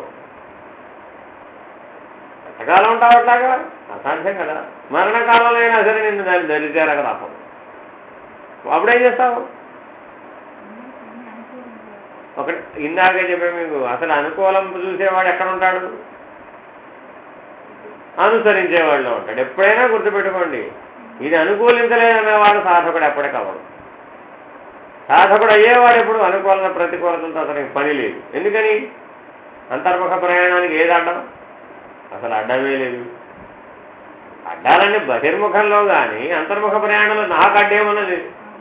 ఎంతకాలం ఉంటావు అట్లాగా? అసాధ్యం కదా. మరణకాలంలో అయినా సరే నిన్ను దాన్ని ధరిచేరక తప్పదు. అప్పుడేం చేస్తావు? ఒకటి ఇందాకే చెప్పే మీకు, అసలు అనుకూలం చూసేవాడు ఎక్కడ ఉంటాడు? అనుసరించేవాడిలో ఉంటాడు. ఎప్పుడైనా గుర్తుపెట్టుకోండి, ఇది అనుకూలించలేదనేవాడు సాధకుడు ఎప్పటికవ్వడు. సాధకుడు అయ్యేవాడు ఎప్పుడు అనుకూలన ప్రతికూలతలతో అతనికి పని లేదు. ఎందుకని? అంతర్ముఖ ప్రయాణానికి ఏది అడ్డం? అసలు అడ్డమే లేదు. అడ్డాలన్నీ బహిర్ముఖంలో కానీ అంతర్ముఖ ప్రయాణంలో నాకు అడ్డేమన్నది?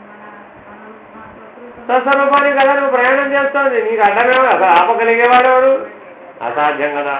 స్వస్వరూపానికి కదా నువ్వు ప్రయాణం చేస్తుంది, నీకు అడ్డమేమో అసలు ఆపగలిగేవాడేవాడు? అసాధ్యం కదా.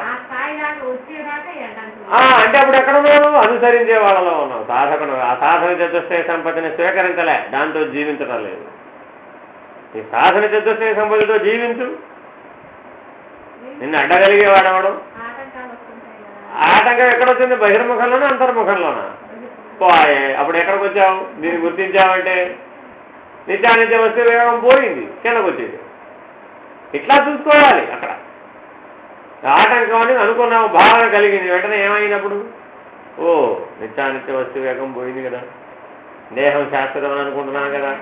అంటే అప్పుడు ఎక్కడ ఉన్నావు? అనుసరించే వాళ్ళలో ఉన్నావు. సాధకుడు ఆ సాధన చతుష్టయ సంపత్తిని స్వీకరించలే, దాంతో జీవించడం లేదు. ఈ సాధన చతుష్టయ సంపత్తితో జీవించు. నిన్ను అడ్డగలిగేవాడెవడు? ఆటంకం ఎక్కడొచ్చింది? బహిర్ముఖంలోనా అంతర్ముఖంలోనా? పోయే. అప్పుడు ఎక్కడికి వచ్చావు? దీన్ని గుర్తించావంటే నిత్యానిత్య వస్తు వేగం పోయింది, కిందకు వచ్చేది. ఇట్లా చూసుకోవాలి. అక్కడ ఆటంకం అని అనుకున్నావు, భావన కలిగింది. వెంటనే ఏమైనప్పుడు ఓ నిత్యానిత్య వస్తు వేగం పోయింది కదా, దేహం శాశ్వతం అని అనుకుంటున్నాను కదా.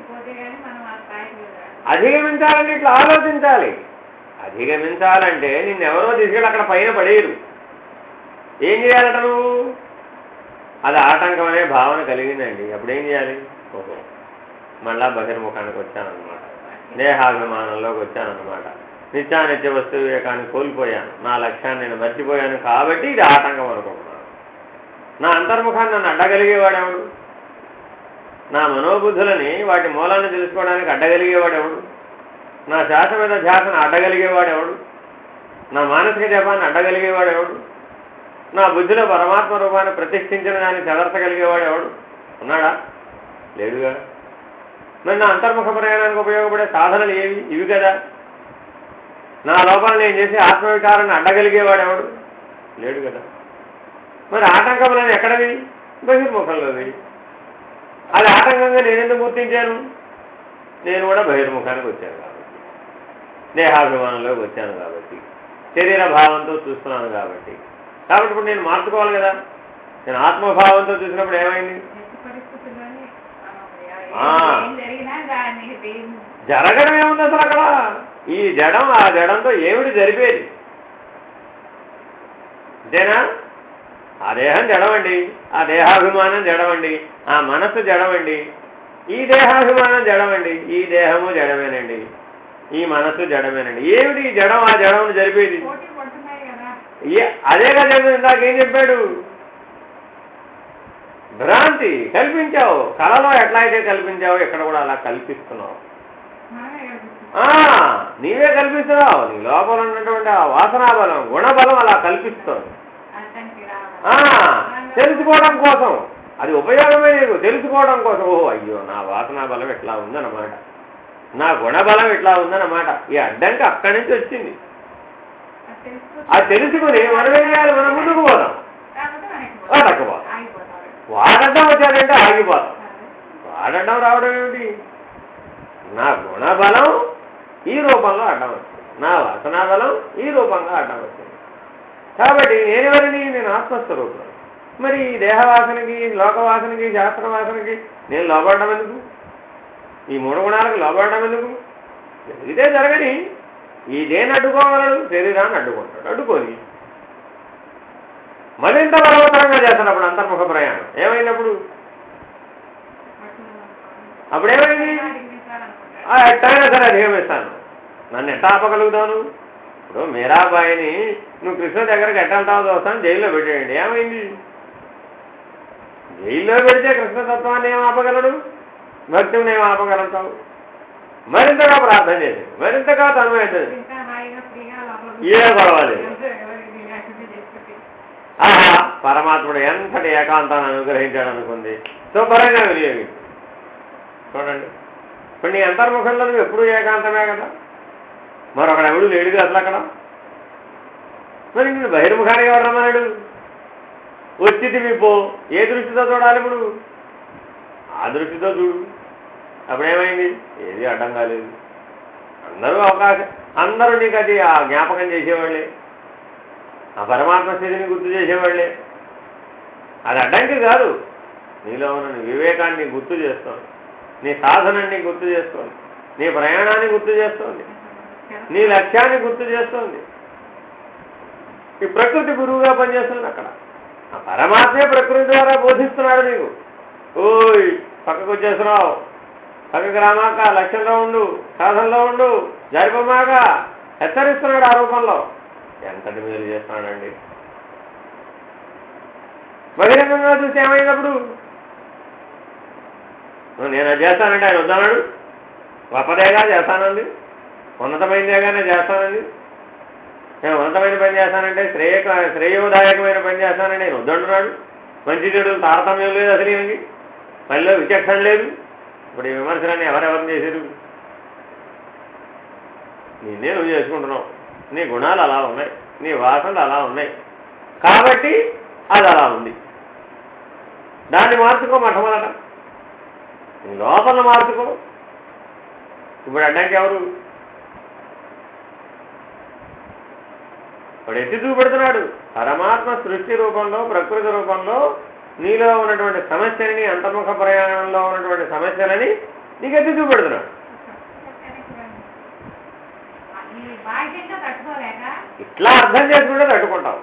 అధిగమించాలంటే ఇట్లా ఆలోచించాలి. అధిగమించాలంటే నిన్నెవరో తీసుకెళ్ళి అక్కడ పైన పడేయరు. ఏం చేయాలట నువ్వు? అది ఆటంకం అనే భావన కలిగిందండి. అప్పుడేం చేయాలి? ఓహో మళ్ళా బహిర్ముఖానికి వచ్చానన్నమాట, దేహాభిమానంలోకి వచ్చానన్నమాట, నిత్యానిత్య వస్తు వివేకాన్ని కోల్పోయాను, నా లక్ష్యాన్ని నేను మర్చిపోయాను, కాబట్టి ఇది ఆటంకం అనుకుంటున్నాను. నా అంతర్ముఖాన్ని నన్ను అడ్డగలిగేవాడెవడు? నా మనోబుద్ధులని వాటి మూలాన్ని తెలుసుకోవడానికి అడ్డగలిగేవాడెవడు? నా శ్వాస మీద ధ్యాసను అడ్డగలిగేవాడెవడు? నా మానసిక జపాన్ని అడ్డగలిగేవాడెవడు? నా బుద్ధిలో పరమాత్మ రూపాన్ని ప్రతిష్ఠించిన దాన్ని చెదర్చగలిగేవాడెవడు? ఉన్నాడా? లేడుగా. మరి నా అంతర్ముఖ ప్రయాణానికి ఉపయోగపడే సాధనలు ఏవి? ఇవి కదా. నా లోపల నేను చేసే ఆత్మవికారాన్ని అడ్డగలిగేవాడెవడు? లేడు కదా. మరి ఆటంకములని ఎక్కడవి? బహిర్ముఖంలోవి. అది ఆటంకంగా నేనెందుకు గుర్తించాను? నేను కూడా బహిర్ముఖానికి వచ్చాను కాబట్టి, దేహాభిమానంలోకి వచ్చాను కాబట్టి, శరీర భావంతో చూస్తున్నాను కాబట్టి. ఇప్పుడు నేను మార్చుకోవాలి కదా. నేను ఆత్మభావంతో చూసినప్పుడు ఏమైంది? జరగడం ఏముంది అసలు అక్కడ? ఈ జడం ఆ జడంతో ఏమిటి జరిపేది? అంతేనా? ఆ దేహం జడమండి, ఆ దేహాభిమానం జడమండి, ఆ మనస్సు జడమండి, ఈ దేహాభిమానం జడమండి, ఈ దేహము జడమేనండి, ఈ మనస్సు జడమేనండి. ఏమిటి ఈ జడం ఆ జడమును జరిపేది? అదే కదా ఇందాకేం చెప్పాడు? భ్రాంతి కల్పించావు. కళలో ఎట్లా అయితే కల్పించావో ఇక్కడ కూడా అలా కల్పిస్తున్నావు. నీవే కల్పిస్తున్నావు. నీ లోపల ఉన్నటువంటి ఆ వాసనాబలం, గుణబలం అలా కల్పిస్తుంది. తెలుసుకోవడం కోసం, అది ఉపయోగమే నీకు. తెలుసుకోవడం కోసం, ఓహో అయ్యో నా వాసనా బలం ఇట్లా ఉందన్నమాట, నా గుణబలం ఇట్లా ఉందన్నమాట. ఈ అడ్డంకి అక్కడి నుంచి వచ్చింది. అది తెలుసుకుని మనం ఏం చేయాలి? మనం ముందుకు పోదాం, అడక్కపోతాం. వాడడ్డం వచ్చాడంటే ఆగిపోతాం. వాడడ్డం రావడం ఏమిటి? నా గుణబలం ఈ రూపంలో అడ్డం వచ్చింది, నా వాసనా బలం ఈ రూపంగా అడ్డం వచ్చింది. కాబట్టి నేనెవరిని? నేను ఆత్మస్వరూపుడు. మరి ఈ దేహవాసనకి, లోకవాసనకి, శాస్త్రవాసనకి నేను లోబడడం ఎందుకు? ఈ మూడు గుణాలకు లోబడడం ఎందుకు? ఇదే జరగని. ఈ దేన్ని అడ్డుకోగలడు? శరీరాన్ని అడ్డుకుంటాడు. అడ్డుకొని మరింత బలవత్తరంగా చేస్తున్నప్పుడు అంతర్ముఖ ప్రయాణం ఏమైనప్పుడు? అప్పుడేమైంది? ఎట్టయినా సరే అధిగమిస్తాను. నన్ను ఎట్లా ఆపగలుగుతాను? ఇప్పుడు మీరాబాయిని నువ్వు కృష్ణ దగ్గరకు ఎట్టెళ్తావు చూస్తాను, జైల్లో పెట్టేయండి. ఏమైంది? జైల్లో పెడితే కృష్ణతత్వాన్ని ఏం ఆపగలడు? భక్తిని ఏం ఆపగలుగుతావు? మరింతగా ప్రార్థన చేసి, మరింతగా తన్మయత, ఏ పర్వాలేదు. పరమాత్ముడు ఎంతటి ఏకాంతాన్ని అనుగ్రహించాడు అనుకుంది, శుభ్రంగా వినియోగించు. చూడండి, ఇప్పుడు నీ అంతర్ముఖంలో నువ్వు ఎప్పుడూ ఏకాంతమే కదా, మరొకడు ఎవడు లేడుగా అసలు అక్కడ. మరి నేను బహిర్ముఖానికి ఎవరు రమ్మన్నాడు? వచ్చితివి పో. ఏ దృష్టితో చూడాలి ఇప్పుడు? ఆ దృష్టితో చూడు. అప్పుడేమైంది? ఏది అడ్డం కాలేదు. అందరూ అవకాశం, అందరూ నీకు అది ఆ జ్ఞాపకం చేసేవాళ్ళే, ఆ పరమాత్మ స్థితిని గుర్తు చేసేవాళ్ళే. అది అడ్డంకి కాదు, నీలో ఉన్న నీ వివేకాన్ని గుర్తు చేస్తోంది, నీ సాధనాన్ని గుర్తు చేస్తోంది, నీ ప్రయాణాన్ని గుర్తు చేస్తోంది, నీ లక్ష్యాన్ని గుర్తు చేస్తోంది. ఈ ప్రకృతి గురువుగా పనిచేస్తుంది అక్కడ. ఆ పరమాత్మే ప్రకృతి ద్వారా బోధిస్తున్నాడు నీకు. ఓయ్ పక్కకు వచ్చేస్తున్నావు, పక్కకు రామాక, లక్ష్యంలో ఉండు, సాధనలో ఉండు, జరిపోమాక హెచ్చరిస్తున్నాడు ఆ రూపంలో. ఎంతటి మేలు చేస్తున్నాడండి. బహిరంగంగా చూసి ఏమైనప్పుడు నేను అది చేస్తానంటే ఆయన వద్దన్నాడు. గొప్పదేగా చేస్తానండి, ఉన్నతమైనదేగానే చేస్తానండి. నేను ఉన్నతమైన పని చేస్తానంటే శ్రేయోదాయకమైన పని చేస్తానండి నేను వద్దంటున్నాడు. మంచి చెడు తారతమ్యం లేదు అసలు ఈయనకి, పనిలో విచక్షణ లేదు. ఇప్పుడు ఈ విమర్శలన్నీ ఎవరెవరిని చేశారు? నిన్నే నువ్వు చేసుకుంటున్నావు, నీ గుణాలు అలా ఉన్నాయి, నీ వాసనలు అలా ఉన్నాయి, కాబట్టి అది అలా ఉంది. దాన్ని మార్చుకో మొట్టమొదట, నీ లోపల మార్చుకో. ఇప్పుడు అడ్డానికి ఎవరు? వాడు ఎత్తి చూపెడుతున్నాడు. పరమాత్మ సృష్టి రూపంలో, ప్రకృతి రూపంలో నీలో ఉన్నటువంటి సమస్యలని, అంతర్ముఖ ప్రయాణంలో ఉన్నటువంటి సమస్యలని నీకు ఎత్తి చూపెడుతున్నాడు. ఇట్లా అర్థం చేసుకుంటే తట్టుకుంటావు.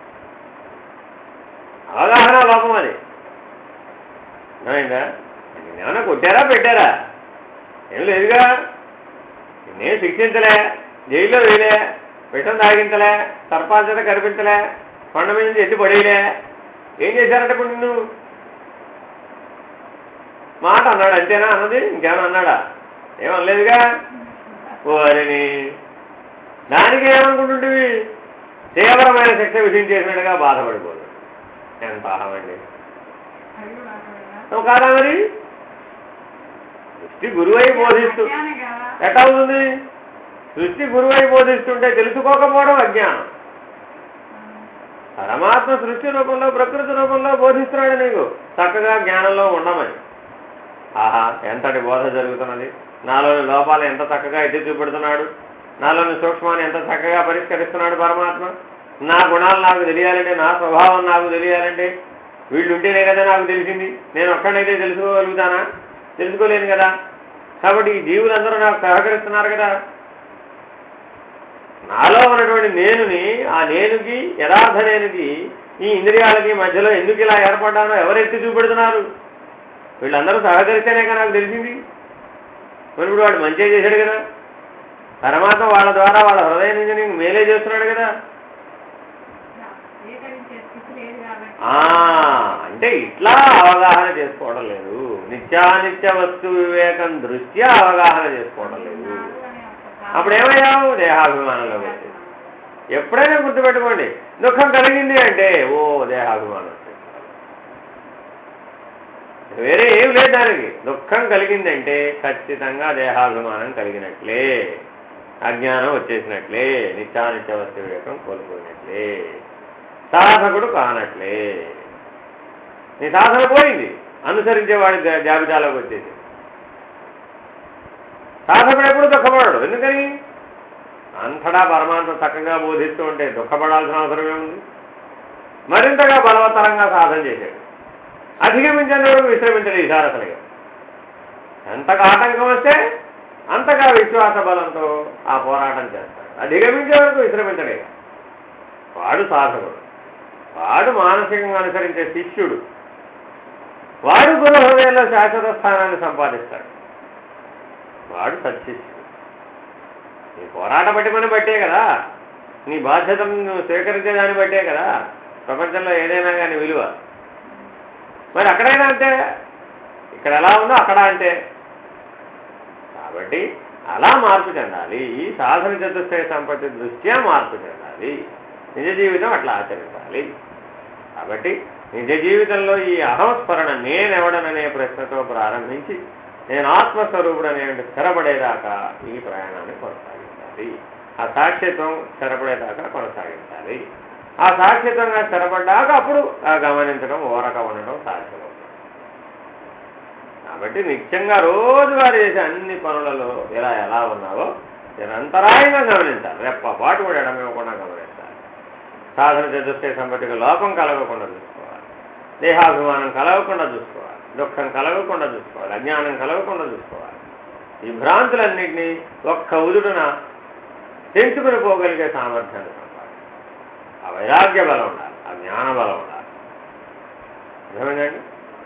అవగాహన లోపం అది. అర్థమైందా? ఏమన్నా కొట్టారా పెట్టారా? ఏం లేదుగా. నేను శిక్షించలే, జైల్లో వేయలే, విషం తాగించలే, సర్పాల చేత కనిపించలే, కొండ మీద నుంచి ఎత్తి పడేయలే. ఏం చేశారంటే ఇప్పుడు నిన్ను మాట అన్నాడు అంతేనా అన్నది? ఇంకేమైనా అన్నాడా? ఏమనలేదుగా. ఓరిని దానికి ఏమనుకుంటుంటివి? తీవ్రమైన శిక్ష విధించేసినట్టుగా బాధపడిపోదు. ఎంత అహమండి. నువ్వు కాదా మరి? సృష్టి గురువై బోధిస్తూ ఎట్లా అవుతుంది? సృష్టి గురువై బోధిస్తుంటే తెలుసుకోకపోవడం అజ్ఞానం. పరమాత్మ సృష్టి రూపంలో, ప్రకృతి రూపంలో బోధిస్తున్నాడు నీకు చక్కగా జ్ఞానంలో ఉండమని. ఆహా, ఎంతటి బోధ జరుగుతున్నది. నాలోని లోపాలు ఎంత చక్కగా ఎత్తి చూపెడుతున్నాడు, నాలోని సూక్ష్మాన్ని ఎంత చక్కగా పరిష్కరిస్తున్నాడు పరమాత్మ. నా గుణాలు నాకు తెలియాలంటే, నా స్వభావం నాకు తెలియాలంటే వీళ్ళు ఉంటేనే కదా నాకు తెలిసింది. నేను ఒక్కడైతే తెలుసుకోగలుగుతానా? తెలుసుకోలేను కదా. కాబట్టి ఈ జీవులందరూ నాకు సహకరిస్తున్నారు కదా. నాలో ఉన్నటువంటి నేనుని, ఆ నేనుకి, యథార్థ నేనుకి, ఈ ఇంద్రియాలకి మధ్యలో ఎందుకు ఇలా ఏర్పడ్డానో ఎవరెత్తి చూపెడుతున్నారు? వీళ్ళందరూ సహకరిస్తేనే కదా నాకు తెలిసింది. మరి ఇప్పుడు వాడు మంచిగా చేశాడు కదా. పరమాత్మ వాళ్ళ ద్వారా వాళ్ళ హృదయం నుంచి నీకు మేలే చేస్తున్నాడు కదా. అంటే ఇట్లా అవగాహన చేసుకోవడం లేదు. నిత్యానిత్య వస్తు వివేకం దృష్ట్యా అవగాహన చేసుకోవడం లేదు. అప్పుడు ఏమయ్యావు? దేహాభిమానంలో వచ్చేది. ఎప్పుడైనా గుర్తుపెట్టుకోండి, దుఃఖం కలిగింది అంటే ఓ దేహాభిమానం వచ్చేది. వేరే ఏం లేదు దానికి. దుఃఖం కలిగిందంటే ఖచ్చితంగా దేహాభిమానం కలిగినట్లే, అజ్ఞానం వచ్చేసినట్లే, నిత్యానిత్య వస్తు వివేకం కోల్పోయినట్లే, సాధకుడు కానట్లే. నీ సాధన పోయింది, అనుసరించేవాడి జాబితాలోకి వచ్చేసి. సాధకుడు ఎప్పుడు దుఃఖపడాడు. ఎందుకని? అంతటా పరమాత్మ చక్కగా బోధిస్తూ ఉంటే దుఃఖపడాల్సిన అవసరం ఏముంది? మరింతగా బలవత్తరంగా సాధన చేశాడు. అధిగమించేంత వరకు విశ్రమించడు ఈసారసలుగా. ఎంతగా ఆటంకం వస్తే అంతగా విశ్వాస బలంతో ఆ పోరాటం చేస్తాడు. అధిగమించే వరకు విశ్రమించడే. వాడు సాధకుడు, వాడు మానసికంగా అనుసరించే శిష్యుడు, వాడు గురు హృదయంలో శాశ్వత స్థానాన్ని సంపాదిస్తాడు. వాడు సత్శిష్యుడు. నీ పోరాట పట్టిమని బట్టే కదా, నీ బాధ్యతను నువ్వు స్వీకరించేదాన్ని బట్టే కదా ప్రపంచంలో ఏదైనా కానీ విలువ. మరి అక్కడైనా అంతే, ఇక్కడ ఎలా ఉందో అక్కడ అంతే. కాబట్టి అలా మార్పు చెందాలి. ఈ సాధన చతుష్టయ సంపత్తి దృష్ట్యా మార్పు చెందాలి. నిజ జీవితం అట్లా ఆచరించాలి. కాబట్టి నిజ జీవితంలో ఈ అహంస్మరణ నేనెవడననే ప్రశ్నతో ప్రారంభించి నేను ఆత్మస్వరూపుడనే స్థిరపడేదాకా ఈ ప్రయాణాన్ని కొనసాగించాలి. ఆ సాక్షిత్వం స్థిరపడేదాకా కొనసాగించాలి. ఆ సాక్షిత్వంగా స్థిరపడ్డాక అప్పుడు ఆ గమనించడం, ఓరక ఉండడం సాధ్యమవుతుంది. కాబట్టి నిత్యంగా రోజువారీ చేసే అన్ని పనులలో ఎలా ఉన్నావో నిరంతరాయంగా గమనించాలి. రెప్పపాటు కూడా ఎడమివ్వకుండా గమనించాలి. సాధన చతుష్టయ సంపత్తికి లోపం కలగకుండా చూసుకోవాలి, దేహాభిమానం కలగకుండా చూసుకోవాలి, దుఃఖం కలగకుండా చూసుకోవాలి, అజ్ఞానం కలగకుండా చూసుకోవాలి. ఈ భ్రాంతులన్నింటినీ ఒక్క ఉదుడున తెంచుకుని పోగలిగే సామర్థ్యాన్ని సంపాదించాలి. ఆ వైరాగ్య బలం ఉండాలి, ఆ జ్ఞాన బలం ఉండాలి. అర్థమైందండి?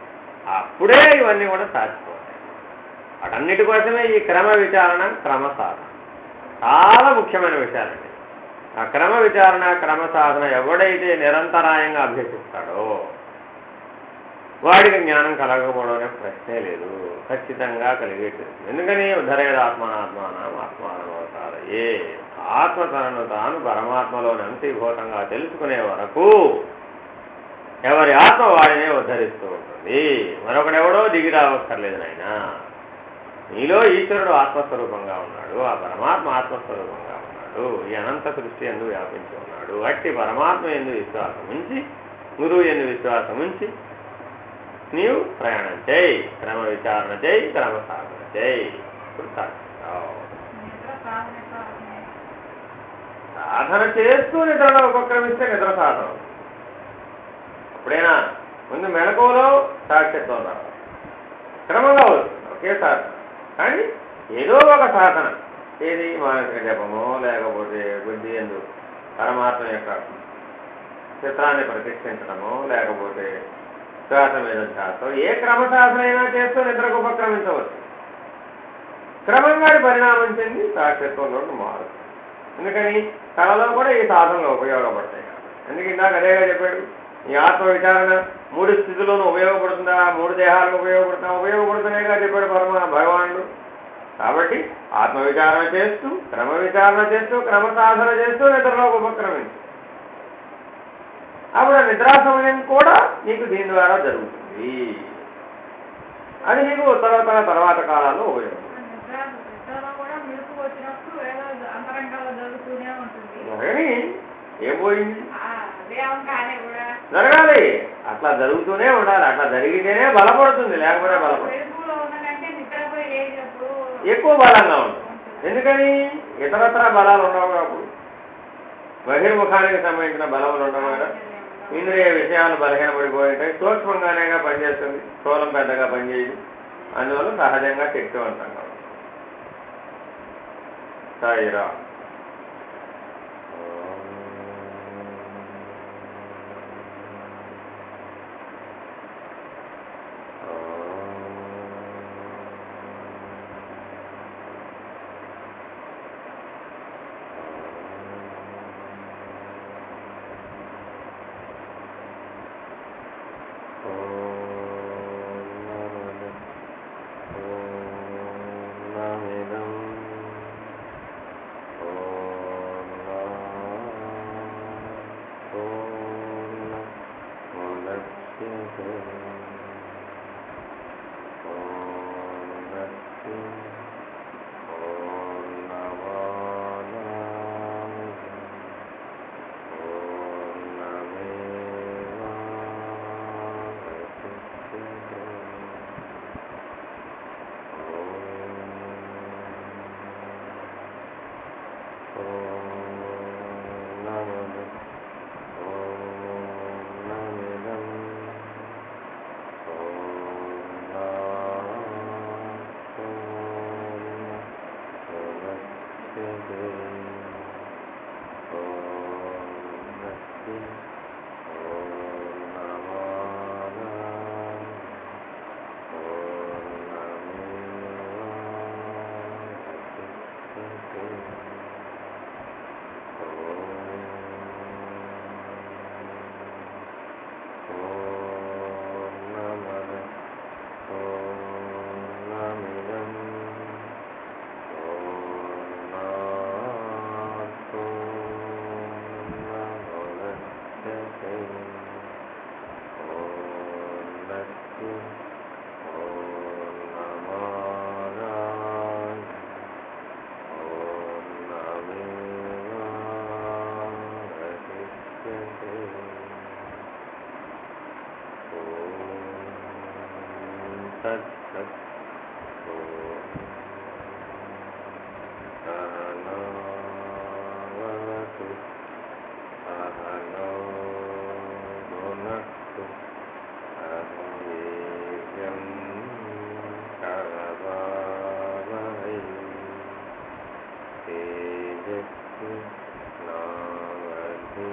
అప్పుడే ఇవన్నీ కూడా సాధిపోతాయి. వాటన్నిటి కోసమే ఈ క్రమ విచారణ, క్రమ సాధన చాలా ముఖ్యమైన విషయాలండి. ఆ క్రమ విచారణ, క్రమ సాధన ఎవడైతే నిరంతరాయంగా అభ్యసిస్తాడో వాడికి జ్ఞానం కలగకపోవడం అనే ప్రశ్నే లేదు, ఖచ్చితంగా కలిగేది. ఎందుకని ఉద్ధరేదాత్మనాత్మానం ఆత్మానమవతారయే, ఆత్మ తనను తాను పరమాత్మలోని అంశీభూతంగా తెలుసుకునే వరకు ఎవరి ఆత్మ వాడినే ఉద్ధరిస్తూ ఉంటుంది. మరొకడెవడో దిగి రావక్కర్లేదు నాయన. నీలో ఈశ్వరుడు ఆత్మస్వరూపంగా ఉన్నాడు, ఆ పరమాత్మ ఆత్మస్వరూపంగా ఉన్నాడు, ఈ అనంత సృష్టి ఎందు వ్యాపించి ఉన్నాడు. అట్టి పరమాత్మ ఎందు విశ్వాసం ఉంచి, గురువు ఎందు విశ్వాసం ఉంచి నీవు ప్రయాణం చేయి, క్రమ విచారణ చేయి, క్రమ సాధన చేయి. ఇప్పుడు సాధిస్తావు. సాధన చేస్తూ నిద్రలో ఉపక్రమిస్తే నిద్ర సాధన. అప్పుడైనా ముందు మెలకువలో సాక్షిత్వం రావాలి, క్రమంగా వస్తుంది ఒకేసారి. కానీ ఏదో ఒక సాధన, ఏది మానసిక జపమో లేకపోతే బుద్ధి ఎందు పరమాత్మ యొక్క చిత్రాన్ని ప్రతిష్ఠించడమో లేకపోతే శ్వాస మీద ధ్యాసం, ఏ క్రమ సాధన అయినా చేస్తూ నిద్రకు ఉపక్రమించవచ్చు. క్రమంగా పరిణామం చెంది సాక్షిత్వంలో మారుతుంది. ఎందుకని కళలో కూడా ఈ సాధనలు ఉపయోగపడతాయి. ఎందుకు ఇందాక అదేగా చెప్పాడు, ఈ ఆత్మ విచారణ 3 స్థితుల్లోనూ ఉపయోగపడుతుందా, 3 దేహాలకు ఉపయోగపడుతున్నాయిగా చెప్పాడు భగవానుడు. కాబట్టి ఆత్మ విచారణ చేస్తూ, క్రమ విచారణ చేస్తూ, క్రమ సాధన చేస్తూ నిద్రలోకి ఉపక్రమించు. అప్పుడు నిద్రా సమయం కూడా నీకు దీని ద్వారా జరుగుతుంది. అది నీకు తర్వాత కాలాల్లో ఉపయోగం. కానీ ఏం పోయింది, జరగాలి. అట్లా జరుగుతూనే ఉండాలి. అట్లా జరిగితేనే బలపడుతుంది, లేకపోతే బలపడుతుంది. ఎక్కువ బలంగా ఉంటుంది. ఎందుకని ఇతరత్ర బలాలు ఉండవు. అప్పుడు బహిర్ముఖానికి సంబంధించిన బలములు ఉండవు కదా. ఇంద్రియ విషయాలు బలహీనపడిపోయి ఉంటాయి. సూక్ష్మంగానేగా పనిచేస్తుంది, స్థూలం పెద్దగా పనిచేయదు. అందువల్ల సహజంగా శక్తివంతంగా ఉంటుంది. సాయిరా.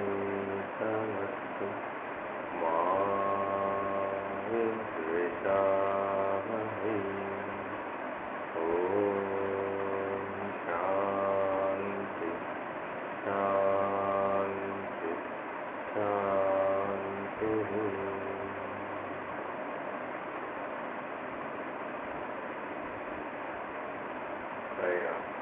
Krishna సాయిరామ్.